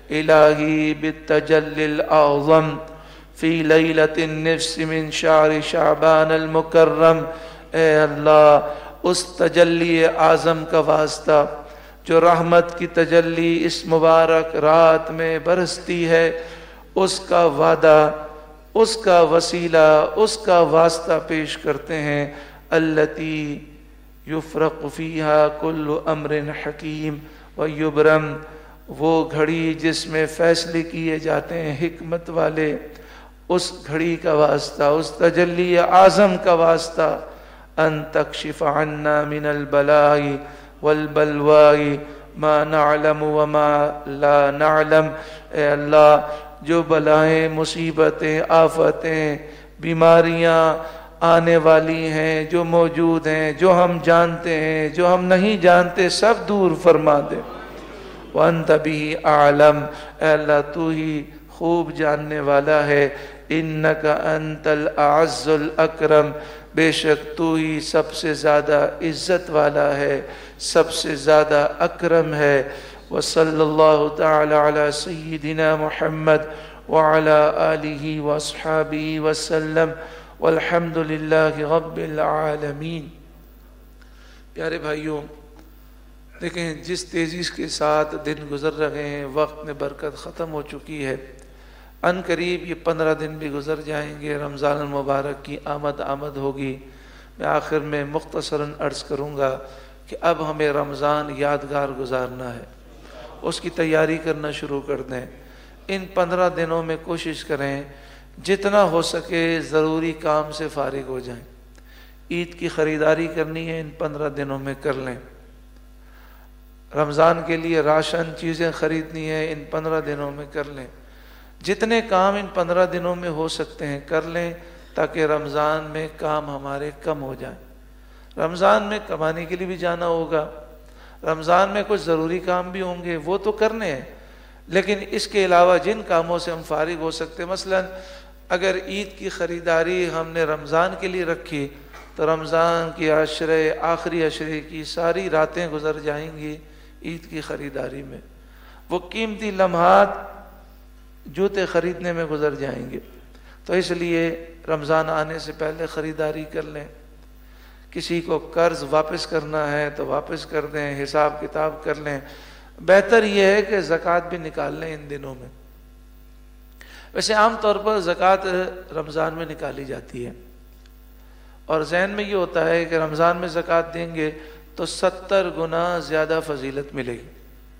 الہی بالتجلی الاعظم فی لیلۃ النفس من شہر شعبان المکرم. اے اللہ اس تجلی اعظم کا واسطہ جو رحمت کی تجلی اس مبارک رات میں برستی ہے، اس کا وعدہ، اس کا وسیلہ، اس کا واسطہ پیش کرتے ہیں. التی یفرق فیہا کل امر حکیم ویبرم، وہ گھڑی جس میں فیصلے کیے جاتے ہیں حکمت والے، اس گھڑی کا واسطہ، اس تجلی اعظم کا واسطہ. ان تکشف عنا من البلاء والبلواء ما نعلم وما لا نعلم. اے اللہ جو بلائیں، مصیبتیں، آفتیں، بیماریاں آنے والی ہیں، جو موجود ہیں، جو ہم جانتے ہیں، جو ہم نہیں جانتے، سب دور فرما دے. وَأَنْتَ بِهِ أَعْلَمُ، اے اللہ تو ہی خوب جاننے والا ہے. إِنَّكَ أَنْتَ الْأَعَزُّ الْأَكْرَمُ، بے شک تو ہی سب سے زیادہ عزت والا ہے، سب سے زیادہ اکرم ہے. وصلی اللہ تعالی علی سیدنا محمد وعلی آلہ واصحابہ وسلم والحمد للہ رب العالمین. پیارے بھائیوں، دیکھیں جس تیزی کے ساتھ دن گزر رہے ہیں، وقت میں برکت ختم ہو چکی ہے. ان قریب یہ 15 دن بھی گزر جائیں گے، رمضان المبارک کی آمد ہوگی. میں آخر میں مختصراً عرض کروں گا کہ اب ہمیں رمضان یادگار گزارنا ہے، اس کی تیاری کرنا شروع کر دیں. ان 15 دنوں میں کوشش کریں جتنا ہو سکے ضروری کام سے فارغ ہو جائیں. عید کی خریداری کرنی ہے، ان 15 دنوں میں کر لیں. رمضان کے لیے راشن چیزیں خریدنی ہے، ان 15 دنوں میں کر لیں. جتنے کام ان 15 دنوں میں ہو سکتے ہیں کر لیں، تاکہ رمضان میں کام ہمارے کم ہو جائیں. رمضان میں کمانے کے لیے بھی جانا ہوگا، رمضان میں کچھ ضروری کام بھی ہوں گے، وہ تو کرنے ہیں. لیکن اس کے علاوہ جن کاموں سے ہم فارغ ہو سکتے ہیں، مثلا اگر عید کی خریداری ہم نے رمضان کے لیے رکھی تو رمضان کی آخری عشرے کی ساری راتیں گزر جائیں گی عید کی خریداری میں. وہ قیمتی لمحات جوتے خریدنے میں گزر جائیں گے. تو اس لیے رمضان آنے سے پہلے خریداری کر لیں. کسی کو قرض واپس کرنا ہے تو واپس کر دیں، حساب کتاب کر لیں. بہتر یہ ہے کہ زکوٰۃ بھی نکال لیں ان دنوں میں. ویسے عام طور پر زکوٰۃ رمضان میں نکالی جاتی ہے، اور ذہن میں یہ ہوتا ہے کہ رمضان میں زکوٰۃ دیں گے تو 70 گنا زیادہ فضیلت ملے گی.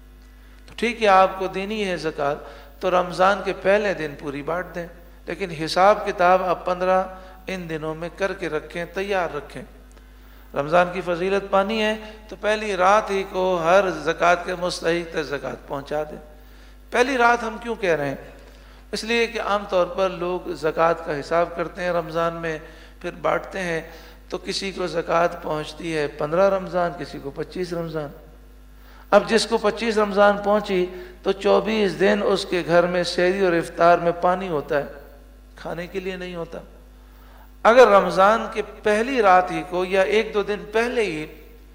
تو ٹھیک ہے، آپ کو دینی ہے زکوٰۃ تو رمضان کے پہلے دن پوری بانٹ دیں، لیکن حساب کتاب آپ 15 ان دنوں میں کر کے رکھیں، تیار رکھیں. رمضان کی فضیلت پانی ہے تو پہلی رات ہی کو ہر زکوٰۃ کے مستحق تک زکوٰۃ پہنچا دیں. پہلی رات ہم کیوں کہہ رہے ہیں؟ اس لیے کہ عام طور پر لوگ زکوٰۃ کا حساب کرتے ہیں رمضان میں، پھر بانٹتے ہیں. تو کسی کو زکوٰۃ پہنچتی ہے 15 رمضان، کسی کو 25 رمضان. اب جس کو 25 رمضان پہنچی تو 24 دن اس کے گھر میں سحری اور افطار میں پانی ہوتا ہے، کھانے کے لیے نہیں ہوتا. اگر رمضان کے پہلی رات ہی کو یا 1-2 دن پہلے ہی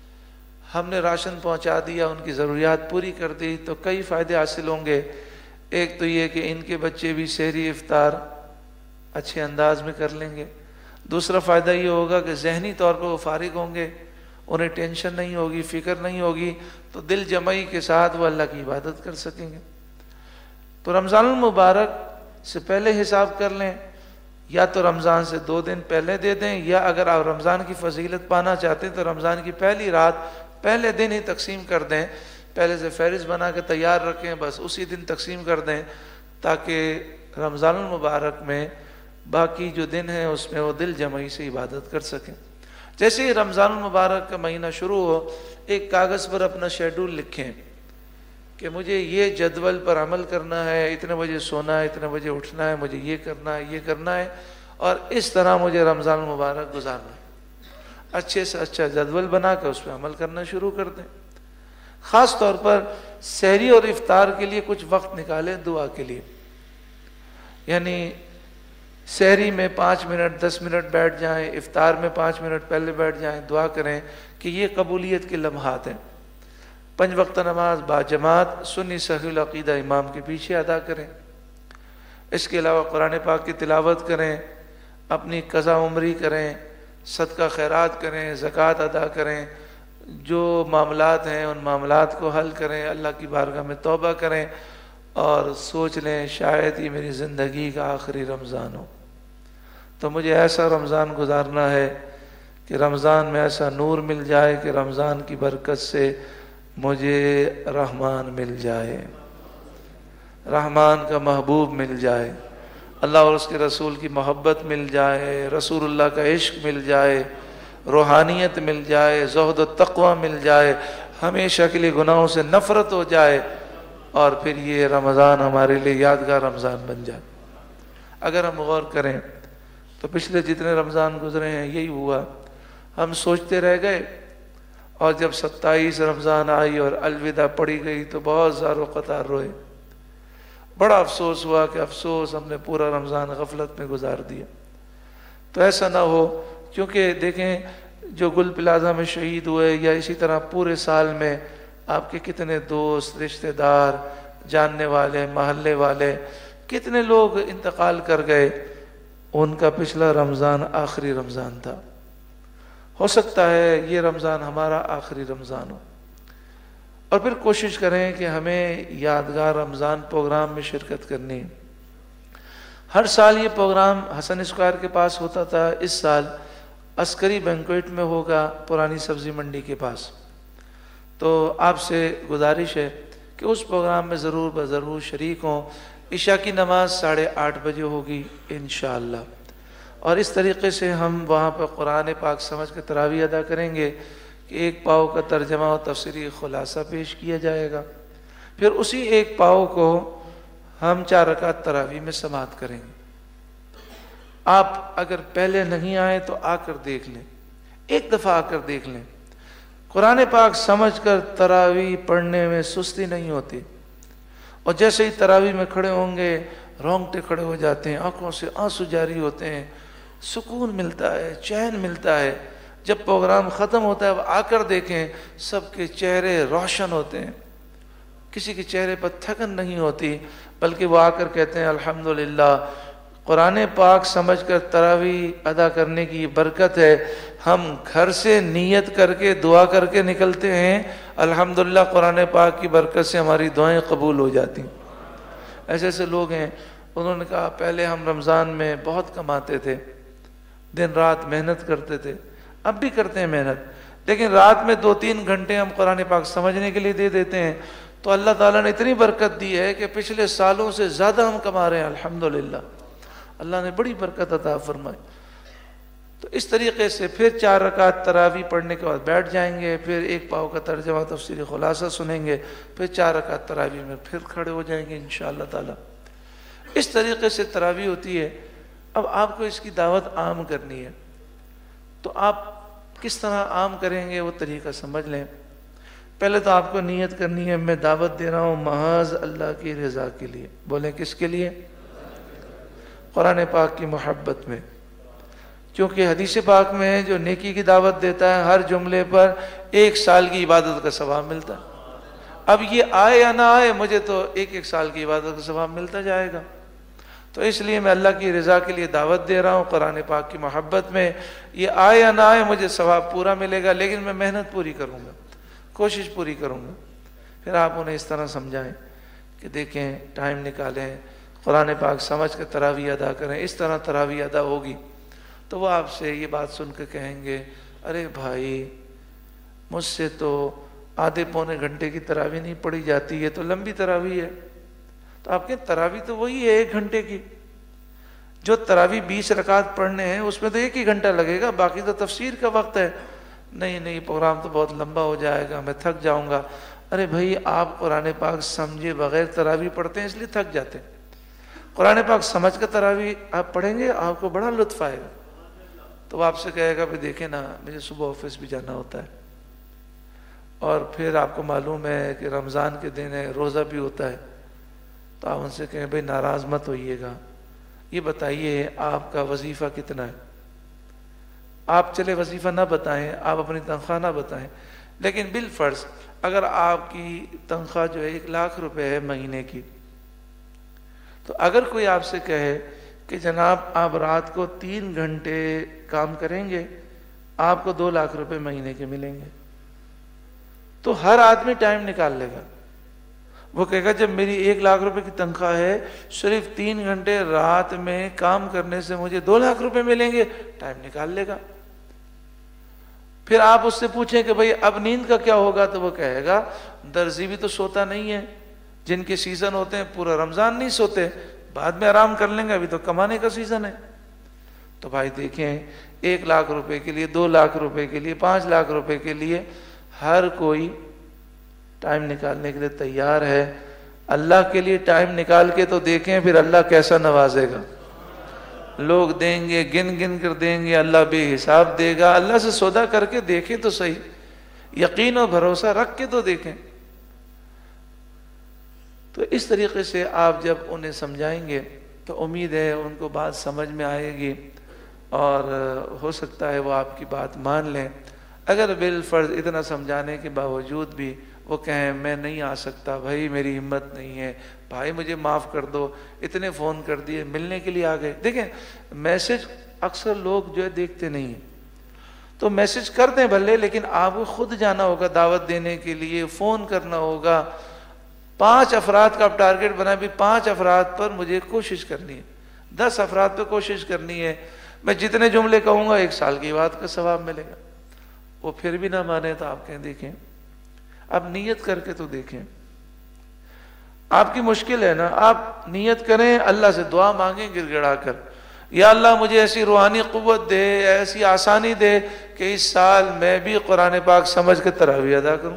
ہم نے راشن پہنچا دیا، ان کی ضروریات پوری کر دی، تو کئی فائدے حاصل ہوں گے. ایک تو یہ کہ ان کے بچے بھی سحری افطار اچھے انداز میں کر لیں گے. دوسرا فائدہ یہ ہوگا کہ ذہنی طور پر وہ فارغ ہوں گے، انہیں ٹینشن نہیں ہوگی، فکر نہیں ہوگی، تو دل جمعی کے ساتھ وہ اللہ کی عبادت کر سکیں گے. تو رمضان المبارک سے پہلے حساب کر لیں، یا تو رمضان سے 2 دن پہلے دے دیں، یا اگر آپ رمضان کی فضیلت پانا چاہتے ہیں تو رمضان کی پہلی رات پہلے دن ہی تقسیم کر دیں. پہلے سے فہرست بنا کے تیار رکھیں، بس اسی دن تقسیم کر دیں، تاکہ رمضان المبارک میں باقی جو دن ہیں اس میں وہ دل جمعی سے عبادت کر سکیں. جیسے ہی رمضان المبارک کا مہینہ شروع ہو، ایک کاغذ پر اپنا شیڈول لکھیں کہ مجھے یہ جدول پر عمل کرنا ہے، اتنے بجے سونا ہے، اتنے بجے اٹھنا ہے، مجھے یہ کرنا ہے، یہ کرنا ہے، اور اس طرح مجھے رمضان المبارک گزارنا ہے. اچھے سے اچھا جدول بنا کر اس پہ عمل کرنا شروع کر دیں. خاص طور پر سحری اور افطار کے لیے کچھ وقت نکالیں دعا کے لیے. یعنی سحری میں 5 منٹ 10 منٹ بیٹھ جائیں، افطار میں 5 منٹ پہلے بیٹھ جائیں، دعا کریں کہ یہ قبولیت کے لمحات ہیں۔ 5 وقت نماز باجماعت سنی صحیح العقیدہ امام کے پیچھے ادا کریں۔ اس کے علاوہ قرآن پاک کی تلاوت کریں، اپنی قضا عمری کریں، صدقہ خیرات کریں، زکوٰۃ ادا کریں، جو معاملات ہیں ان معاملات کو حل کریں، اللہ کی بارگاہ میں توبہ کریں اور سوچ لیں شاید یہ میری زندگی کا آخری رمضان ہو، تو مجھے ایسا رمضان گزارنا ہے کہ رمضان میں ایسا نور مل جائے کہ رمضان کی برکت سے مجھے رحمان مل جائے، رحمان کا محبوب مل جائے، اللہ اور اس کے رسول کی محبت مل جائے، رسول اللہ کا عشق مل جائے، روحانیت مل جائے، زہد و تقوی مل جائے، ہمیشہ کے لیے گناہوں سے نفرت ہو جائے، اور پھر یہ رمضان ہمارے لیے یادگار رمضان بن جائے۔ اگر ہم غور کریں تو پچھلے جتنے رمضان گزرے ہیں یہی ہوا، ہم سوچتے رہ گئے، اور جب 27 رمضان آئی اور الوداع پڑھی گئی تو بہت زار و قطار روئے، بڑا افسوس ہوا کہ افسوس ہم نے پورا رمضان غفلت میں گزار دیا۔ تو ایسا نہ ہو، کیونکہ دیکھیں جو گل پلازہ میں شہید ہوئے، یا اسی طرح پورے سال میں آپ کے کتنے دوست، رشتہ دار، جاننے والے، محلے والے، کتنے لوگ انتقال کر گئے، ان کا پچھلا رمضان آخری رمضان تھا۔ ہو سکتا ہے یہ رمضان ہمارا آخری رمضان ہو، اور پھر کوشش کریں کہ ہمیں یادگار رمضان پروگرام میں شرکت کرنی ہے۔ ہر سال یہ پروگرام حسن اسکوائر کے پاس ہوتا تھا، اس سال عسکری بینکویٹ میں ہوگا پرانی سبزی منڈی کے پاس۔ تو آپ سے گزارش ہے کہ اس پروگرام میں ضرور بضرور شریک ہوں۔ عشاء کی نماز 8:30 بجے ہوگی انشاءاللہ، اور اس طریقے سے ہم وہاں پر قرآن پاک سمجھ کے تراویح ادا کریں گے کہ 1 پاؤ کا ترجمہ و تفسیری خلاصہ پیش کیا جائے گا، پھر اسی 1 پاؤ کو ہم 4 رکعت تراویح میں سماعت کریں گے۔ آپ اگر پہلے نہیں آئے تو آ کر دیکھ لیں، ایک دفعہ آ کر دیکھ لیں، قرآن پاک سمجھ کر تراویح پڑھنے میں سستی نہیں ہوتی، اور جیسے ہی تراویح میں کھڑے ہوں گے رونگٹے کھڑے ہو جاتے ہیں، آنکھوں سے آنسو جاری ہوتے ہیں، سکون ملتا ہے، چین ملتا ہے۔ جب پروگرام ختم ہوتا ہے اب آ کر دیکھیں سب کے چہرے روشن ہوتے ہیں، کسی کے چہرے پر تھکن نہیں ہوتی، بلکہ وہ آ کر کہتے ہیں الحمدللہ قرآن پاک سمجھ کر تراویح ادا کرنے کی یہ برکت ہے، ہم گھر سے نیت کر کے دعا کر کے نکلتے ہیں، الحمدللہ قرآن پاک کی برکت سے ہماری دعائیں قبول ہو جاتی ہیں۔ ایسے ایسے لوگ ہیں، انہوں نے کہا پہلے ہم رمضان میں بہت کماتے تھے، دن رات محنت کرتے تھے، اب بھی کرتے ہیں محنت، لیکن رات میں 2-3 گھنٹے ہم قرآن پاک سمجھنے کے لیے دے دیتے ہیں، تو اللہ تعالیٰ نے اتنی برکت دی ہے کہ پچھلے سالوں سے زیادہ ہم کما رہے ہیں الحمدللہ، اللہ نے بڑی برکت عطا فرمائی۔ تو اس طریقے سے پھر 4 رکعت تراویح پڑھنے کے بعد بیٹھ جائیں گے، پھر 1 پاؤ کا ترجمہ تفسیری خلاصہ سنیں گے، پھر 4 رکعت تراویح میں پھر کھڑے ہو جائیں گے انشاءاللہ تعالی۔ اس طریقے سے تراویح ہوتی ہے۔ اب آپ کو اس کی دعوت عام کرنی ہے، تو آپ کس طرح عام کریں گے وہ طریقہ سمجھ لیں۔ پہلے تو آپ کو نیت کرنی ہے میں دعوت دے رہا ہوں محض اللہ کی رضا کے لیے، بولیں کس کے لیے؟ قرآن پاک کی محبت میں، کیونکہ حدیث پاک میں جو نیکی کی دعوت دیتا ہے ہر جملے پر 1 سال کی عبادت کا ثواب ملتا ہے۔ اب یہ آئے یا نہ آئے مجھے تو 1 سال کی عبادت کا ثواب ملتا جائے گا، تو اس لیے میں اللہ کی رضا کے لیے دعوت دے رہا ہوں قرآن پاک کی محبت میں، یہ آئے یا نہ آئے مجھے ثواب پورا ملے گا، لیکن میں محنت پوری کروں گا، کوشش پوری کروں گا۔ پھر آپ انہیں اس طرح سمجھائیں کہ دیکھیں ٹائم نکالیں، قرآن پاک سمجھ کے تراویح ادا کریں، اس طرح تراویح ادا ہوگی تو وہ آپ سے یہ بات سن کے کہیں گے ارے بھائی مجھ سے تو آدھے پونے گھنٹے کی تراویح نہیں پڑھی جاتی، یہ تو لمبی تراویح ہے۔ تو آپ کہیں تراویح تو وہی ہے 1 گھنٹے کی، جو تراویح 20 رکعت پڑھنے ہیں اس میں تو 1 ہی گھنٹہ لگے گا، باقی تو تفسیر کا وقت ہے۔ نہیں پروگرام تو بہت لمبا ہو جائے گا، میں تھک جاؤں گا۔ ارے بھائی آپ قرآن پاک سمجھے بغیر تراویح پڑھتے ہیں اس لیے تھک جاتے ہیں، قرآن پاک سمجھ کر تراویح آپ پڑھیں گے آپ کو بڑا لطف آئے گا۔ تو وہ آپ سے کہے گا بھی دیکھیں نا مجھے صبح آفس بھی جانا ہوتا ہے، اور پھر آپ کو معلوم ہے کہ رمضان کے دن ہے، روزہ بھی ہوتا ہے، تو آپ ان سے کہیں بھائی ناراض مت ہوئیے گا، یہ بتائیے آپ کا وظیفہ کتنا ہے؟ آپ چلے وظیفہ نہ بتائیں، آپ اپنی تنخواہ نہ بتائیں، لیکن بالفرض اگر آپ کی تنخواہ جو ہے 1,00,000 روپے ہے مہینے کی، تو اگر کوئی آپ سے کہے کہ جناب آپ رات کو 3 گھنٹے کام کریں گے، آپ کو 2,00,000 روپے مہینے کے ملیں گے، تو ہر آدمی ٹائم نکال لے گا۔ وہ کہے گا جب میری 1,00,000 روپے کی تنخواہ ہے، صرف 3 گھنٹے رات میں کام کرنے سے مجھے 2,00,000 روپے ملیں گے، ٹائم نکال لے گا۔ پھر آپ اس سے پوچھیں کہ بھئی اب نیند کا کیا ہوگا، تو وہ کہے گا درزی بھی تو سوتا نہیں ہے، جن کے سیزن ہوتے ہیں پورا رمضان نہیں سوتے، بعد میں آرام کر لیں گے، ابھی تو کمانے کا سیزن ہے۔ تو بھائی دیکھیں 1,00,000 روپے کے لیے، 2,00,000 روپے کے لیے، 5,00,000 روپے کے لیے ہر کوئی ٹائم نکالنے کے لیے تیار ہے۔ اللہ کے لیے ٹائم نکال کے تو دیکھیں پھر اللہ کیسا نوازے گا۔ لوگ دیں گے، گن گن کر دیں گے، اللہ بے حساب دے گا۔ اللہ سے سودا کر کے دیکھیں تو صحیح، یقین و بھروسہ رکھ کے تو دیکھیں۔ تو اس طریقے سے آپ جب انہیں سمجھائیں گے تو امید ہے ان کو بات سمجھ میں آئے گی، اور ہو سکتا ہے وہ آپ کی بات مان لیں۔ اگر بالفرض اتنا سمجھانے کے باوجود بھی وہ کہیں میں نہیں آ سکتا بھائی، میری ہمت نہیں ہے، بھائی مجھے معاف کر دو، اتنے فون کر دیے، ملنے کے لیے آ گئے۔ دیکھیں میسج اکثر لوگ جو ہے دیکھتے نہیں ہیں، تو میسج کر دیں بھلے، لیکن آپ کو خود جانا ہوگا دعوت دینے کے لیے، فون کرنا ہوگا۔ 5 افراد کا آپ ٹارگٹ بنائیں، بھی 5 افراد پر مجھے کوشش کرنی ہے، 10 افراد پہ کوشش کرنی ہے، میں جتنے جملے کہوں گا 1 سال کی بات کا ثواب ملے گا۔ وہ پھر بھی نہ مانے تو آپ کہیں دیکھیں اب نیت کر کے تو دیکھیں۔ آپ کی مشکل ہے نا، آپ نیت کریں، اللہ سے دعا مانگیں گڑ گڑا کر، یا اللہ مجھے ایسی روحانی قوت دے، ایسی آسانی دے کہ اس سال میں بھی قرآن پاک سمجھ کے تراویح ادا کروں۔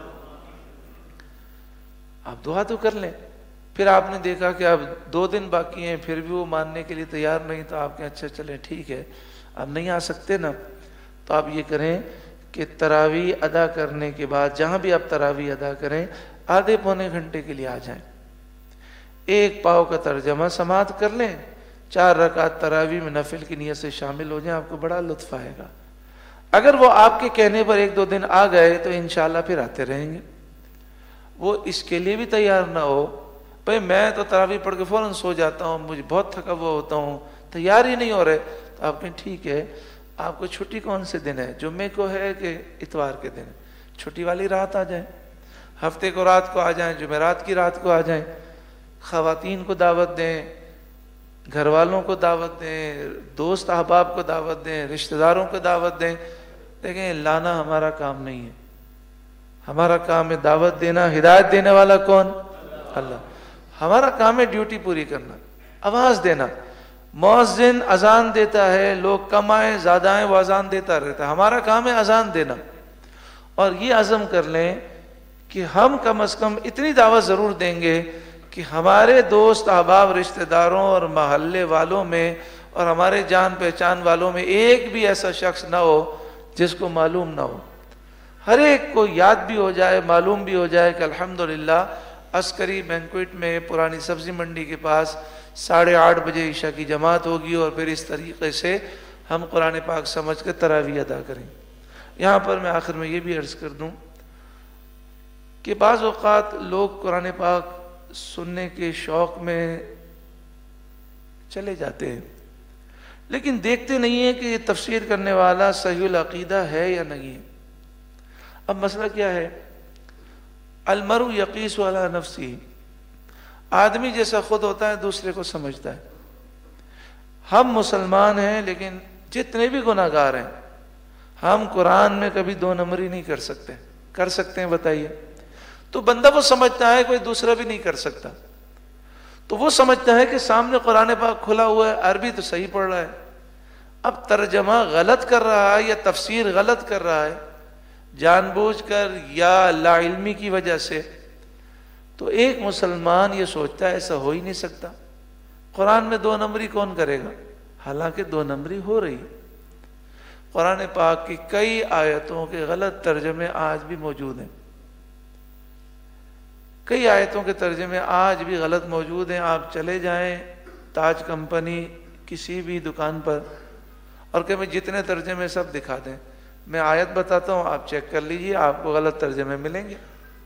آپ دعا تو کر لیں۔ پھر آپ نے دیکھا کہ اب 2 دن باقی ہیں، پھر بھی وہ ماننے کے لیے تیار نہیں، تو آپ کہیں اچھا چلیں ٹھیک ہے، اب نہیں آ سکتے نا، تو آپ یہ کریں کہ تراویح ادا کرنے کے بعد جہاں بھی آپ تراویح ادا کریں، آدھے پونے گھنٹے کے لیے آ جائیں، 1 پاؤ کا ترجمہ سماعت کر لیں، 4 رکعت تراویح میں نفل کی نیت سے شامل ہو جائیں، آپ کو بڑا لطف آئے گا۔ اگر وہ آپ کے کہنے پر 1-2 دن آ گئے تو انشاءاللہ پھر آتے رہیں گے۔ وہ اس کے لیے بھی تیار نہ ہو بھئی میں تو تراویح پڑھ کے فوراً سو جاتا ہوں، مجھے بہت تھکا ہوا ہوتا ہوں، تیار ہی نہیں ہو رہے، تو آپ کہیں ٹھیک ہے، آپ کو چھٹی کون سے دن ہے، جمعے کو ہے کہ اتوار کے دن، چھٹی والی رات آ جائیں، ہفتے کو رات کو آ جائیں، جمعرات کی رات کو آ جائیں۔ خواتین کو دعوت دیں، گھر والوں کو دعوت دیں، دوست احباب کو دعوت دیں، رشتہ داروں کو دعوت دیں۔ دیکھیں لانا ہمارا کام نہیں ہے، ہمارا کام ہے دعوت دینا۔ ہدایت دینے والا کون؟ اللہ۔ ہمارا کام ہے ڈیوٹی پوری کرنا، آواز دینا۔ مؤذن اذان دیتا ہے، لوگ کم آئیں زیادہ آئیں وہ اذان دیتا رہتا ہے، ہمارا کام ہے اذان دینا۔ اور یہ عزم کر لیں کہ ہم کم از کم اتنی دعوت ضرور دیں گے کہ ہمارے دوست احباب رشتہ داروں اور محلے والوں میں اور ہمارے جان پہچان والوں میں ایک بھی ایسا شخص نہ ہو جس کو معلوم نہ ہو، ہر ایک کو یاد بھی ہو جائے، معلوم بھی ہو جائے کہ الحمدللہ عسکری بینکویٹ میں پرانی سبزی منڈی کے پاس 8:30 بجے عشاء کی جماعت ہوگی، اور پھر اس طریقے سے ہم قرآن پاک سمجھ کے تراویح ادا کریں۔ یہاں پر میں آخر میں یہ بھی عرض کر دوں کہ بعض اوقات لوگ قرآن پاک سننے کے شوق میں چلے جاتے ہیں، لیکن دیکھتے نہیں ہیں کہ یہ تفسیر کرنے والا صحیح العقیدہ ہے یا نہیں ہے۔ اب مسئلہ کیا ہے؟ المرء یقیس علی نفسہ، آدمی جیسا خود ہوتا ہے دوسرے کو سمجھتا ہے۔ ہم مسلمان ہیں لیکن جتنے بھی گناہ گار ہیں، ہم قرآن میں کبھی 2 نمبری نہیں کر سکتے۔ کر سکتے ہیں بتائیے؟ تو بندہ وہ سمجھتا ہے کوئی دوسرا بھی نہیں کر سکتا، تو وہ سمجھتا ہے کہ سامنے قرآن پاک کھلا ہوا ہے، عربی تو صحیح پڑھ رہا ہے، اب ترجمہ غلط کر رہا ہے یا تفسیر غلط کر رہا ہے جان بوجھ کر یا لا علمی کی وجہ سے، تو ایک مسلمان یہ سوچتا ہے ایسا ہو ہی نہیں سکتا، قرآن میں 2 نمبری کون کرے گا؟ حالانکہ 2 نمبری ہو رہی ہے۔ قرآن پاک کی کئی آیتوں کے غلط ترجمے آج بھی موجود ہیں، کئی آیتوں کے ترجمے آج بھی غلط موجود ہیں۔ آپ چلے جائیں تاج کمپنی کسی بھی دکان پر اور کہ میں جتنے ترجمے سب دکھا دیں، میں آیت بتاتا ہوں، آپ چیک کر لیجئے، آپ کو غلط ترجمے ملیں گے۔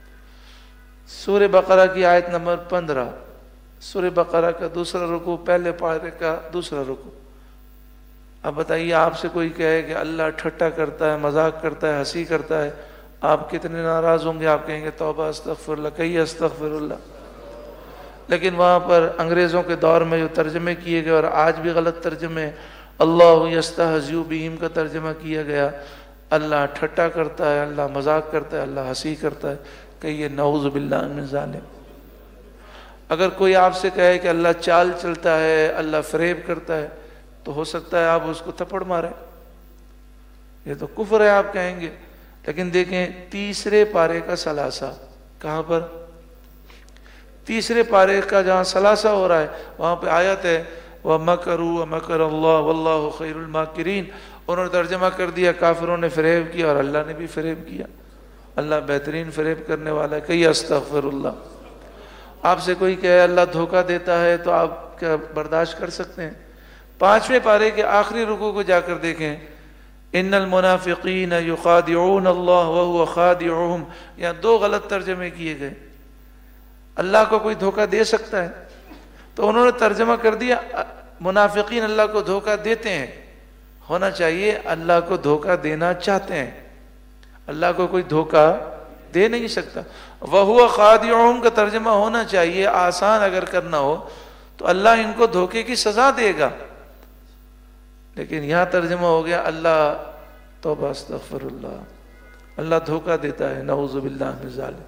سورہ بقرہ کی آیت نمبر 15، سورہ بقرہ کا دوسرا رکوع، پہلے پارے کا دوسرا رکوع۔ اب بتائیے، آپ سے کوئی کہے کہ اللہ ٹھٹا کرتا ہے، مذاق کرتا ہے، ہنسی کرتا ہے، آپ کتنے ناراض ہوں گے؟ آپ کہیں گے توبہ استغفر اللہ، کہیے استغفر اللہ۔ لیکن وہاں پر انگریزوں کے دور میں جو ترجمے کیے گئے اور آج بھی غلط ترجمے، اللہ یستہزئ بہم کا ترجمہ کیا گیا، اللہ ٹھٹا کرتا ہے، اللہ مذاق کرتا ہے، اللہ ہنسی کرتا ہے، کہیے نعوذ باللہ من ذالک۔ اگر کوئی آپ سے کہے کہ اللہ چال چلتا ہے، اللہ فریب کرتا ہے، تو ہو سکتا ہے آپ اس کو تھپڑ ماریں، یہ تو کفر ہے آپ کہیں گے۔ لیکن دیکھیں تیسرے پارے کا ثلاثہ، کہاں پر؟ تیسرے پارے کا جہاں ثلاثہ ہو رہا ہے وہاں پہ آیت ہے وَمَكَرُوا وَمَكَرَ اللَّهُ وَاللَّهُ خَيْرُ الْمَاكِرِينَ۔ انہوں نے ترجمہ کر دیا کافروں نے فریب کیا اور اللہ نے بھی فریب کیا، اللہ بہترین فریب کرنے والا ہے، کہیے استغفر اللہ۔ آپ سے کوئی کہے اللہ دھوکہ دیتا ہے تو آپ کیا برداشت کر سکتے ہیں؟ 5ویں پارے کے آخری رکوع کو جا کر دیکھیں، ان المنافقین یخادعون اللہ وهو خادعهم، یہاں 2 غلط ترجمے کیے گئے۔ اللہ کو کوئی دھوکہ دے سکتا ہے؟ تو انہوں نے ترجمہ کر دیا منافقین اللہ کو دھوکہ دیتے ہیں، ہونا چاہیے اللہ کو دھوکہ دینا چاہتے ہیں، اللہ کو کوئی دھوکہ دے نہیں سکتا۔ وَهُوَ خَادِعُهُمْ کا ترجمہ ہونا چاہیے، آسان اگر کرنا ہو تو اللہ ان کو دھوکے کی سزا دے گا، لیکن یہاں ترجمہ ہو گیا اللہ توبہ استغفر اللہ، اللہ دھوکہ دیتا ہے، نعوذ باللہ من ذالک۔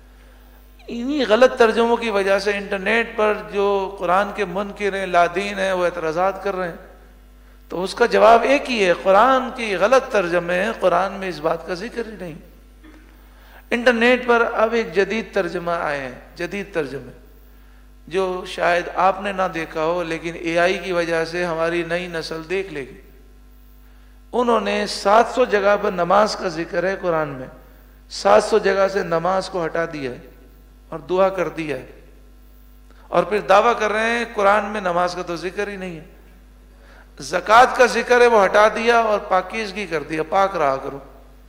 انہی غلط ترجموں کی وجہ سے انٹرنیٹ پر جو قرآن کے منکر ہیں، لادین ہیں، وہ اعتراضات کر رہے ہیں، تو اس کا جواب ایک ہی ہے، قرآن کی غلط ترجمے ہیں، قرآن میں اس بات کا ذکر ہی نہیں۔ انٹرنیٹ پر اب ایک جدید ترجمہ آئے ہیں، جدید ترجمے جو شاید آپ نے نہ دیکھا ہو، لیکن اے آئی کی وجہ سے ہماری نئی نسل دیکھ لے گی۔ انہوں نے 700 جگہ پر نماز کا ذکر ہے قرآن میں، 700 جگہ سے نماز کو ہٹا دیا ہے اور دعا کر دیا ہے، اور پھر دعویٰ کر رہے ہیں قرآن میں نماز کا تو ذکر ہی نہیں ہے۔ زکوٰۃ کا ذکر ہے وہ ہٹا دیا اور پاکیزگی کر دیا، پاک رہا کرو۔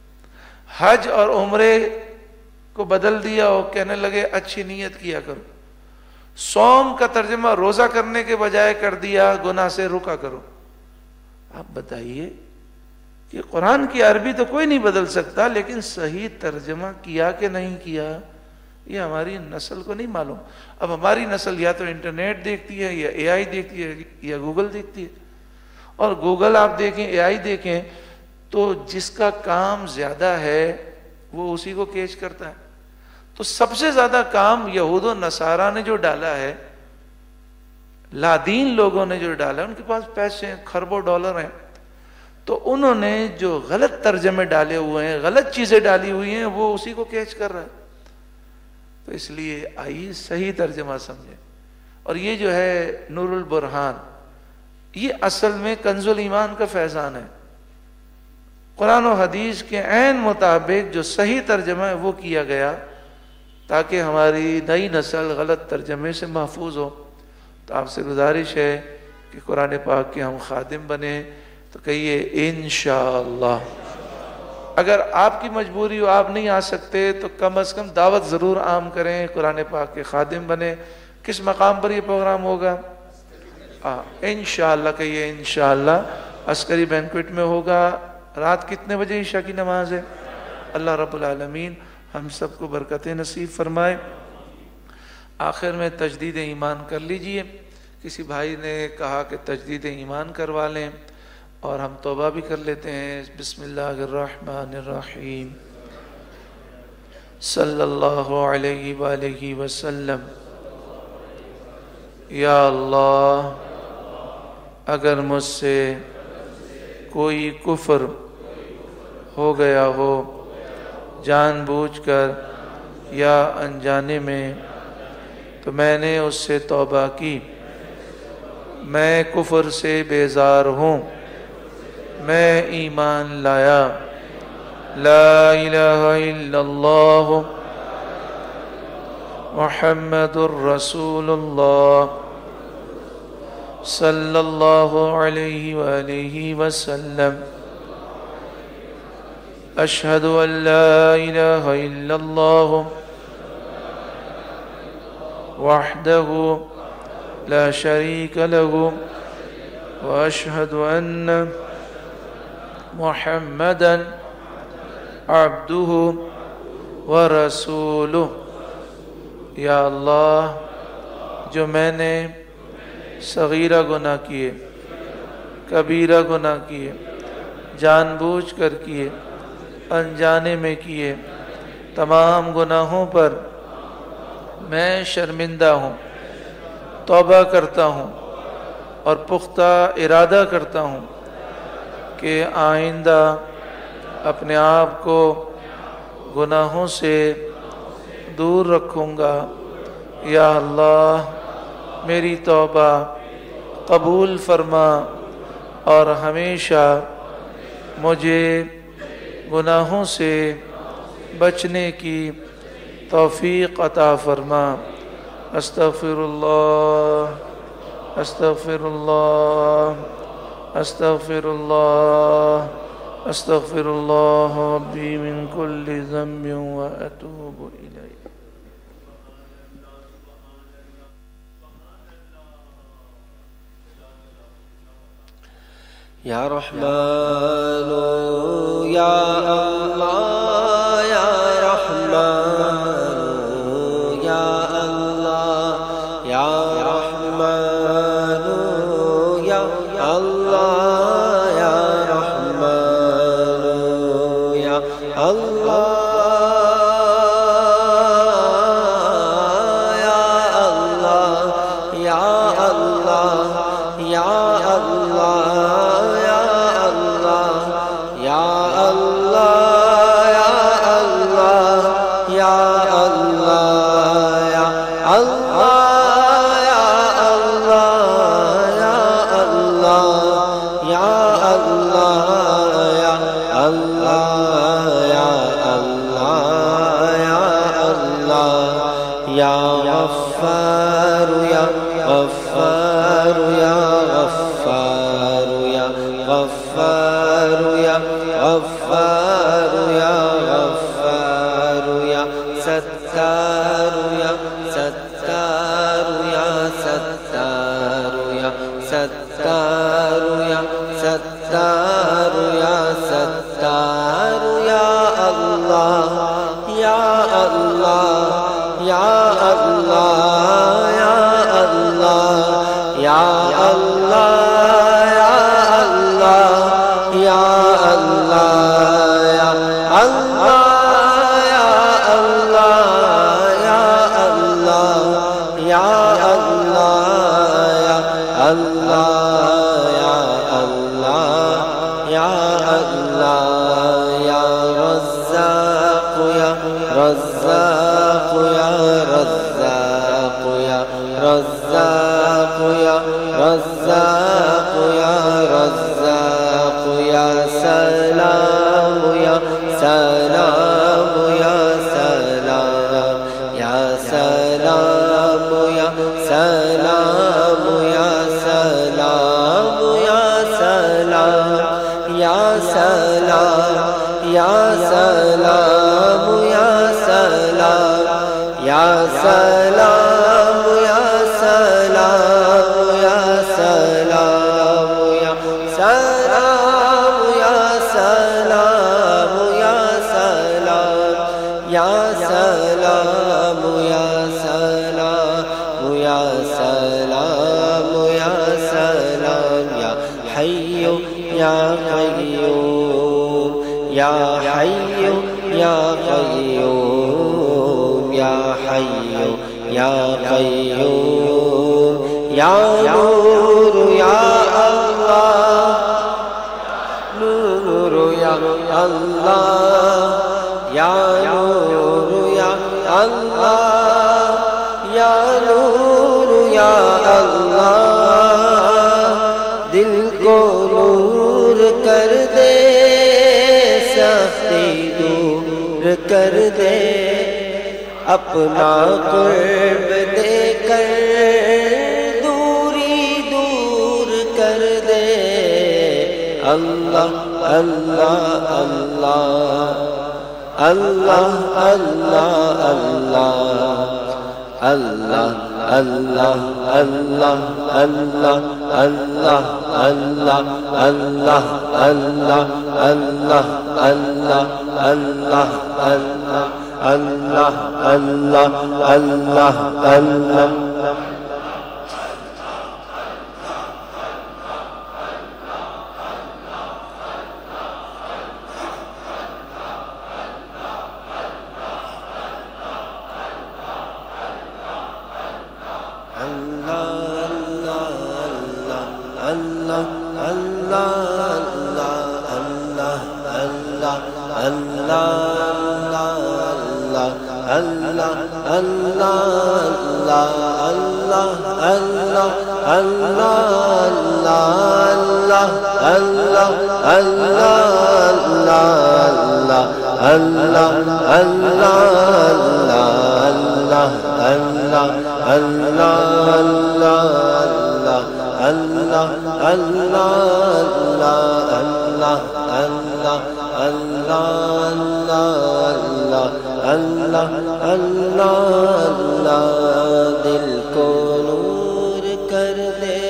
حج اور عمرے کو بدل دیا اور کہنے لگے اچھی نیت کیا کرو۔ صوم کا ترجمہ روزہ کرنے کے بجائے کر دیا گناہ سے رکا کرو۔ آپ بتائیے کہ قرآن کی عربی تو کوئی نہیں بدل سکتا، لیکن صحیح ترجمہ کیا کہ نہیں کیا یہ ہماری نسل کو نہیں معلوم۔ اب ہماری نسل یا تو انٹرنیٹ دیکھتی ہے، یا اے آئی دیکھتی ہے، یا گوگل دیکھتی ہے، اور گوگل آپ دیکھیں، اے آئی دیکھیں، تو جس کا کام زیادہ ہے وہ اسی کو کیچ کرتا ہے۔ تو سب سے زیادہ کام یہود و نصارہ نے جو ڈالا ہے، لادین لوگوں نے جو ڈالا ہے، ان کے پاس پیسے ہیں، خربوں ڈالر ہیں، تو انہوں نے جو غلط ترجمے ڈالے ہوئے ہیں، غلط چیزیں ڈالی ہوئی ہیں، وہ اسی کو کیچ کر رہا ہے۔ تو اس لیے آئیے صحیح ترجمہ سمجھیں۔ اور یہ جو ہے نور البرہان، یہ اصل میں کنز الایمان کا فیضان ہے۔ قرآن و حدیث کے عین مطابق جو صحیح ترجمہ ہے وہ کیا گیا، تاکہ ہماری نئی نسل غلط ترجمے سے محفوظ ہو۔ تو آپ سے گزارش ہے کہ قرآن پاک کے ہم خادم بنیں، تو کہیے انشاءاللہ۔ اگر آپ کی مجبوری ہو، آپ نہیں آ سکتے، تو کم از کم دعوت ضرور عام کریں، قرآن پاک کے خادم بنیں۔ کس مقام پر یہ پروگرام ہوگا؟ انشاءاللہ، کہیے انشاءاللہ عسکری بینکویٹ میں ہوگا۔ رات کتنے بجے عشاء کی نماز ہے؟ اللہ رب العالمین ہم سب کو برکتیں نصیب فرمائے۔ آخر میں تجدید ایمان کر لیجئے۔ کسی بھائی نے کہا کہ تجدید ایمان کروا لیں، اور ہم توبہ بھی کر لیتے ہیں۔ بسم اللہ الرحمن الرحیم، صلی اللہ علیہ وآلہ وسلم۔ یا اللہ، اگر مجھ سے کوئی کفر ہو گیا ہو جان بوجھ کر یا انجانے میں، تو میں نے اس سے توبہ کی، میں کفر سے بیزار ہوں، میں ایمان لایا، لا الہ الا اللہ محمد الرسول اللہ صلی اللہ علیہ وآلہ وسلم اشہد ان لا الہ الا اللہ وحدہ لا شریک لہ واشہد ان محمدا عبدہ ورسولہ۔ یا اللہ، جو میں نے صغیرہ گناہ کیے، کبیرہ گناہ کیے، جان بوجھ کر کیے، انجانے میں کیے، تمام گناہوں پر میں شرمندہ ہوں، توبہ کرتا ہوں اور پختہ ارادہ کرتا ہوں کہ آئندہ اپنے آپ کو گناہوں سے دور رکھوں گا۔ یا اللہ، میری توبہ قبول فرما اور ہمیشہ مجھے گناہوں سے بچنے کی توفیق عطا فرما۔ استغفر اللہ، استغفر اللہ، استغفر اللہ، استغفر اللہ ربی من کل ذنب واتوب الیہ۔ یا رحمان یا اللہ، یا رحمان یا اللہ، یا رحمان یا اللہ، یا رحمان یا اللہ، یا اللہ، یا اللہ، یا اللہ، کر دے اپنا قرب دے کر دوری دور اللہ اللہ اللہ اللہ اللہ اللہ اللہ اللہ اللہ اللہ اللہ اللہ اللہ اللہ اللہ اللہ اللہ اللہ اللہ دل کو نور کر دے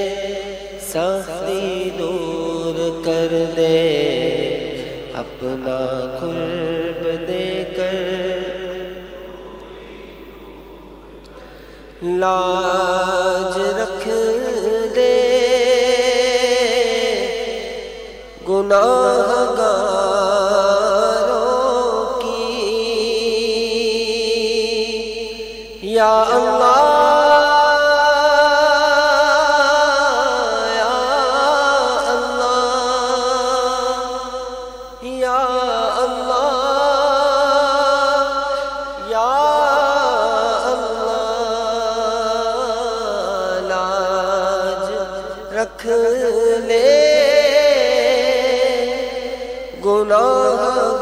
سختی دور کر دے اپنا قرب دے کر لاج رکھ دے گناہ گاروں کی یا اللہ رکھ لے گناہ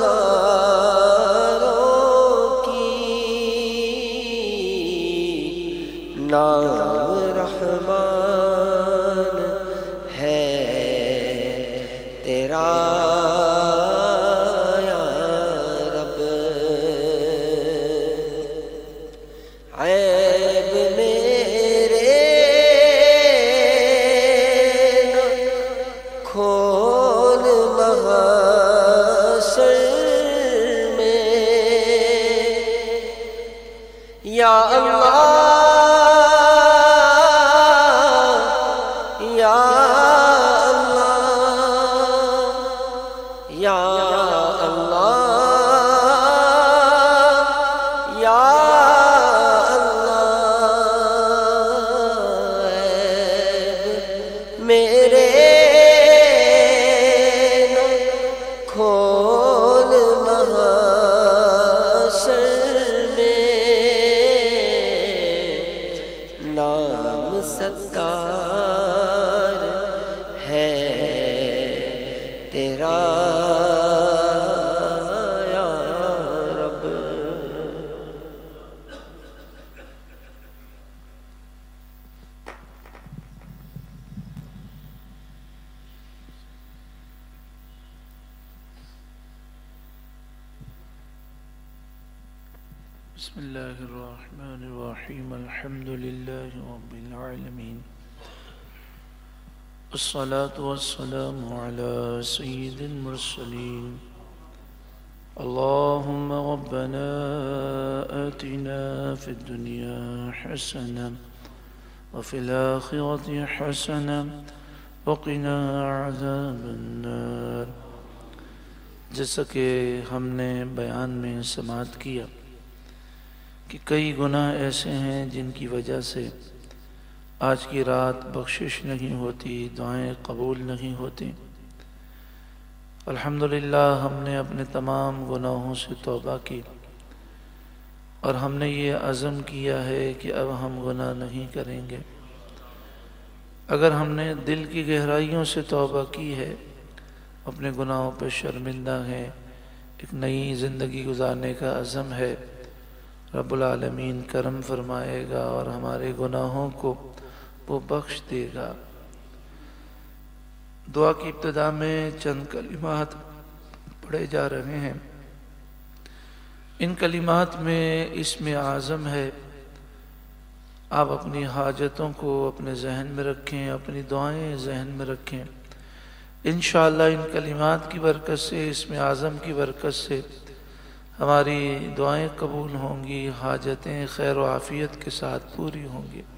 گاروں کی نام رحمان ہے تیرا یا رب عیب میرے کھول محشر میں یا اللہ یا اللہ یا اللہ یا اللہ عیب میرے کھول محشر میں نام ستار ہے تیرا یا رب بسم اللہ الرحمن الرحیم الحمد للہ رب العالمین الصلاة والسلام على سید المرسلین اللہم ربنا آتنا فی الدنیا حسنة وفي الآخرة حسنة وقنا عذاب النار. جیسا کہ ہم نے بیان میں سماعت کیا کہ کئی گناہ ایسے ہیں جن کی وجہ سے آج کی رات بخشش نہیں ہوتی، دعائیں قبول نہیں ہوتی. الحمدللہ ہم نے اپنے تمام گناہوں سے توبہ کی اور ہم نے یہ عزم کیا ہے کہ اب ہم گناہ نہیں کریں گے. اگر ہم نے دل کی گہرائیوں سے توبہ کی ہے، اپنے گناہوں پہ شرمندہ ہیں، ایک نئی زندگی گزارنے کا عزم ہے، رب العالمین کرم فرمائے گا اور ہمارے گناہوں کو وہ بخش دے گا. دعا کی ابتدا میں چند کلمات پڑھے جا رہے ہیں۔ ان کلمات میں اسم اعظم ہے۔ آپ اپنی حاجتوں کو اپنے ذہن میں رکھیں، اپنی دعائیں ذہن میں رکھیں۔ انشاءاللہ ان کلمات کی برکت سے، اسم اعظم کی برکت سے ہماری دعائیں قبول ہوں گی، حاجتیں خیر و عافیت کے ساتھ پوری ہوں گی۔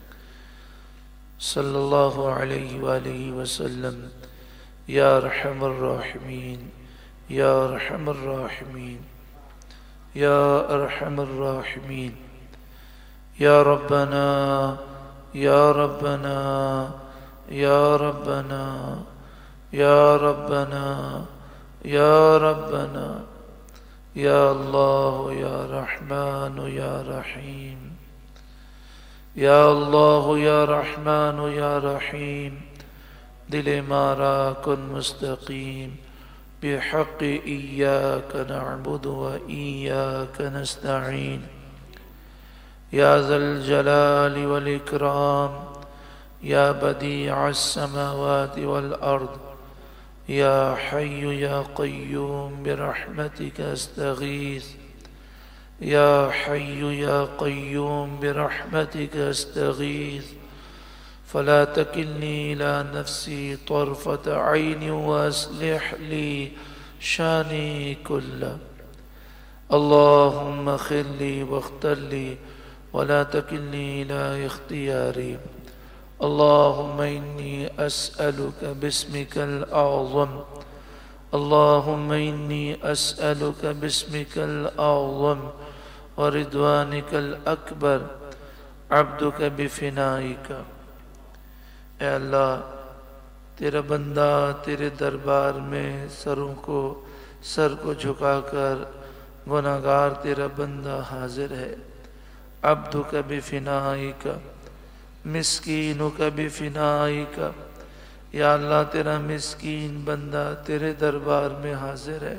صلی اللہ علیہ وآلہ وسلم۔ یا ارحم الراحمین، یا ارحم الراحمین، یا ارحم الراحمین، یا ربنا، یا ربنا، یا ربنا، یا ربنا، یا ربنا، یا اللہ، یا رحمن، یا رحیم، یا اللہ، یا رحمن، یا رحیم۔ دل مارا کن مستقیم بحق ایاک نعبد و ایاک نستعین۔ یا ذا الجلال والاکرام، یا بدیع السماوات والارض، یا حی یا قیوم برحمتک استغیث، یا حی یا قیوم برحمتک استغیث، فلا تکلنی الی نفسی طرفة عین واصلح لی شانی کلہ۔ اللہم اغفر لی واختر لی ولا تکلنی الی اختیاری۔ اللہم انی اسألک باسمک الاعظم، اللہم انی اسألک باسمک الاعظم ورضوانک الاکبر عبدک بفنائک۔ اے اللہ، تیرا بندہ تیرے دربار میں سر کو جھکا کر گناہگار تیرا بندہ حاضر ہے۔ عبدک بفنائک، مسکینک بفنائک۔ یا اللہ، تیرا مسکین بندہ تیرے دربار میں حاضر ہے۔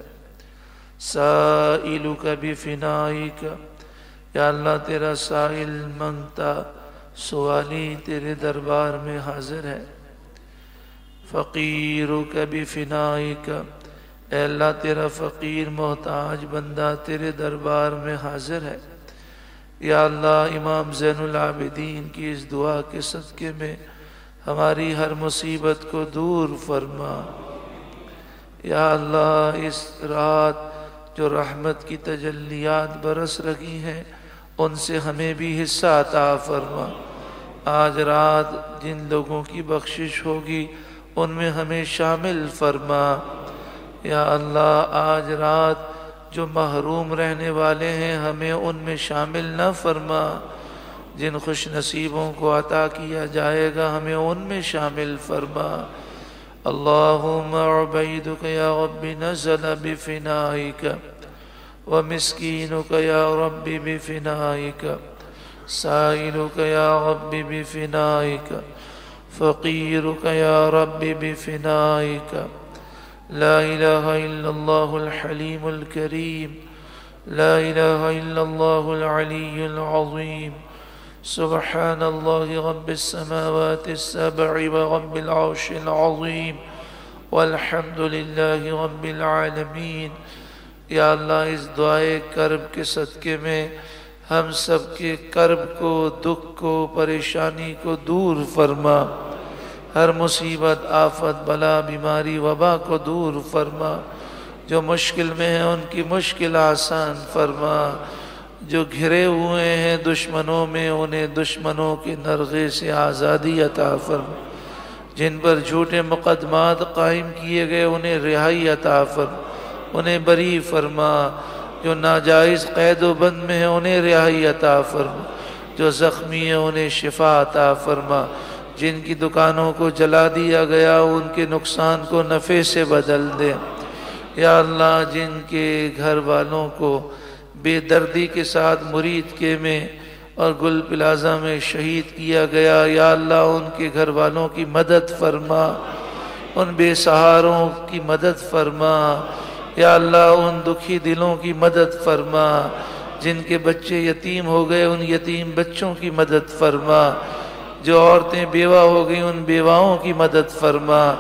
سائلک بفنائک، یا اللہ تیرا سائل منگتا سوالی تیرے دربار میں حاضر ہے۔ فقیرک بفنائک، اے اللہ تیرا فقیر محتاج بندہ تیرے دربار میں حاضر ہے۔ یا اللہ، امام زین العابدین کی اس دعا کے صدقے میں ہماری ہر مصیبت کو دور فرما۔ یا اللہ، اس رات جو رحمت کی تجلیات برس رہی ہیں ان سے ہمیں بھی حصہ عطا فرما۔ آج رات جن لوگوں کی بخشش ہوگی ان میں ہمیں شامل فرما۔ یا اللہ، آج رات جو محروم رہنے والے ہیں ہمیں ان میں شامل نہ فرما۔ جن خوش نصیبوں کو عطا کیا جائے گا ہمیں ان میں شامل فرما۔ اللہم عبیدک یا رب نزل بفنائک، ومسکینک یا رب بفنائک، سائلک یا رب بفنائک، فقیرک یا رب بفنائک۔ لا الہ الا اللہ الحلیم الکریم، لا الہ الا اللہ العلی العظیم۔ سبحان اللہ رب السماوات السبع ورب العرش العظیم، والحمد للہ رب العالمین۔ یا اللہ، اس دعائے کرب کے صدقے میں ہم سب کے کرب کو، دکھ کو، پریشانی کو دور فرما۔ ہر مصیبت، آفت، بلا، بیماری، وبا کو دور فرما۔ جو مشکل میں ہیں ان کی مشکل آسان فرما۔ جو گھرے ہوئے ہیں دشمنوں میں انہیں دشمنوں کے نرغے سے آزادی عطا فرما۔ جن پر جھوٹے مقدمات قائم کیے گئے انہیں رہائی عطا فرما، انہیں بری فرما۔ جو ناجائز قید و بند میں ہیں انہیں رہائی عطا فرما۔ جو زخمی ہیں انہیں شفا عطا فرما۔ جن کی دکانوں کو جلا دیا گیا ان کے نقصان کو نفع سے بدل دے۔ یا اللہ، جن کے گھر والوں کو بے دردی کے ساتھ مرید کے میں اور گل پلازہ میں شہید کیا گیا، یا اللہ ان کے گھر والوں کی مدد فرما، ان بے سہاروں کی مدد فرما۔ یا اللہ، ان دکھی دلوں کی مدد فرما۔ جن کے بچے یتیم ہو گئے ان یتیم بچوں کی مدد فرما۔ جو عورتیں بیوہ ہو گئی ان بیواؤں کی مدد فرما۔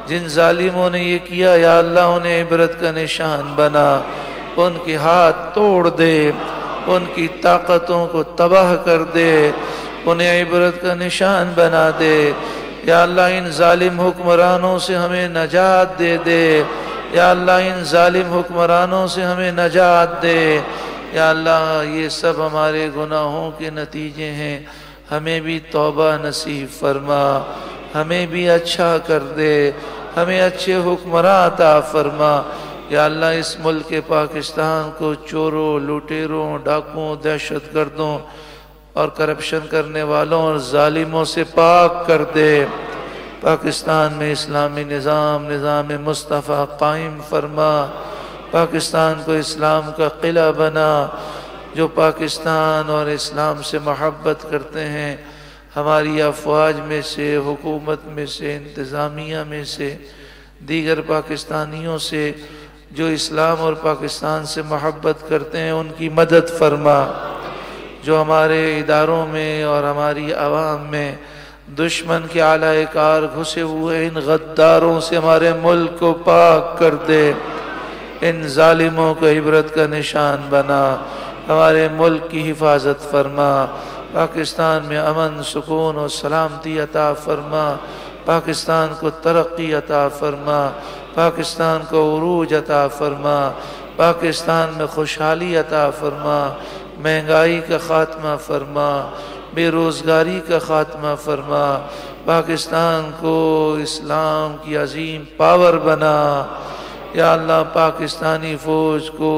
جن ظالموں نے یہ کیا یا اللہ انہیں عبرت کا نشان بنا، ان کے ہاتھ توڑ دے، ان کی طاقتوں کو تباہ کر دے، انہیں عبرت کا نشان بنا دے۔ یا اللہ ان ظالم حکمرانوں سے ہمیں نجات دے دے، یا اللہ ان ظالم حکمرانوں سے ہمیں نجات دے۔ یا اللہ یہ سب ہمارے گناہوں کے نتیجے ہیں، ہمیں بھی توبہ نصیب فرما، ہمیں بھی اچھا کر دے، ہمیں اچھے حکمراں عطا فرما۔ یا اللہ اس ملک پاکستان کو چوروں، لوٹیروں، ڈاکوں، دہشت گردوں اور کرپشن کرنے والوں اور ظالموں سے پاک کر دے۔ پاکستان میں اسلامی نظام مصطفیٰ قائم فرما، پاکستان کو اسلام کا قلعہ بنا۔ جو پاکستان اور اسلام سے محبت کرتے ہیں، ہماری افواج میں سے، حکومت میں سے، انتظامیہ میں سے، دیگر پاکستانیوں سے جو اسلام اور پاکستان سے محبت کرتے ہیں ان کی مدد فرما۔ جو ہمارے اداروں میں اور ہماری عوام میں دشمن کے اعلی کار گھسے ہوئے ان غداروں سے ہمارے ملک کو پاک کر دے، ان ظالموں کو عبرت کا نشان بنا، ہمارے ملک کی حفاظت فرما، پاکستان میں امن، سکون اور سلامتی عطا فرما، پاکستان کو ترقی عطا فرما، پاکستان کو عروج عطا فرما، پاکستان میں خوشحالی عطا فرما، مہنگائی کا خاتمہ فرما، بے روزگاری کا خاتمہ فرما، پاکستان کو اسلام کی عظیم پاور بنا۔ یا اللہ پاکستانی فوج کو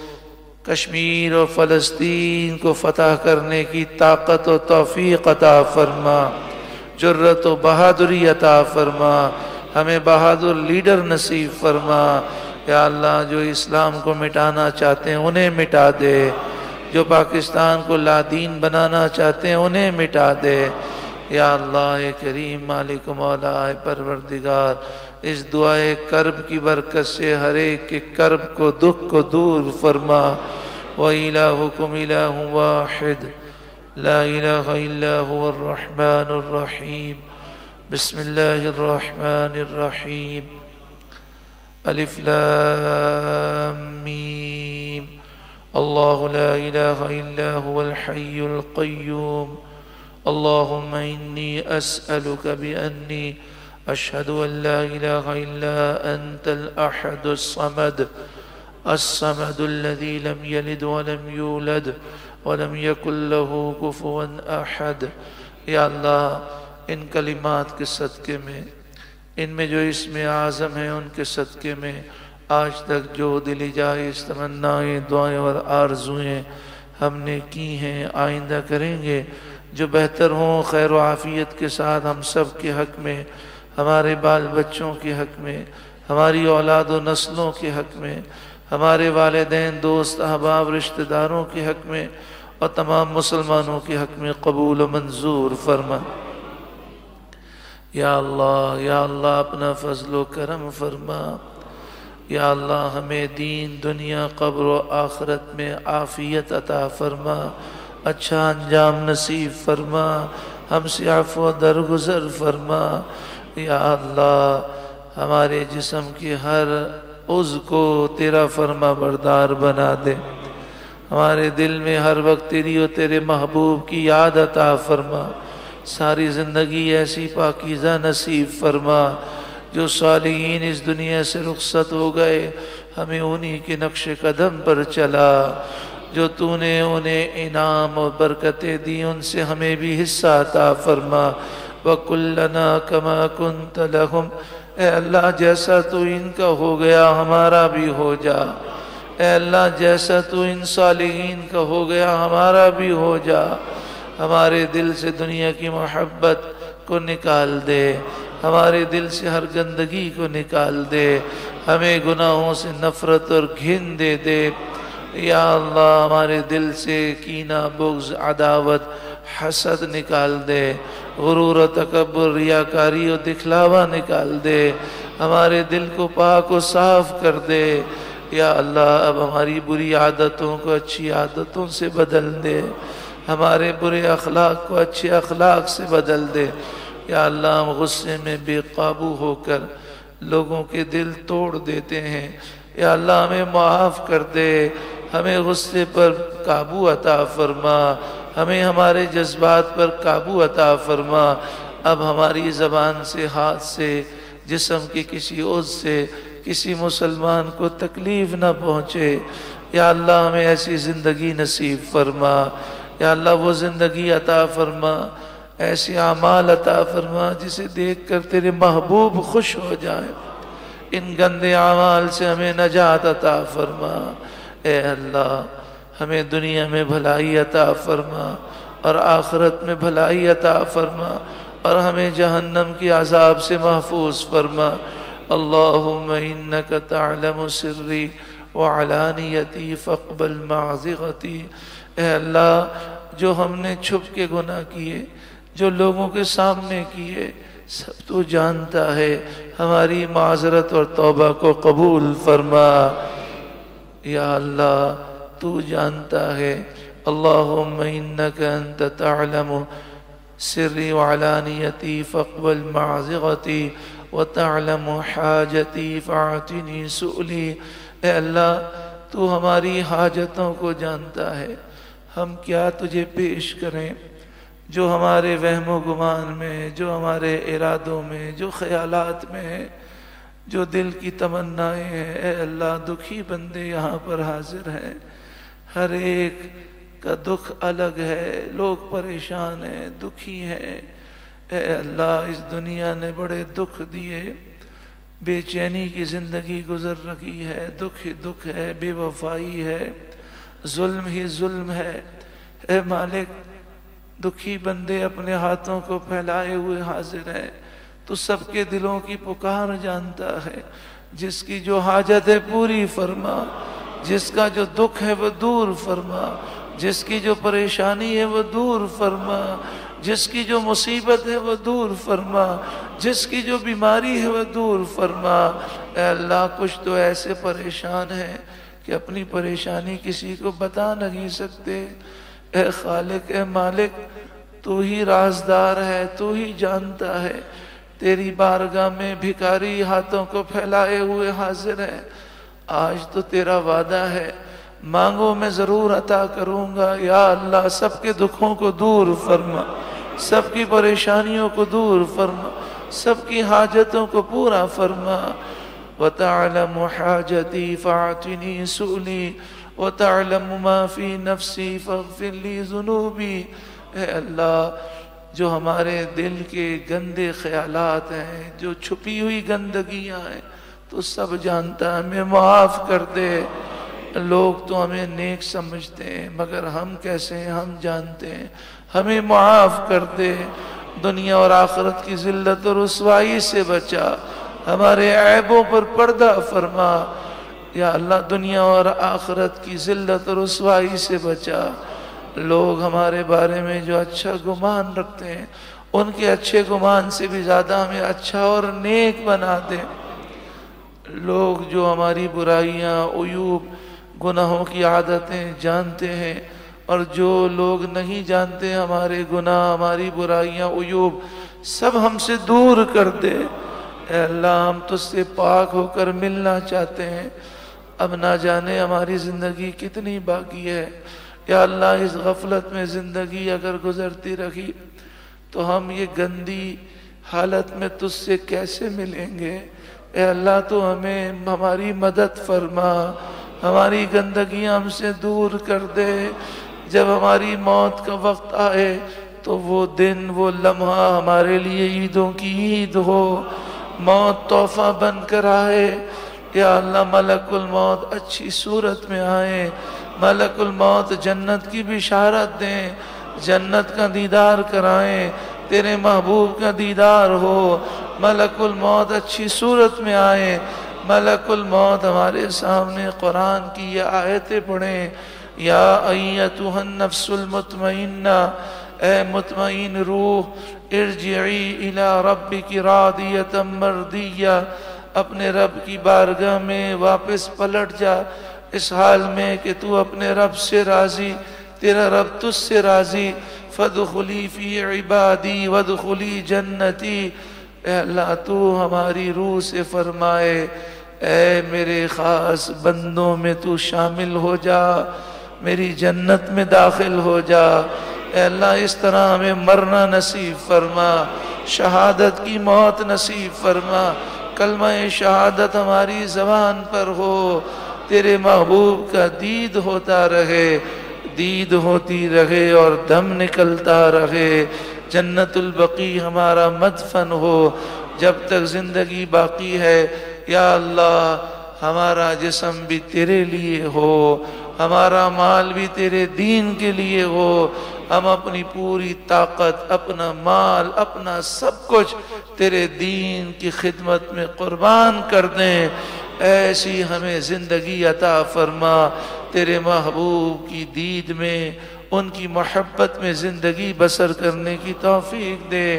کشمیر اور فلسطین کو فتح کرنے کی طاقت و توفیق عطا فرما، جرت و بہادری عطا فرما، ہمیں بہادر لیڈر نصیب فرما۔ یا اللہ جو اسلام کو مٹانا چاہتے ہیں انہیں مٹا دے، جو پاکستان کو لادین بنانا چاہتے ہیں انہیں مٹا دے۔ یا اللہ کریم مالک مولا پروردگار، اس دعائے کرب کی برکت سے ہر ایک کے کرب کو، دکھ کو دور فرما۔ وَإِلَٰهُكُمْ إِلَٰهٌ وَاحِدٌ لَا إِلَٰهَ إِلَّا هُوَ الرَّحْمَٰنُ الرَّحِيمُ بسم الله الرحمن الرحيم الف لام میم اللہ لا الہ الا هو الحي القيوم اللهم إني أسألك بأني أشهد أن لا إله إلا أنت الأحد الصمد الذي لم يلد ولم يولد ولم يكن له كفوا أحد۔ یا اللہ ان کلمات کے صدقے میں، ان میں جو اسم اعظم ہیں ان کے صدقے میں آج تک جو دلی جائز تمنائیں، دعائیں اور آرزویں ہم نے کی ہیں، آئندہ کریں گے، جو بہتر ہوں خیر و عافیت کے ساتھ ہم سب کے حق میں، ہمارے بال بچوں کے حق میں، ہماری اولاد و نسلوں کے حق میں، ہمارے والدین، دوست، احباب، رشتہ داروں کے حق میں اور تمام مسلمانوں کے حق میں قبول و منظور فرما۔ یا اللہ اپنا فضل و کرم فرما۔ یا اللہ ہمیں دین، دنیا، قبر و آخرت میں عافیت عطا فرما، اچھا انجام نصیب فرما، ہم سے عفو و درگزر فرما۔ یا اللہ ہمارے جسم کے ہر عضو کو تیرا فرما بردار بنا دے، ہمارے دل میں ہر وقت تیری و تیرے محبوب کی یاد عطا فرما، ساری زندگی ایسی پاکیزہ نصیب فرما۔ جو صالحین اس دنیا سے رخصت ہو گئے ہمیں انہی کے نقش قدم پر چلا، جو تو نے انہیں انعام اور برکتیں دی ان سے ہمیں بھی حصہ عطا فرما۔ وَكُلَّنَا كَمَا كُنْتَ لَهُمْ، اے اللہ جیسا تو ان کا ہو گیا ہمارا بھی ہو جا، اے اللہ جیسا تو ان صالحین کا ہو گیا ہمارا بھی ہو جا۔ ہمارے دل سے دنیا کی محبت کو نکال دے، ہمارے دل سے ہر گندگی کو نکال دے، ہمیں گناہوں سے نفرت اور گھن دے دے۔ یا اللہ ہمارے دل سے کینہ، بغض، عداوت، حسد نکال دے، غرور و تکبر، ریاکاری و دکھلاوا نکال دے، ہمارے دل کو پاک و صاف کر دے۔ یا اللہ اب ہماری بری عادتوں کو اچھی عادتوں سے بدل دے، ہمارے برے اخلاق کو اچھے اخلاق سے بدل دے۔ یا اللہ ہم غصے میں بے قابو ہو کر لوگوں کے دل توڑ دیتے ہیں۔ یا اللہ ہمیں معاف کر دے، ہمیں غصے پر قابو عطا فرما، ہمیں ہمارے جذبات پر قابو عطا فرما۔ اب ہماری زبان سے، ہاتھ سے، جسم کے کسی عضو سے کسی مسلمان کو تکلیف نہ پہنچے۔ یا اللہ ہمیں ایسی زندگی نصیب فرما، یا اللہ وہ زندگی عطا فرما، ایسی اعمال عطا فرما جسے دیکھ کر تیرے محبوب خوش ہو جائیں۔ ان گندے اعمال سے ہمیں نجات عطا فرما۔ اے اللہ ہمیں دنیا میں بھلائی عطا فرما اور آخرت میں بھلائی عطا فرما، اور ہمیں جہنم کی عذاب سے محفوظ فرما۔ اللہم انک تعلم سری وعلانیتی فاقبل معذرتی۔ اے اللہ جو ہم نے چھپ کے گناہ کیے، جو لوگوں کے سامنے کیے، سب تو جانتا ہے، ہماری معذرت اور توبہ کو قبول فرما۔ یا اللہ تو جانتا ہے۔ اللہم انک انت تعلم سری وعلانیتی فاقبل معذرتی وتعلم حاجتی فاعطنی سؤلی۔ اے اللہ تو ہماری حاجتوں کو جانتا ہے، ہم کیا تجھے پیش کریں، جو ہمارے وہم و گمان میں، جو ہمارے ارادوں میں، جو خیالات میں ہے، جو دل کی تمنائیں ہیں۔ اے اللہ دکھی بندے یہاں پر حاضر ہیں، ہر ایک کا دکھ الگ ہے، لوگ پریشان ہیں، دکھی ہیں۔ اے اللہ اس دنیا نے بڑے دکھ دیے، بے چینی کی زندگی گزر رہی ہے، دکھ ہی دکھ ہے، بے وفائی ہے، ظلم ہی ظلم ہے۔ اے مالک دکھی بندے اپنے ہاتھوں کو پھیلائے ہوئے حاضر ہیں، تو سب کے دلوں کی پکار جانتا ہے۔ جس کی جو حاجت ہے پوری فرما، جس کا جو دکھ ہے وہ دور فرما، جس کی جو پریشانی ہے وہ دور فرما، جس کی جو مصیبت ہے وہ دور فرما، جس کی جو بیماری ہے وہ دور فرما۔ اے اللہ کچھ تو ایسے پریشان ہیں کہ اپنی پریشانی کسی کو بتا نہیں سکتے۔ اے خالق، اے مالک تو ہی رازدار ہے، تو ہی جانتا ہے۔ تیری بارگاہ میں بھکاری ہاتھوں کو پھیلائے ہوئے حاضر ہے۔ آج تو تیرا وعدہ ہے، مانگو میں ضرور عطا کروں گا۔ یا اللہ سب کے دکھوں کو دور فرما، سب کی پریشانیوں کو دور فرما، سب کی حاجتوں کو پورا فرما۔ وَتَعْلَمُ حَاجَتِي فَاعْتِنِي سُؤْلِي وَتَعْلَمُ مَا فِي نَفْسِي فَاغْفِرْ لِي ذُنُوبِي۔ اے اللہ جو ہمارے دل کے گندے خیالات ہیں، جو چھپی ہوئی گندگیاں ہیں، تو سب جانتا ہے، ہمیں معاف کر دے۔ لوگ تو ہمیں نیک سمجھتے ہیں، مگر ہم کیسے ہیں ہم جانتے ہیں، ہمیں معاف کر دے۔ دنیا اور آخرت کی ذلت اور رسوائی سے بچا، ہمارے عیبوں پر پردہ فرما۔ یا اللہ دنیا اور آخرت کی ذلت اور رسوائی سے بچا۔ لوگ ہمارے بارے میں جو اچھا گمان رکھتے ہیں، ان کے اچھے گمان سے بھی زیادہ ہمیں اچھا اور نیک بنا دے۔ لوگ جو ہماری برائیاں، عیوب، گناہوں کی عادتیں جانتے ہیں، اور جو لوگ نہیں جانتے ہمارے گناہ، ہماری برائیاں، عیوب، سب ہم سے دور کر دے۔ اے اللہ ہم تجھ سے پاک ہو کر ملنا چاہتے ہیں۔ اب نہ جانے ہماری زندگی کتنی باقی ہے۔ یا اللہ اس غفلت میں زندگی اگر گزرتی رہی تو ہم یہ گندی حالت میں تجھ سے کیسے ملیں گے۔ اے اللہ تو ہمیں ہماری مدد فرما، ہماری گندگیاں ہم سے دور کر دے۔ جب ہماری موت کا وقت آئے تو وہ دن، وہ لمحہ ہمارے لیے عیدوں کی عید ہو، موت تحفہ بن کر آئے۔ یا اللہ ملک الموت اچھی صورت میں آئے، ملک الموت جنت کی بشارت دیں، جنت کا دیدار کرائیں، تیرے محبوب کا دیدار ہو۔ ملک الموت اچھی صورت میں آئے، ملک الموت ہمارے سامنے قرآن کی یہ آیتیں پڑھیں۔ یا ایتھا النفس المطمئنہ، اے مطمئن روح، ارجعی الی ربک راضیۃ مرضیہ، اپنے رب کی بارگاہ میں واپس پلٹ جا، اس حال میں کہ تو اپنے رب سے راضی، تیرا رب تجھ سے راضی۔ فادخلی فی عبادی وادخلی جنتی، اے اللہ تو ہماری روح سے فرمائے اے میرے خاص بندوں میں تو شامل ہو جا، میری جنت میں داخل ہو جا۔ اے اللہ اس طرح ہمیں مرنا نصیب فرما، شہادت کی موت نصیب فرما، کلمہ شہادت ہماری زبان پر ہو، تیرے محبوب کا دید ہوتا رہے، دید ہوتی رہے اور دم نکلتا رہے، جنت البقیع ہمارا مدفن ہو جب تک زندگی باقی ہے۔ یا اللہ ہمارا جسم بھی تیرے لیے ہو، ہمارا مال بھی تیرے دین کے لیے ہو، ہم اپنی پوری طاقت، اپنا مال، اپنا سب کچھ تیرے دین کی خدمت میں قربان کر دیں۔ ایسی ہمیں زندگی عطا فرما، تیرے محبوب کی دید میں، ان کی محبت میں زندگی بسر کرنے کی توفیق دے۔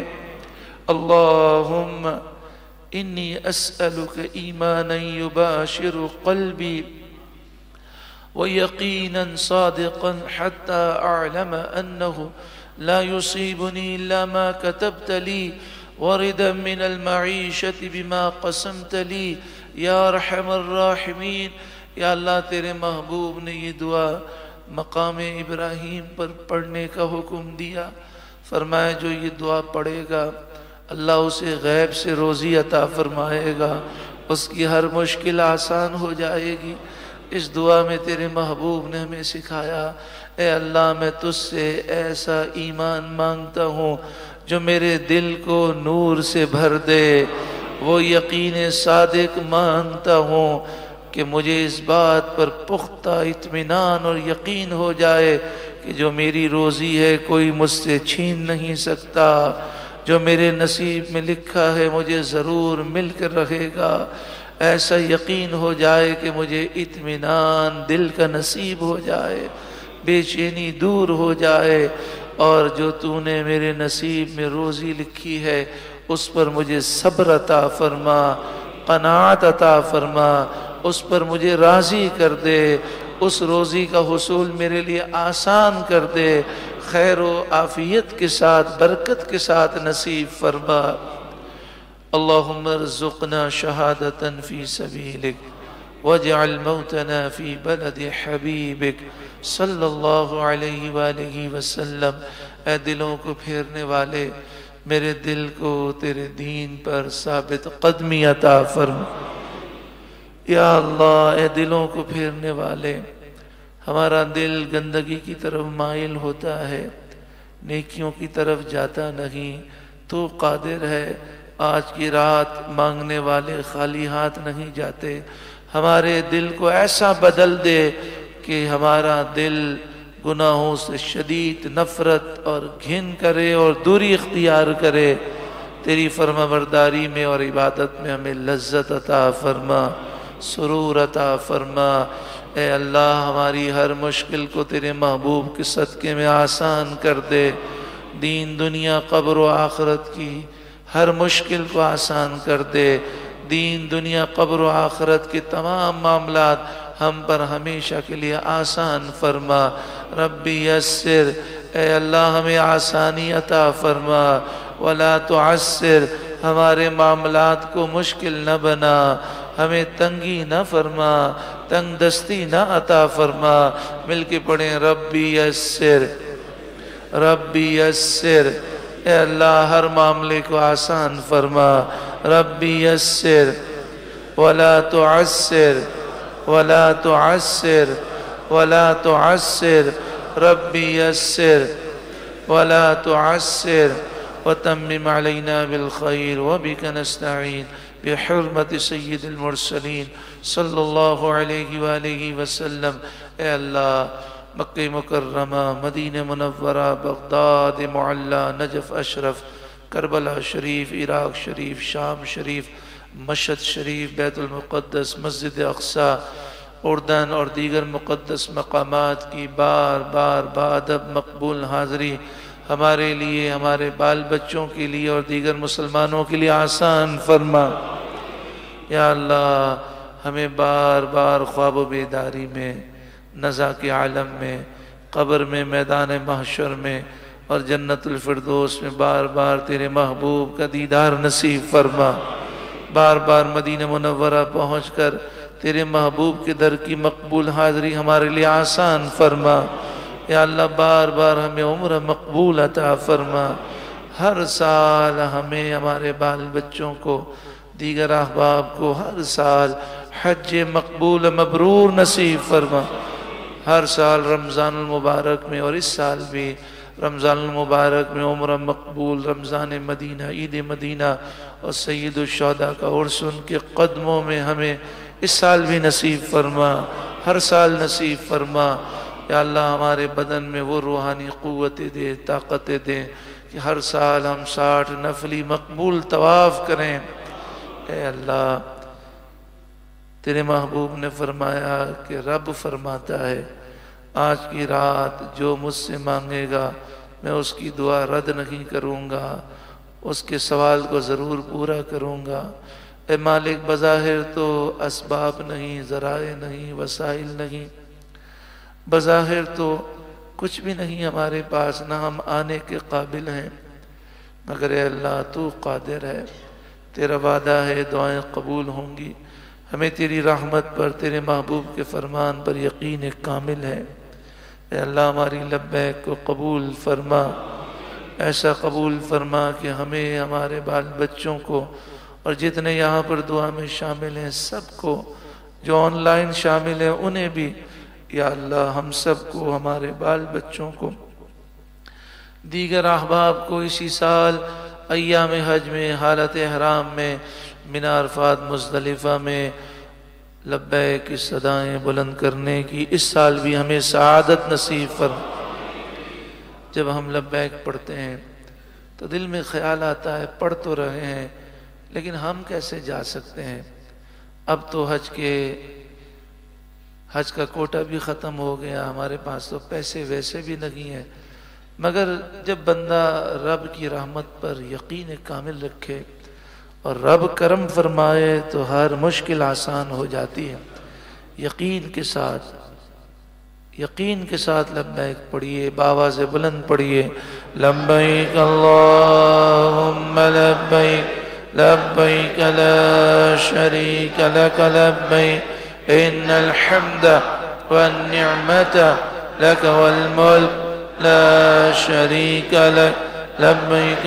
اللہم انی اسألک ایمانا یباشر قلبی ویقینا صادقا حتی اعلم انه لا يصيبني الا ما كتبت لي وردا من المعیشت بما قسمت لي یا ارحم الراحمین۔ یا اللہ تیرے محبوب نے یہ دعا مقام ابراہیم پر پڑھنے کا حکم دیا، فرمایا جو یہ دعا پڑھے گا اللہ اسے غیب سے روزی عطا فرمائے گا، اس کی ہر مشکل آسان ہو جائے گی۔ اس دعا میں تیرے محبوب نے ہمیں سکھایا اے اللہ میں تجھ سے ایسا ایمان مانگتا ہوں جو میرے دل کو نور سے بھر دے، وہ یقین صادق مانگتا ہوں کہ مجھے اس بات پر پختہ اطمینان اور یقین ہو جائے کہ جو میری روزی ہے کوئی مجھ سے چھین نہیں سکتا، جو میرے نصیب میں لکھا ہے مجھے ضرور مل کر رہے گا۔ ایسا یقین ہو جائے کہ مجھے اطمینان دل کا نصیب ہو جائے، بے چینی دور ہو جائے، اور جو تو نے میرے نصیب میں روزی لکھی ہے اس پر مجھے صبر عطا فرما، قناعت عطا فرما، اس پر مجھے راضی کر دے، اس روزی کا حصول میرے لیے آسان کر دے، خیر و عافیت کے ساتھ برکت کے ساتھ نصیب فرما۔ اللہم ارزقنا شہادتا فی سبیلک واجعل موتنا فی بلد حبیبک صلی اللہ علیہ وآلہ وسلم۔ اے دلوں کو پھیرنے والے میرے دل کو تیرے دین پر ثابت قدمی عطا فرما۔ یا اللہ اے دلوں کو پھیرنے والے ہمارا دل گندگی کی طرف مائل ہوتا ہے، نیکیوں کی طرف جاتا نہیں، تو قادر ہے آج کی رات مانگنے والے خالی ہاتھ نہیں جاتے، ہمارے دل کو ایسا بدل دے کہ ہمارا دل گناہوں سے شدید نفرت اور گھن کرے اور دوری اختیار کرے، تیری فرما برداری میں اور عبادت میں ہمیں لذت عطا فرما، سرور عطا فرما۔ اے اللہ ہماری ہر مشکل کو تیرے محبوب کے صدقے میں آسان کر دے، دین دنیا قبر و آخرت کی ہر مشکل کو آسان کر دے، دین دنیا قبر و آخرت کے تمام معاملات ہم پر ہمیشہ کے لیے آسان فرما۔ ربی یسر، اے اللہ ہمیں آسانی عطا فرما، ولا تعسر، ہمارے معاملات کو مشکل نہ بنا، ہمیں تنگی نہ فرما، تنگ دستی نہ عطا فرما۔ مل کے پڑھیں ربی یسر، ربی یسر، اے اللہ ہر معاملے کو آسان فرما، ربی یسر ولا تعسر، ولا تعسر، ولا تعسر، ربی یسر ولا تعسر وتمم علينا بالخير وبك نستعين بحرمة سید المرسلین صلی اللہ علیہ وآلہ وسلم۔ اے اللہ مکہ مکرمہ، مدینہ منورہ، بغداد معلیٰ، نجف اشرف، کربلا شریف، عراق شریف، شام شریف، مشہد شریف، بیت المقدس، مسجد اقصی، اردن اور دیگر مقدس مقامات کی بار بار بادب مقبول حاضری ہمارے لیے، ہمارے بال بچوں کے لیے اور دیگر مسلمانوں کے لیے آسان فرما۔ یا اللہ ہمیں بار بار خواب و بیداری میں، نزا کے عالم میں، قبر میں، میدان محشر میں اور جنت الفردوس میں بار بار تیرے محبوب کا دیدار نصیب فرما، بار بار مدینہ منورہ پہنچ کر تیرے محبوب کے در کی مقبول حاضری ہمارے لیے آسان فرما۔ یا اللہ بار بار ہمیں عمر مقبول عطا فرما، ہر سال ہمیں ہمارے بال بچوں کو دیگر احباب کو ہر سال حج مقبول مبرور نصیب فرما، ہر سال رمضان المبارک میں اور اس سال بھی رمضان المبارک میں عمر مقبول، رمضان مدینہ، عید مدینہ اور سید الشہداء کا عرس ان کے قدموں میں ہمیں اس سال بھی نصیب فرما، ہر سال نصیب فرما۔ یا اللہ ہمارے بدن میں وہ روحانی قوتیں دے، طاقتیں دے کہ ہر سال ہم 60 نفلی مقبول طواف کریں۔ اے اللہ تیرے محبوب نے فرمایا کہ رب فرماتا ہے آج کی رات جو مجھ سے مانگے گا میں اس کی دعا رد نہیں کروں گا، اس کے سوال کو ضرور پورا کروں گا۔ اے مالک بظاہر تو اسباب نہیں، ذرائع نہیں، وسائل نہیں، بظاہر تو کچھ بھی نہیں ہمارے پاس، نہ ہم آنے کے قابل ہیں، مگر اے اللہ تو قادر ہے، تیرا وعدہ ہے دعائیں قبول ہوں گی۔ ہمیں تیری رحمت پر، تیرے محبوب کے فرمان پر یقین کامل ہے۔ اے اللہ ہماری لبیک کو قبول فرما، ایسا قبول فرما کہ ہمیں، ہمارے بال بچوں کو اور جتنے یہاں پر دعا میں شامل ہیں سب کو، جو آن لائن شامل ہیں انہیں بھی، یا اللہ ہم سب کو، ہمارے بال بچوں کو، دیگر احباب کو اسی سال ایام حج میں، حالت احرام میں، منى عرفات مزدلفہ میں لبیک کی صدائیں بلند کرنے کی اس سال بھی ہمیں سعادت نصیب فرما۔ جب ہم لبیک پڑھتے ہیں تو دل میں خیال آتا ہے پڑھ تو رہے ہیں لیکن ہم کیسے جا سکتے ہیں؟ اب تو حج کا کوٹا بھی ختم ہو گیا، ہمارے پاس تو پیسے ویسے بھی نہیں ہیں، مگر جب بندہ رب کی رحمت پر یقین کامل رکھے اور رب کرم فرمائے تو ہر مشکل آسان ہو جاتی ہے۔ یقین کے ساتھ لبیک پڑھیے، بآواز بلند پڑھیے، لبیک اللہم لبیک لبیک لا شریک لک لبیک ان الحمد والنعمت لک والملک لا شریک لک لبیک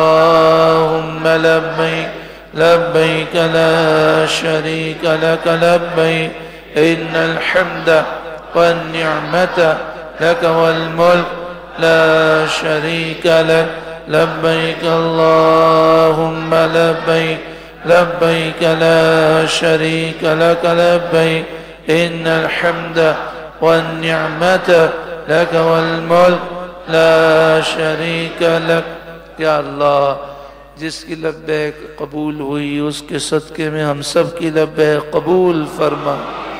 اللہم لبیک لبیک لا شریک لک لبیک ان الحمد والنعمت لک والملک لا شریک لک لبیک اللہم لبیک لبیک لا شریک لک لبیک ان الحمد والنعمت لک والملک لا شریک لک۔ یا اللہ جس کی لبیک قبول ہوئی اس کے صدقے میں ہم سب کی لبیک قبول فرما۔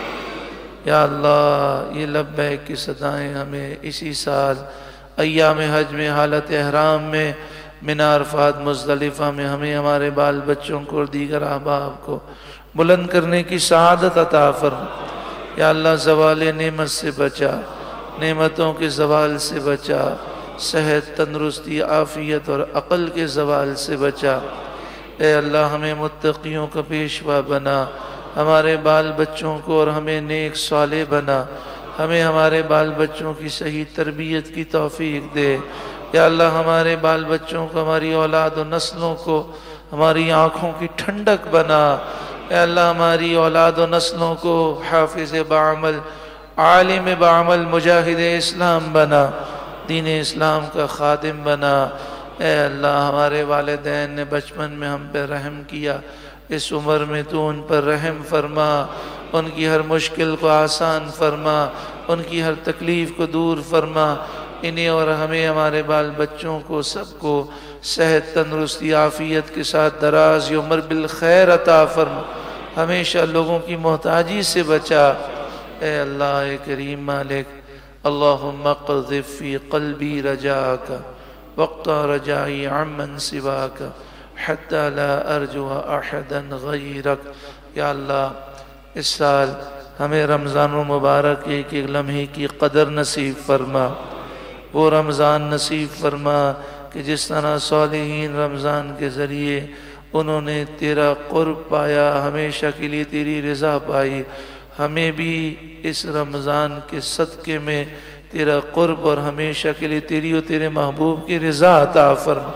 یا اللہ یہ لبیک کی صدائیں ہمیں اسی سال ایام حج میں، حالت احرام میں، منى عرفات مزدلفہ میں ہمیں، ہمارے بال بچوں کو اور دیگر احباب کو بلند کرنے کی سعادت عطا فرما۔ یا اللہ زوال نعمت سے بچا، نعمتوں کے زوال سے بچا، صحت، تندرستی، عافیت اور عقل کے زوال سے بچا۔ اے اللہ ہمیں متقیوں کا پیشوا بنا، ہمارے بال بچوں کو اور ہمیں نیک صالح بنا، ہمیں ہمارے بال بچوں کی صحیح تربیت کی توفیق دے۔ یا اللہ ہمارے بال بچوں کو، ہماری اولاد و نسلوں کو ہماری آنکھوں کی ٹھنڈک بنا۔ اے اللہ ہماری اولاد و نسلوں کو حافظ بعمل، عالم بعمل، مجاہد اسلام بنا، دین اسلام کا خادم بنا۔ اے اللہ ہمارے والدین نے بچپن میں ہم پہ رحم کیا، اس عمر میں تو ان پر رحم فرما، ان کی ہر مشکل کو آسان فرما، ان کی ہر تکلیف کو دور فرما۔ انہیں اور ہمیں، ہمارے بال بچوں کو، سب کو صحت، تندرستی، عافیت کے ساتھ دراز عمر بالخیر عطا فرما، ہمیشہ لوگوں کی محتاجی سے بچا۔ اے اللہ کریم مالک، اللہم اقذف فی قلبی رجاک واقطع رجائی عمن سواک حتی لا ارجو احدا غیرک۔ یا اللہ اس سال ہمیں رمضان المبارک ایک ایک لمحے کی قدر نصیب فرما، وہ رمضان نصیب فرما کہ جس طرح صالحین رمضان کے ذریعے انہوں نے تیرا قرب پایا، ہمیشہ کے لیے تیری رضا پائی، ہمیں بھی اس رمضان کے صدقے میں تیرا قرب اور ہمیشہ کے لیے تیری اور تیرے محبوب کی رضا عطا فرما۔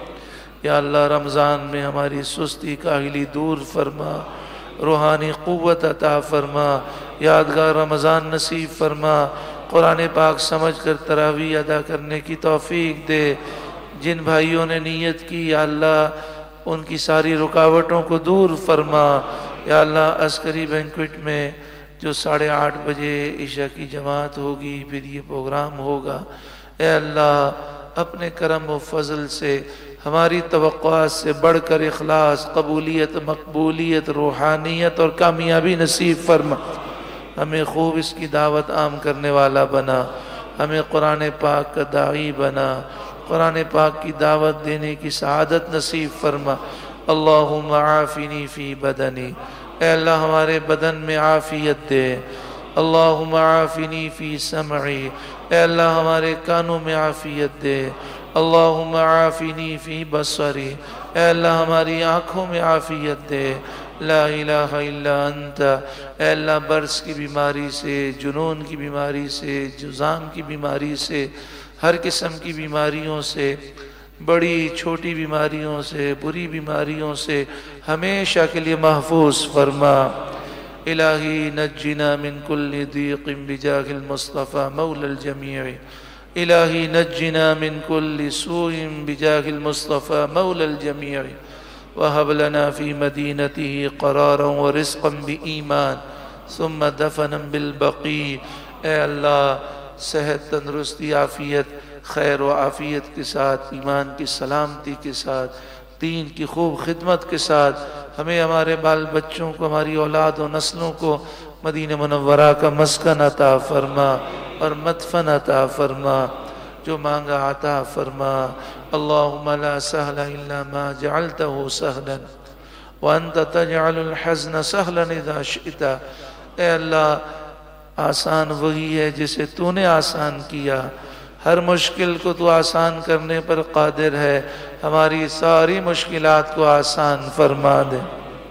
یا اللہ رمضان میں ہماری سستی کاہلی دور فرما، روحانی قوت عطا فرما، یادگار رمضان نصیب فرما، قرآن پاک سمجھ کر تراویح ادا کرنے کی توفیق دے۔ جن بھائیوں نے نیت کی یا اللہ ان کی ساری رکاوٹوں کو دور فرما۔ یا اللہ عسکری بینکویٹ میں جو 8:30 بجے عشاء کی جماعت ہوگی، پھر یہ پروگرام ہوگا، اے اللہ اپنے کرم و فضل سے ہماری توقعات سے بڑھ کر اخلاص، قبولیت، مقبولیت، روحانیت اور کامیابی نصیب فرما۔ ہمیں خوب اس کی دعوت عام کرنے والا بنا، ہمیں قرآن پاک کا داعی بنا، قرآن پاک کی دعوت دینے کی سعادت نصیب فرما۔ اللہم عافنی فی بدنی، اے اللہ ہمارے بدن میں عافیت دے۔ اللہم عافنی فی سمعی، اے اللہ ہمارے کانوں میں عافیت دے۔ اللہم عافنی فی بصری، اے اللہ ہماری آنکھوں میں عافیت دے۔ لا الہ الا انت، اے اللہ برس کی بیماری سے، جنون کی بیماری سے، جزام کی بیماری سے، ہر قسم کی بیماریوں سے، بڑی چھوٹی بیماریوں سے، بری بیماریوں سے ہمیشہ کے لیے محفوظ فرما۔ الہی نجنا من کل ضیق بجاہ المصطفى مولا الجمیع، الہی نجنا من کل سوء بجاہ المصطفى مولا الجمیع، وہب لنا فی مدینته قرارا ورزقا بایمان ثم دفنا بالبقیع۔ اے اللہ صحت، تندرستی، عافیت، خیر و عافیت کے ساتھ، ایمان کی سلامتی کے ساتھ، دین کی خوب خدمت کے ساتھ ہمیں، ہمارے بال بچوں کو، ہماری اولاد و نسلوں کو مدینہ منورہ کا مسکن عطا فرما اور مدفن عطا فرما، جو مانگا عطا فرما۔ اللہم لا سہل الا ما جعلته سہلا وانت تجعل الحزن سہلا اذا شئت۔ اے اللہ آسان وہی ہے جسے تو نے آسان کیا، ہر مشکل کو تو آسان کرنے پر قادر ہے، ہماری ساری مشکلات کو آسان فرما دے۔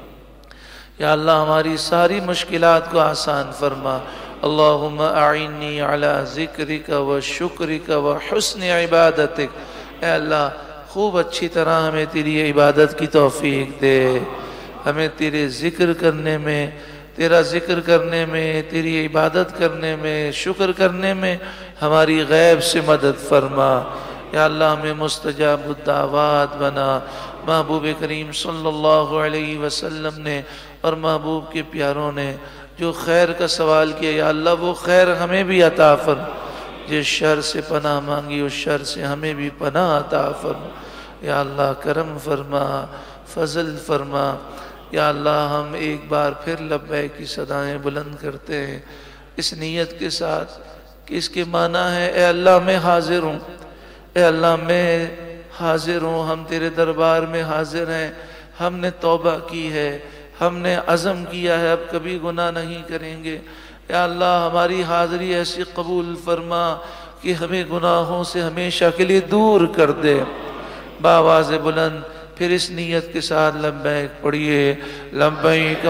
یا اللہ ہماری ساری مشکلات کو آسان فرما۔ اللہم اعنی علی ذکرک و شکرک و حسن عبادتک۔ اے اللہ خوب اچھی طرح ہمیں تیری عبادت کی توفیق دے، ہمیں تیرے ذکر کرنے میں، تیرا ذکر کرنے میں، تیری عبادت کرنے میں، شکر کرنے میں ہماری غیب سے مدد فرما۔ یا اللہ ہمیں مستجاب الدعوات بنا۔ محبوب کریم صلی اللہ علیہ وسلم نے اور محبوب کے پیاروں نے جو خیر کا سوال کیا، یا اللہ وہ خیر ہمیں بھی عطا فرما۔ جس شر سے پناہ مانگی اس شر سے ہمیں بھی پناہ عطا فرما۔ یا اللہ کرم فرما، فضل فرما۔ یا اللہ ہم ایک بار پھر لبیک کی صدائیں بلند کرتے ہیں اس نیت کے ساتھ کہ اس کے معنی ہے اے اللہ میں حاضر ہوں، اے اللہ میں حاضر ہوں، ہم تیرے دربار میں حاضر ہیں، ہم نے توبہ کی ہے، ہم نے عزم کیا ہے اب کبھی گناہ نہیں کریں گے۔ یا اللہ ہماری حاضری ایسی قبول فرما کہ ہمیں گناہوں سے ہمیشہ کے لیے دور کر دے۔ بآواز بلند پھر اس نیت کے ساتھ لبیک پڑھیے۔ لبیک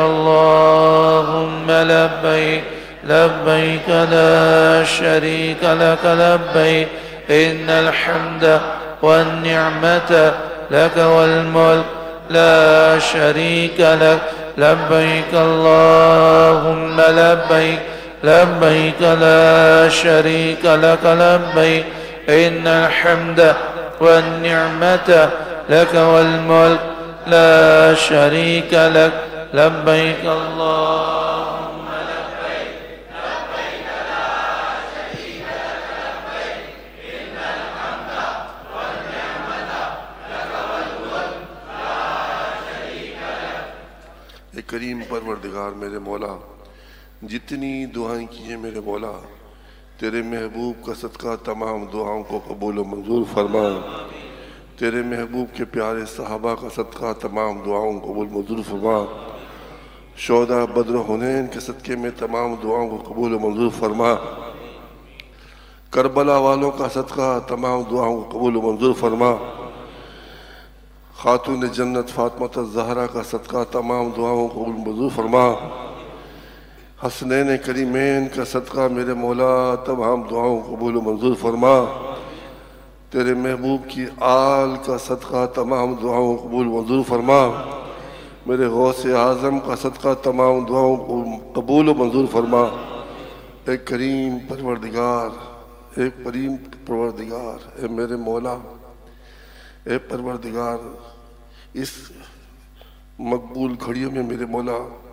اللہم لبیک، لبیک لا شریک لک لبیک، ان الحمد والنعمت لک والملک لا شریک لک، لبیک اللہم لبیک، لبیک لا شریک لک لبیک، ان الحمد والنعمت لك والملك لا شريك لك، لبيك اللهم لبيك، لبيك لا شريك لك لبيك، إن الحمد والنعمة لك والملك لا شريك لك۔ اے کریم پروردگار میرے مولا، جتنی دعائیں کیے میرے مولا، تیرے محبوب کا صدقہ تمام دعاؤں کو قبول و منظور فرما۔ تیرے محبوب کے پیارے صحابہ کا صدقہ تمام دعاؤں کو قبول منظور فرما۔ شہداء بدر و حنین کے صدقے میں تمام دعاؤں کو قبول و منظور فرما۔ کربلا والوں کا صدقہ تمام دعاؤں کو قبول و منظور فرما، خاتون جنت فاطمہ الزہرا کا صدقہ تمام دعاؤں کو قبول و منظور فرما، حسنین کریمین کا صدقہ میرے مولا تمام دعاؤں کو قبول و منظور فرما، تیرے محبوب کی آل کا صدقہ تمام دعاؤں کو قبول و منظور فرما، میرے غوث اعظم کا صدقہ تمام دعاؤں کو قبول و منظور فرما۔ اے کریم پروردگار، اے کریم پروردگار، اے میرے مولا، اے پروردگار، اس مقبول گھڑیوں میں میرے مولا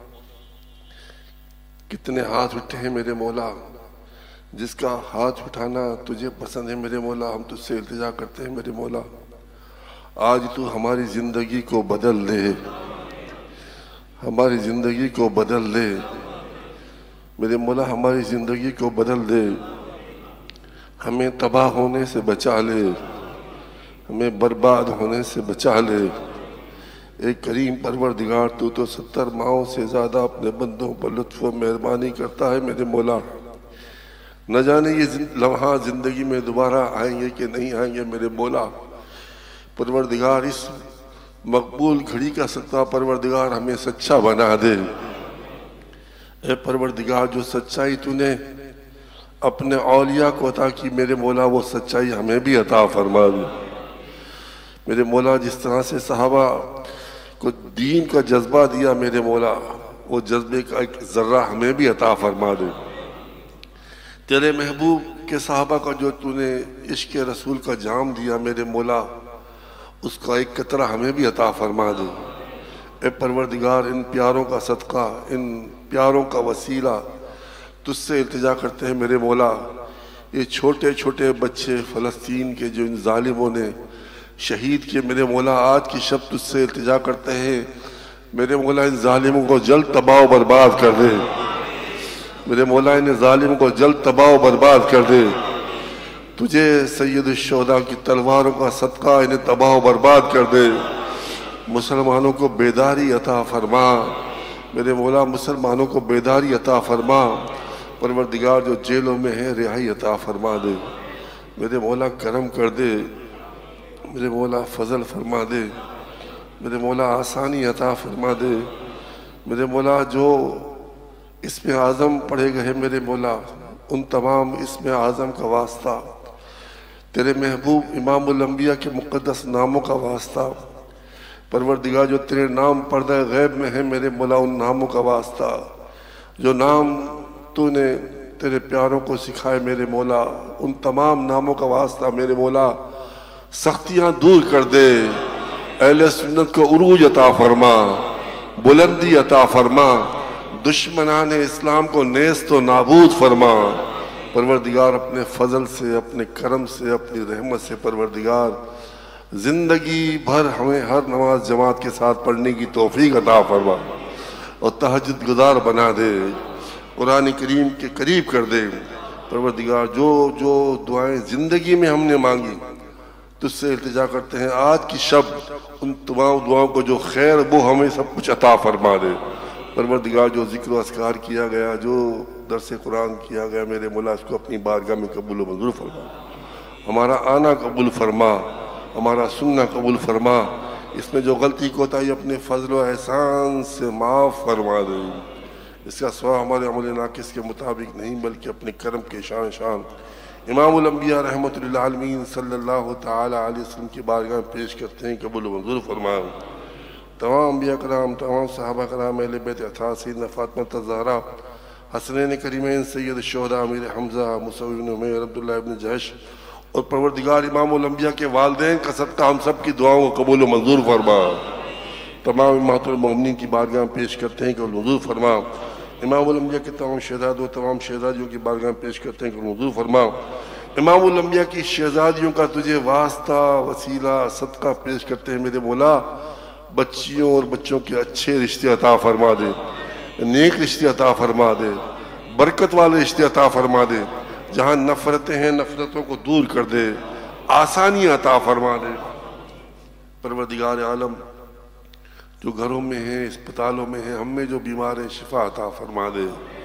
کتنے ہاتھ اٹھے ہیں میرے مولا، جس کا ہاتھ اٹھانا تجھے پسند ہے میرے مولا، ہم تجھ سے التجا کرتے ہیں میرے مولا، آج تو ہماری زندگی کو بدل دے، ہماری زندگی کو بدل دے میرے مولا، ہماری زندگی کو بدل دے، ہمیں تباہ ہونے سے بچا لے، ہمیں برباد ہونے سے بچا لے۔ اے کریم پروردگار، تو 70 ماہوں سے زیادہ اپنے بندوں پر لطف و مہربانی کرتا ہے میرے مولا، نہ جانے یہ لمحہ زندگی میں دوبارہ آئیں گے کہ نہیں آئیں گے میرے مولا۔ پروردگار، اس مقبول گھڑی کا صدقہ پروردگار ہمیں سچا بنا دے۔ اے پروردگار، جو سچائی تو نے اپنے اولیاء کو عطا کی میرے مولا، وہ سچائی ہمیں بھی عطا فرما دے میرے مولا۔ جس طرح سے صحابہ کو دین کا جذبہ دیا میرے مولا، وہ جذبے کا ایک ذرہ ہمیں بھی عطا فرما دے۔ تیرے محبوب کے صحابہ کا جو تو نے عشق رسول کا جام دیا میرے مولا، اس کا ایک قطرہ ہمیں بھی عطا فرما دے۔ اے پروردگار، ان پیاروں کا صدقہ، ان پیاروں کا وسیلہ تجھ سے التجا کرتے ہیں میرے مولا۔ یہ چھوٹے چھوٹے بچے فلسطین کے جو ان ظالموں نے شہید کیے میرے مولا، آج کی شب تجھ سے التجا کرتے ہیں میرے مولا، ان ظالموں کو جلد تباہ و برباد کر دے میرے مولا، ان ظالموں کو جلد تباہ و برباد کر دے۔ تجھے سید الشہداء کی تلواروں کا صدقہ انہیں تباہ و برباد کر دے۔ مسلمانوں کو بیداری عطا فرما میرے مولا، مسلمانوں کو بیداری عطا فرما۔ پروردگار، جو جیلوں میں ہیں رہائی عطا فرما دے میرے مولا، کرم کر دے میرے مولا، فضل فرما دے میرے مولا، آسانی عطا فرما دے میرے مولا۔ جو اسم اعظم پڑھے گئے میرے مولا، ان تمام اسم اعظم کا واسطہ، تیرے محبوب امام الانبیاء کے مقدس ناموں کا واسطہ، پروردگار جو تیرے نام پردہ غیب میں ہیں میرے مولا، ان ناموں کا واسطہ، جو نام تو نے تیرے پیاروں کو سکھائے میرے مولا، ان تمام ناموں کا واسطہ میرے مولا، سختیاں دور کر دے، اہل سنت کو عروج عطا فرما، بلندی عطا فرما، دشمنان اسلام کو نیست و نابود فرما۔ پروردگار، اپنے فضل سے، اپنے کرم سے، اپنی رحمت سے پروردگار، زندگی بھر ہمیں ہر نماز جماعت کے ساتھ پڑھنے کی توفیق عطا فرما اور تہجد گزار بنا دے، قرآن کریم کے قریب کر دے۔ پروردگار، جو دعائیں زندگی میں ہم نے مانگی تجھ سے التجا کرتے ہیں، آج کی شب ان تمام دعاؤں کو جو خیر وہ ہمیں سب کچھ عطا فرما دے۔ پروردگار، جو ذکر و اذکار کیا گیا، جو درس قرآن کیا گیا میرے مولا، اس کو اپنی بارگاہ میں قبول و منظور فرما، ہمارا آنا قبول فرما، ہمارا سننا قبول فرما، اس میں جو غلطی کوتاہی اپنے فضل و احسان سے معاف فرما دے۔ اس کا سوا ہمارے عمل ناقص کے مطابق نہیں، بلکہ اپنے کرم کے شان امام الانبیاء رحمت للعالمین صلی اللہ تعالی علیہ وسلم کی بارگاہ میں پیش کرتے ہیں، قبول و منظور فرما۔ تمام انبیاء کرام، تمام صحابہ کرام، اہل بیت اطہار، سیدنا فاطمہ الزہرا، حسنین کریمین، سید الشہداء امیر حمزہ، مصعب بن عمیر، عبداللہ ابن جحش، اور پروردگار امام الانبیاء کے والدین کا صدقہ ہم سب کی دعاؤں کو قبول و منظور فرما۔ تمام امہات المومنین کی بارگاہ میں پیش کرتے ہیں، قبول و منظور فرما۔ امام الانبیاء کے تمام شہزاد و تمام شہزادیوں کی بارگاہ میں پیش کرتے ہیں، قبول و منظور فرما۔ امام الانبیاء کی شہزادیوں کا تجھے واسطہ، وسیلہ، صدقہ پیش کرتے ہیں میرے مولا، بچیوں اور بچوں کے اچھے رشتے عطا فرما دے، نیک رشتے عطا فرما دے، برکت والے رشتے عطا فرما دے، جہاں نفرتیں ہیں نفرتوں کو دور کر دے، آسانی عطا فرما دے۔ پروردگار عالم، جو گھروں میں ہیں، اسپتالوں میں ہیں، ہم میں جو بیمار ہیں، شفا عطا فرما دے۔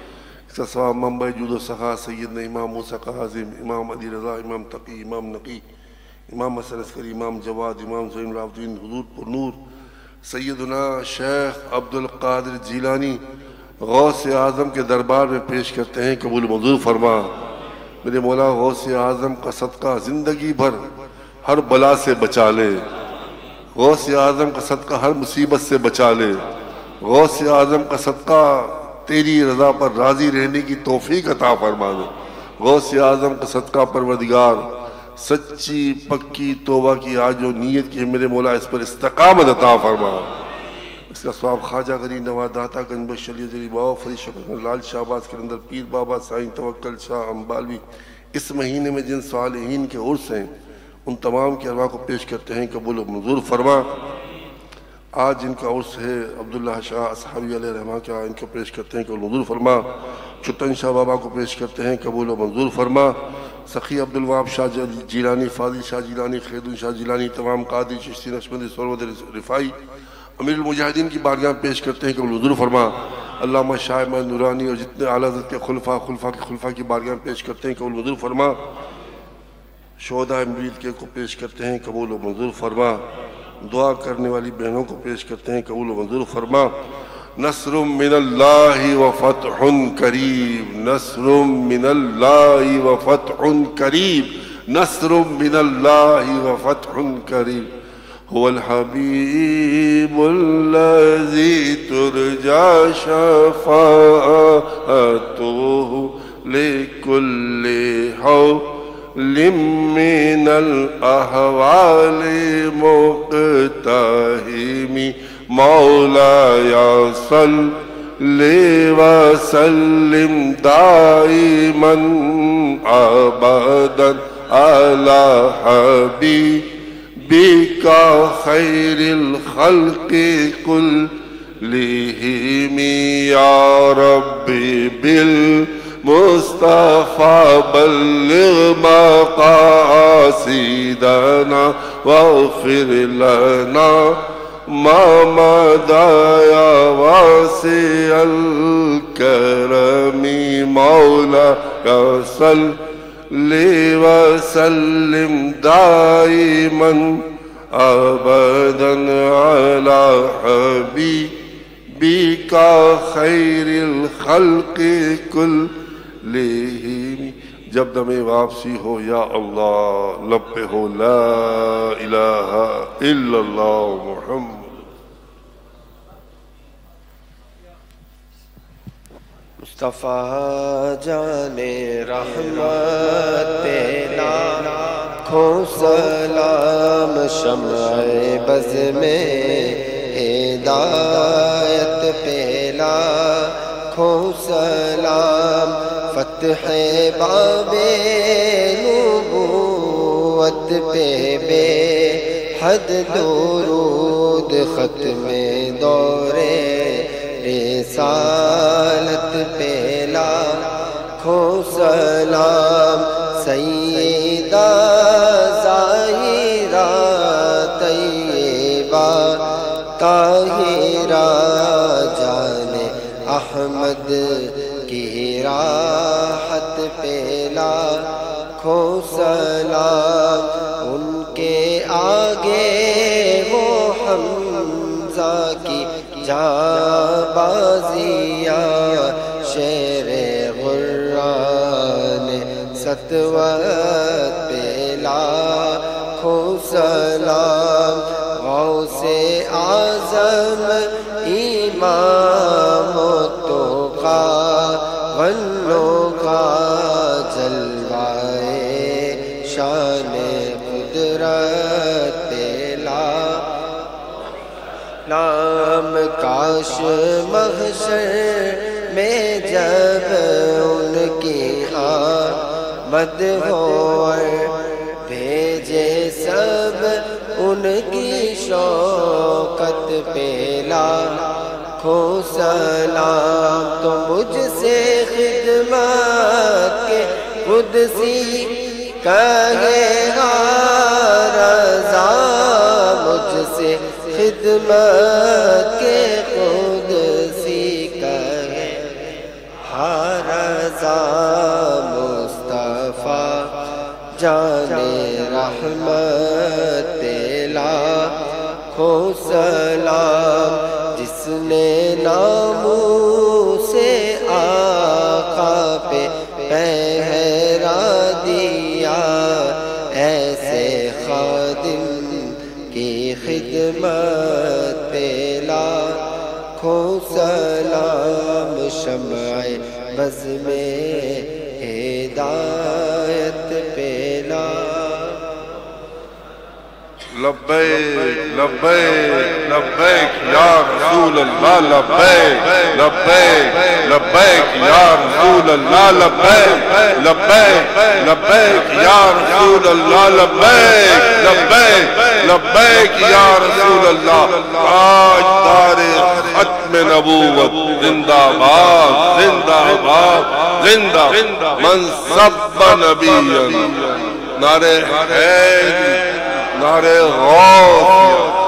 اس کا ثواب منبع جود و سخا سیدنا امام موسیٰ کاظم، امام علی رضا، امام تقی، امام نقی، امام حسن عسکری، امام جواد، امام زین العابدین، حضور پر نور سیدنا شیخ عبد القادر جیلانی غوث اعظم کے دربار میں پیش کرتے ہیں، قبول منظور فرما۔ میرے مولا غوث اعظم کا صدقہ زندگی بھر ہر بلا سے بچا لے، غوث اعظم کا صدقہ ہر مصیبت سے بچا لے، غوث اعظم کا صدقہ تیری رضا پر راضی رہنے کی توفیق عطا فرما دے، غوث اعظم کا صدقہ پروردگار سچی پکی توبہ کی آج جو نیت کی ہے میرے مولا اس پر استقامت عطا فرما۔ اس کا ثواب خواجہ غریب نواز داتا گنج بخش علی علی بابا فرید شفیق لال شاہ باز کے اندر پیر بابا سائیں توکل شاہ امبالوی اس مہینے میں جن صالحین کے عرس ہیں ان تمام کی ارواح کو پیش کرتے ہیں، قبول و منظور فرما۔ آج جن کا عرس ہے عبداللہ شاہ اصحابی علیہ رحمہ کا، ان کو پیش کرتے ہیں، قبول و منظور فرما۔ چھٹن شاہ بابا کو پیش کرتے ہیں، قبول و منظور فرما۔ سخی عبدالوہاب شاہ جیلانی، فاضل شاہ جیلانی، خیردون شاہ جیلانی، تمام قادری چشتی نقشبندی سرود رفائی امیر المجاہدین کی بارگاہ پیش کرتے ہیں، قبول و منظور فرما۔ علامہ شاہ احمد نورانی اور جتنے اعلیٰ حضرت کے خلفاء کی بارگاہ پیش کرتے ہیں، قبول و منظور فرما۔ شہداء مرید کے کو پیش کرتے ہیں، قبول و منظور فرما۔ دعا کرنے والی بہنوں کو پیش کرتے ہیں، قبول و منظور فرما۔ نصر من اللہ و فتح قریب، نصر من اللہ و فتح قریب، نصر من اللہ و فتح قریب، هو الحبیب الذی ترجا شفاعته لکل حول من الاحوال مقتحم، مولاي صل وسلم دائما ابدا على حبيبك خير الخلق كلهم، يا ربي بالمصطفى بلغ مقاصدنا واغفر لنا ما مضى يا واسع الكرم، مولاي صل وسلم دائما ابدا على حبيبك خير الخلق كلهم۔ جب دم واپسی ہو یا اللہ، لب پہ ہو لا الہ الا اللہ محمد۔ مصطفیٰ جان رحمت پہ لاکھوں سلام، شمع بز میں ہدایت پہ لاکھوں سلام، فتح باب نبوت پہ بے حد درود، ختم دور رسالت پہ لاکھوں سلام، سیدہ ظاہرہ طیبہ طاہرہ جان احمد کی راحت پہ لاکھوں سلام، ان کے آگے وہ حمزہ کی جانبازیاں، شیر غران سطوت پہ لاکھوں سلام، غوث اعظم امام التقیٰ غنوں کا جلوائے شان قدرت پہ نام، کاش محشر میں جب ان کی آمد ہو، بھیجے سب ان کی شوکت پہ لاکھوں سلام، تو مجھ سے خدمت کے قدسی کہے گا رضا، مجھ سے خدمت کے قدسی کہے ہر رحمت پہ لاکھوں سلام، جس نے ناموس آقا پہ پہرا دیا، ایسے خادم کی خدمت پہ لاکھوں سلام، شمع بز میں ہدایت پہ لبیک لبیک لبیک یا رسول اللہ، لبیک لبیک لبیک یا رسول اللہ، لبیک لبیک لبیک یا رسول اللہ، لبیک لبیک لبیک یا رسول اللہ۔ آج دار ختم نبوت زندہ باد، زندہ باد، زندہ من سب نبی، نعرہ حیدر، نعرہ غوث،